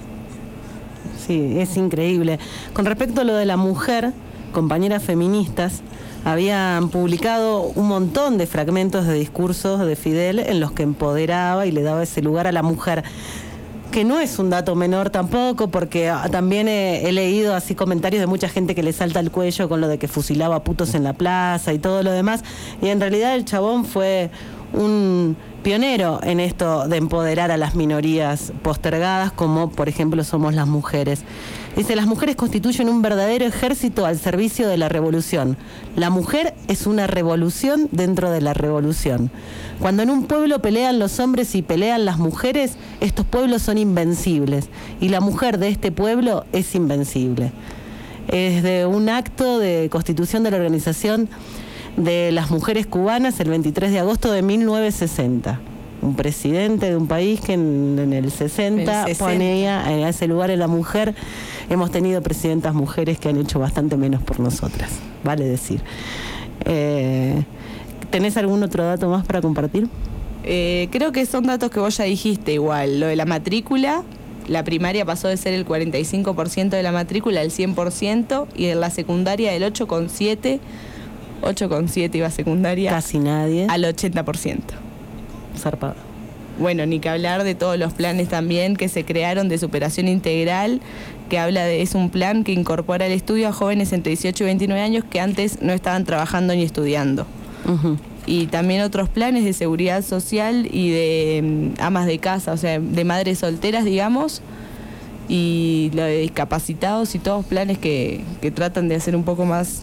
Sí, es increíble. Con respecto a lo de la mujer, compañeras feministas habían publicado un montón de fragmentos de discursos de Fidel en los que empoderaba y le daba ese lugar a la mujer, que no es un dato menor tampoco, porque ah, también he, he leído así comentarios de mucha gente que le salta el cuello con lo de que fusilaba putos en la plaza y todo lo demás, y en realidad el chabón fue un pionero en esto de empoderar a las minorías postergadas, como por ejemplo somos las mujeres. Dice, las mujeres constituyen un verdadero ejército al servicio de la revolución. La mujer es una revolución dentro de la revolución. Cuando en un pueblo pelean los hombres y pelean las mujeres, estos pueblos son invencibles. Y la mujer de este pueblo es invencible. Es de un acto de constitución de la organización de las mujeres cubanas el veintitrés de agosto de mil novecientos sesenta. Un presidente de un país que en, en el sesenta, el sesenta ponía a ese lugar a la mujer. Hemos tenido presidentas mujeres que han hecho bastante menos por nosotras, vale decir. Eh, ¿Tenés algún otro dato más para compartir? Eh, creo que son datos que vos ya dijiste igual. Lo de la matrícula, la primaria pasó de ser el cuarenta y cinco por ciento de la matrícula al cien por ciento y en la secundaria del ocho coma siete ocho coma siete iba a secundaria. Casi nadie. Al ochenta por ciento. Zarpado. Bueno, ni que hablar de todos los planes también que se crearon de superación integral, que habla de, es un plan que incorpora el estudio a jóvenes entre dieciocho y veintinueve años que antes no estaban trabajando ni estudiando. Uh-huh. Y también otros planes de seguridad social y de um, amas de casa, o sea, de madres solteras, digamos, y lo de discapacitados y todos planes que, que tratan de hacer un poco más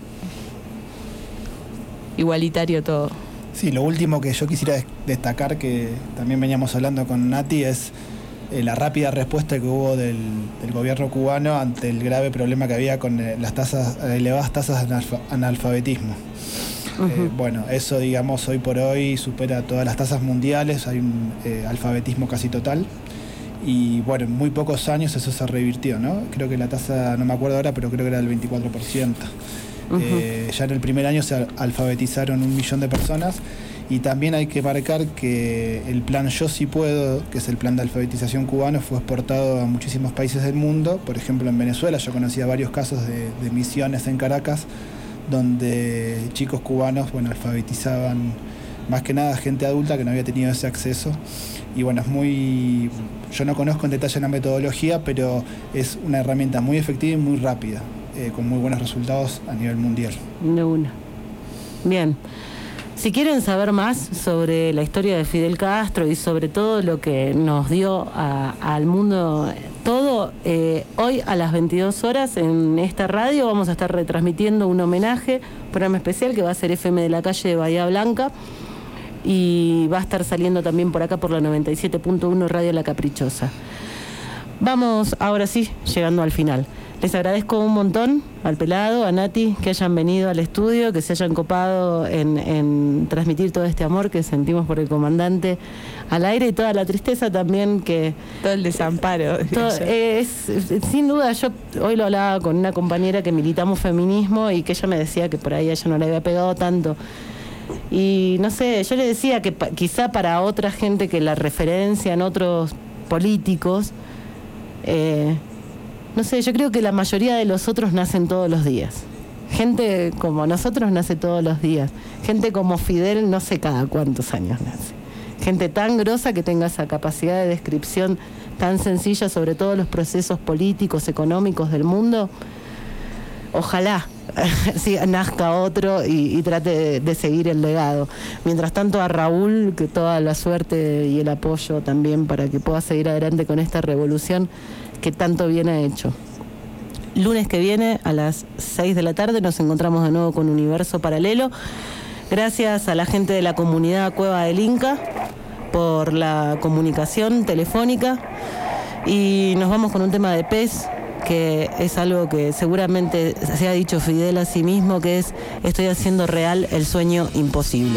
igualitario todo. Sí, lo último que yo quisiera destacar, que también veníamos hablando con Nati, es eh, la rápida respuesta que hubo del, del gobierno cubano ante el grave problema que había con eh, las tasas, elevadas tasas de analfa, analfabetismo. Uh-huh. Eh, bueno, eso, digamos, hoy por hoy supera todas las tasas mundiales, hay un eh, alfabetismo casi total. Y bueno, en muy pocos años eso se revirtió, ¿no? Creo que la tasa, no me acuerdo ahora, pero creo que era del veinticuatro por ciento. Uh-huh. Eh, ya en el primer año se alfabetizaron un millón de personas. Y también hay que marcar que el plan Yo Sí Puedo, que es el plan de alfabetización cubano, fue exportado a muchísimos países del mundo. Por ejemplo, en Venezuela yo conocía varios casos de, de misiones en Caracas, donde chicos cubanos, bueno, alfabetizaban más que nada gente adulta que no había tenido ese acceso. Y bueno, es muy... Yo no conozco en detalle la metodología, pero es una herramienta muy efectiva y muy rápida, eh, con muy buenos resultados a nivel mundial. De una. Bien. Si quieren saber más sobre la historia de Fidel Castro y sobre todo lo que nos dio a, al mundo todo, eh, hoy a las veintidós horas en esta radio vamos a estar retransmitiendo un homenaje, un programa especial que va a ser F M de la calle de Bahía Blanca y va a estar saliendo también por acá por la noventa y siete punto uno Radio La Caprichosa. Vamos ahora sí, llegando al final. Les agradezco un montón al Pelado, a Nati, que hayan venido al estudio, que se hayan copado en, en transmitir todo este amor que sentimos por el comandante al aire y toda la tristeza también que... Todo el desamparo. Todo, es, es, sin duda, yo hoy lo hablaba con una compañera que militamos feminismo y que ella me decía que por ahí a ella no le había pegado tanto. Y no sé, yo le decía que pa, quizá para otra gente que la referencian otros políticos... Eh, No sé, yo creo que la mayoría de los otros nacen todos los días. Gente como nosotros nace todos los días. Gente como Fidel no sé cada cuántos años nace. Gente tan grosa que tenga esa capacidad de descripción tan sencilla sobre todos los procesos políticos, económicos del mundo. Ojalá sí, nazca otro y, y trate de, de seguir el legado. Mientras tanto a Raúl, que toda la suerte y el apoyo también para que pueda seguir adelante con esta revolución que tanto bien ha hecho. Lunes que viene a las seis de la tarde nos encontramos de nuevo con Universo Paralelo. Gracias a la gente de la comunidad Cueva del Inca por la comunicación telefónica y nos vamos con un tema de Pez, que es algo que seguramente se ha dicho Fidel a sí mismo, que es: estoy haciendo real el sueño imposible.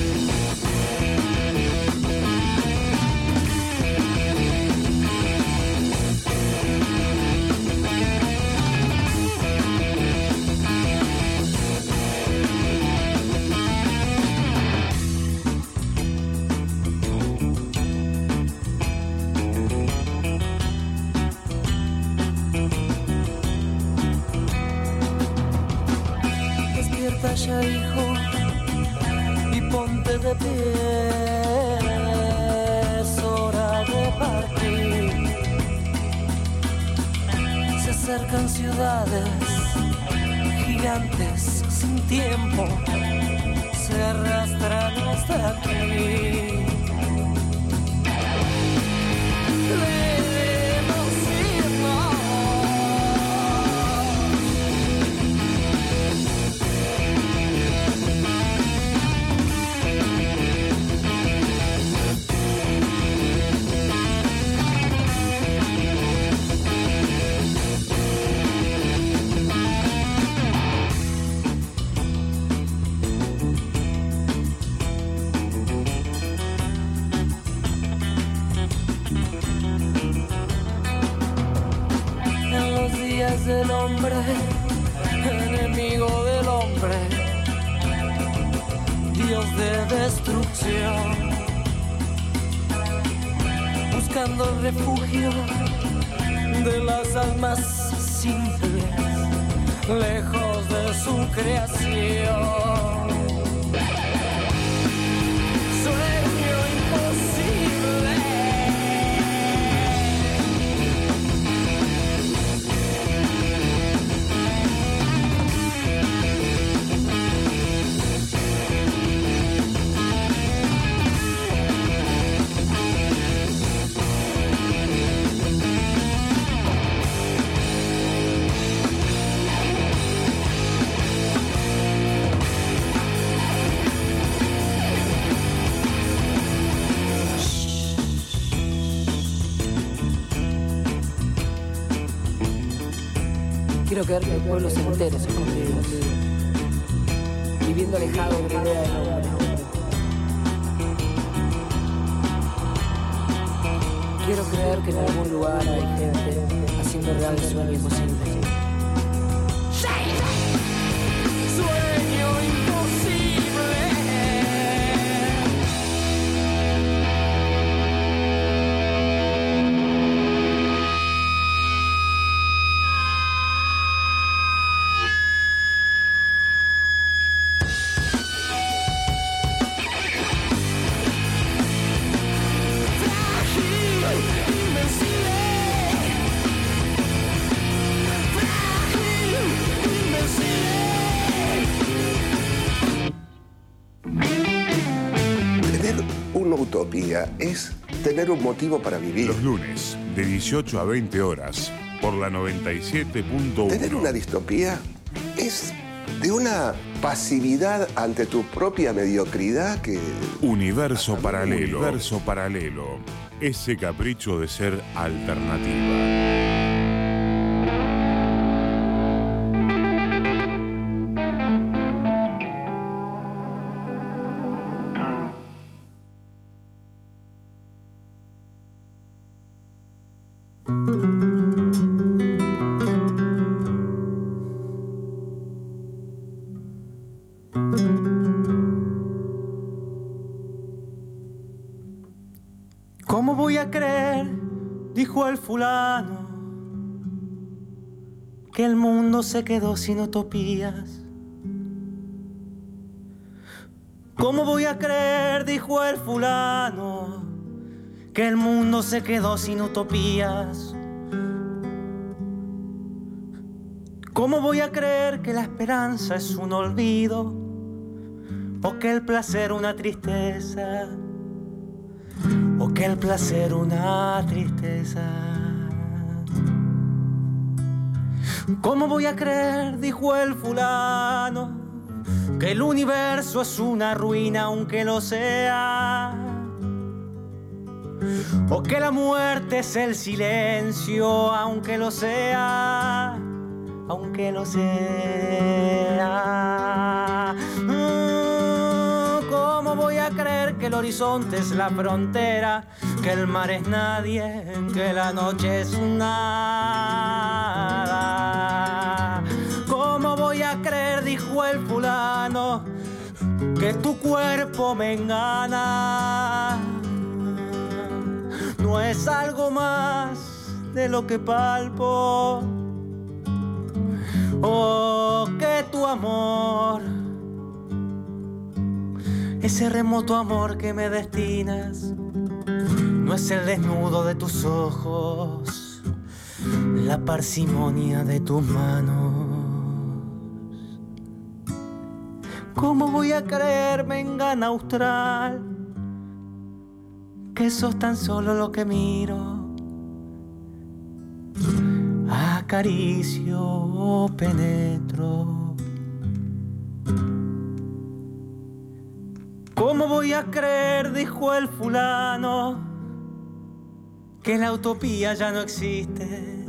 Ya, hijo, y ponte de pie, es hora de partir. Se acercan ciudades gigantes sin tiempo, se arrastran hasta aquí. es del hombre, enemigo del hombre, Dios de destrucción, buscando el refugio de las almas simples, lejos de su creación. Sueño imposible. Quiero creer que el pueblo se entere sus conflictos, viviendo alejado de la idea del hombre. Quiero creer que en algún lugar hay gente haciendo real el sueño imposible. Sueño imposible. Utopía es tener un motivo para vivir. Los lunes, de dieciocho a veinte horas, por la noventa y siete punto uno. Tener una distopía es de una pasividad ante tu propia mediocridad que... Universo paralelo. Universo paralelo. Ese capricho de ser alternativa. ¿Cómo voy a creer, dijo el fulano, que el mundo se quedó sin utopías? ¿Cómo voy a creer, dijo el fulano, que el mundo se quedó sin utopías? ¿Cómo voy a creer que la esperanza es un olvido o que el placer una tristeza? O que el placer una tristeza. ¿Cómo voy a creer, dijo el fulano, que el universo es una ruina aunque lo sea? O que la muerte es el silencio aunque lo sea, aunque lo sea. ¿Cómo voy a creer que el horizonte es la frontera, que el mar es nadie, que la noche es nada? ¿Cómo voy a creer, dijo el fulano, que tu cuerpo me engana? No es algo más de lo que palpo, o que tu amor, ese remoto amor que me destinas, no es el desnudo de tus ojos, la parsimonia de tus manos. ¿Cómo voy a creerme en gana austral, que sos tan solo lo que miro, acaricio, penetro? ¿Cómo voy a creer, dijo el fulano, que la utopía ya no existe?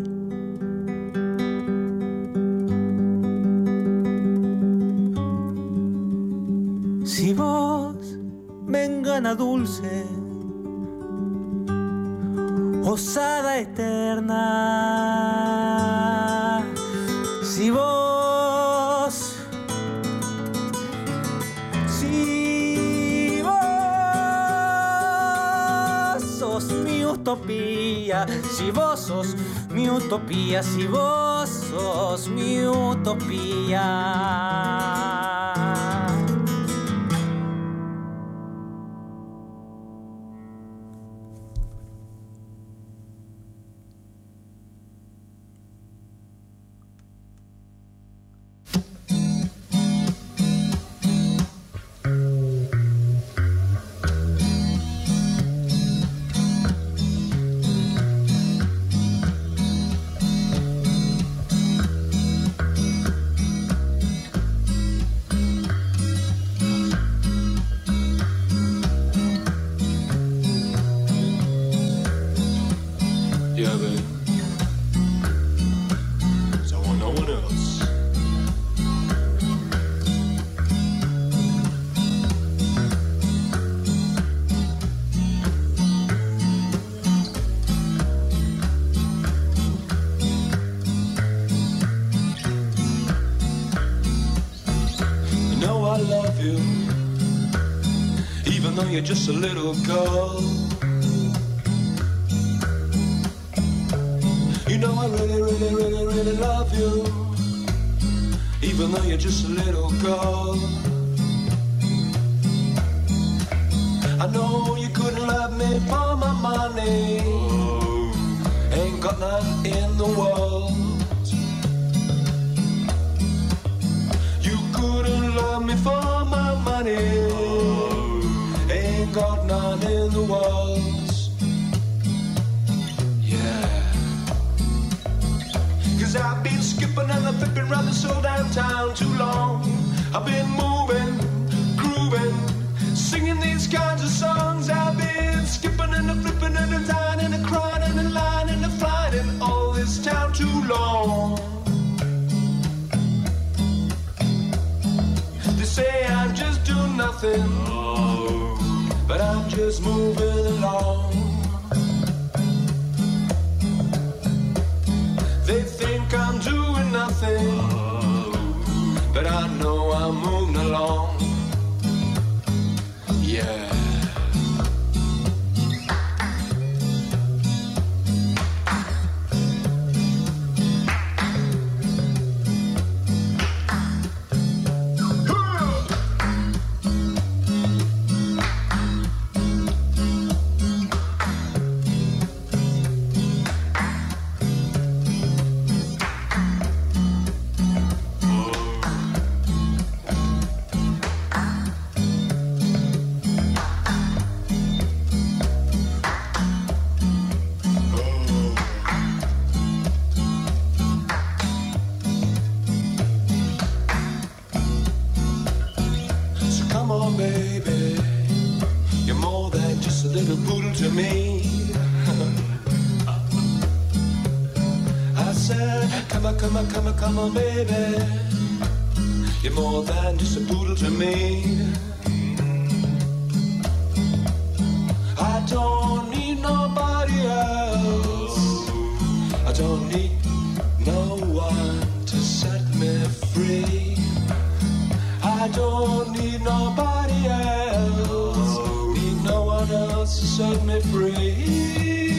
Si vos me engana dulce, osada eterna, utopía, si vos sos mi utopía, si vos sos mi utopía. You're just a little girl. You know I really, really, really, really love you, even though you're just a little girl. I know you couldn't love me for my money, ain't got none in the world. You couldn't love me for my money, got none in the world. Yeah. Cause I've been skipping and I'm flipping round this old damn town too long. I've been moving, grooving, singing these kinds of songs. I've been skipping and I'm flipping and I'm dying and I'm crying and I'm lying and I'm flying in all this town too long. They say I'm just doing nothing, but I'm just moving along. They think I'm doing nothing, but I know I'm moving along. Yeah. Come on, come on, come on, baby. You're more than just a poodle to me. I don't need nobody else. I don't need no one to set me free. I don't need nobody else. Need no one else to set me free.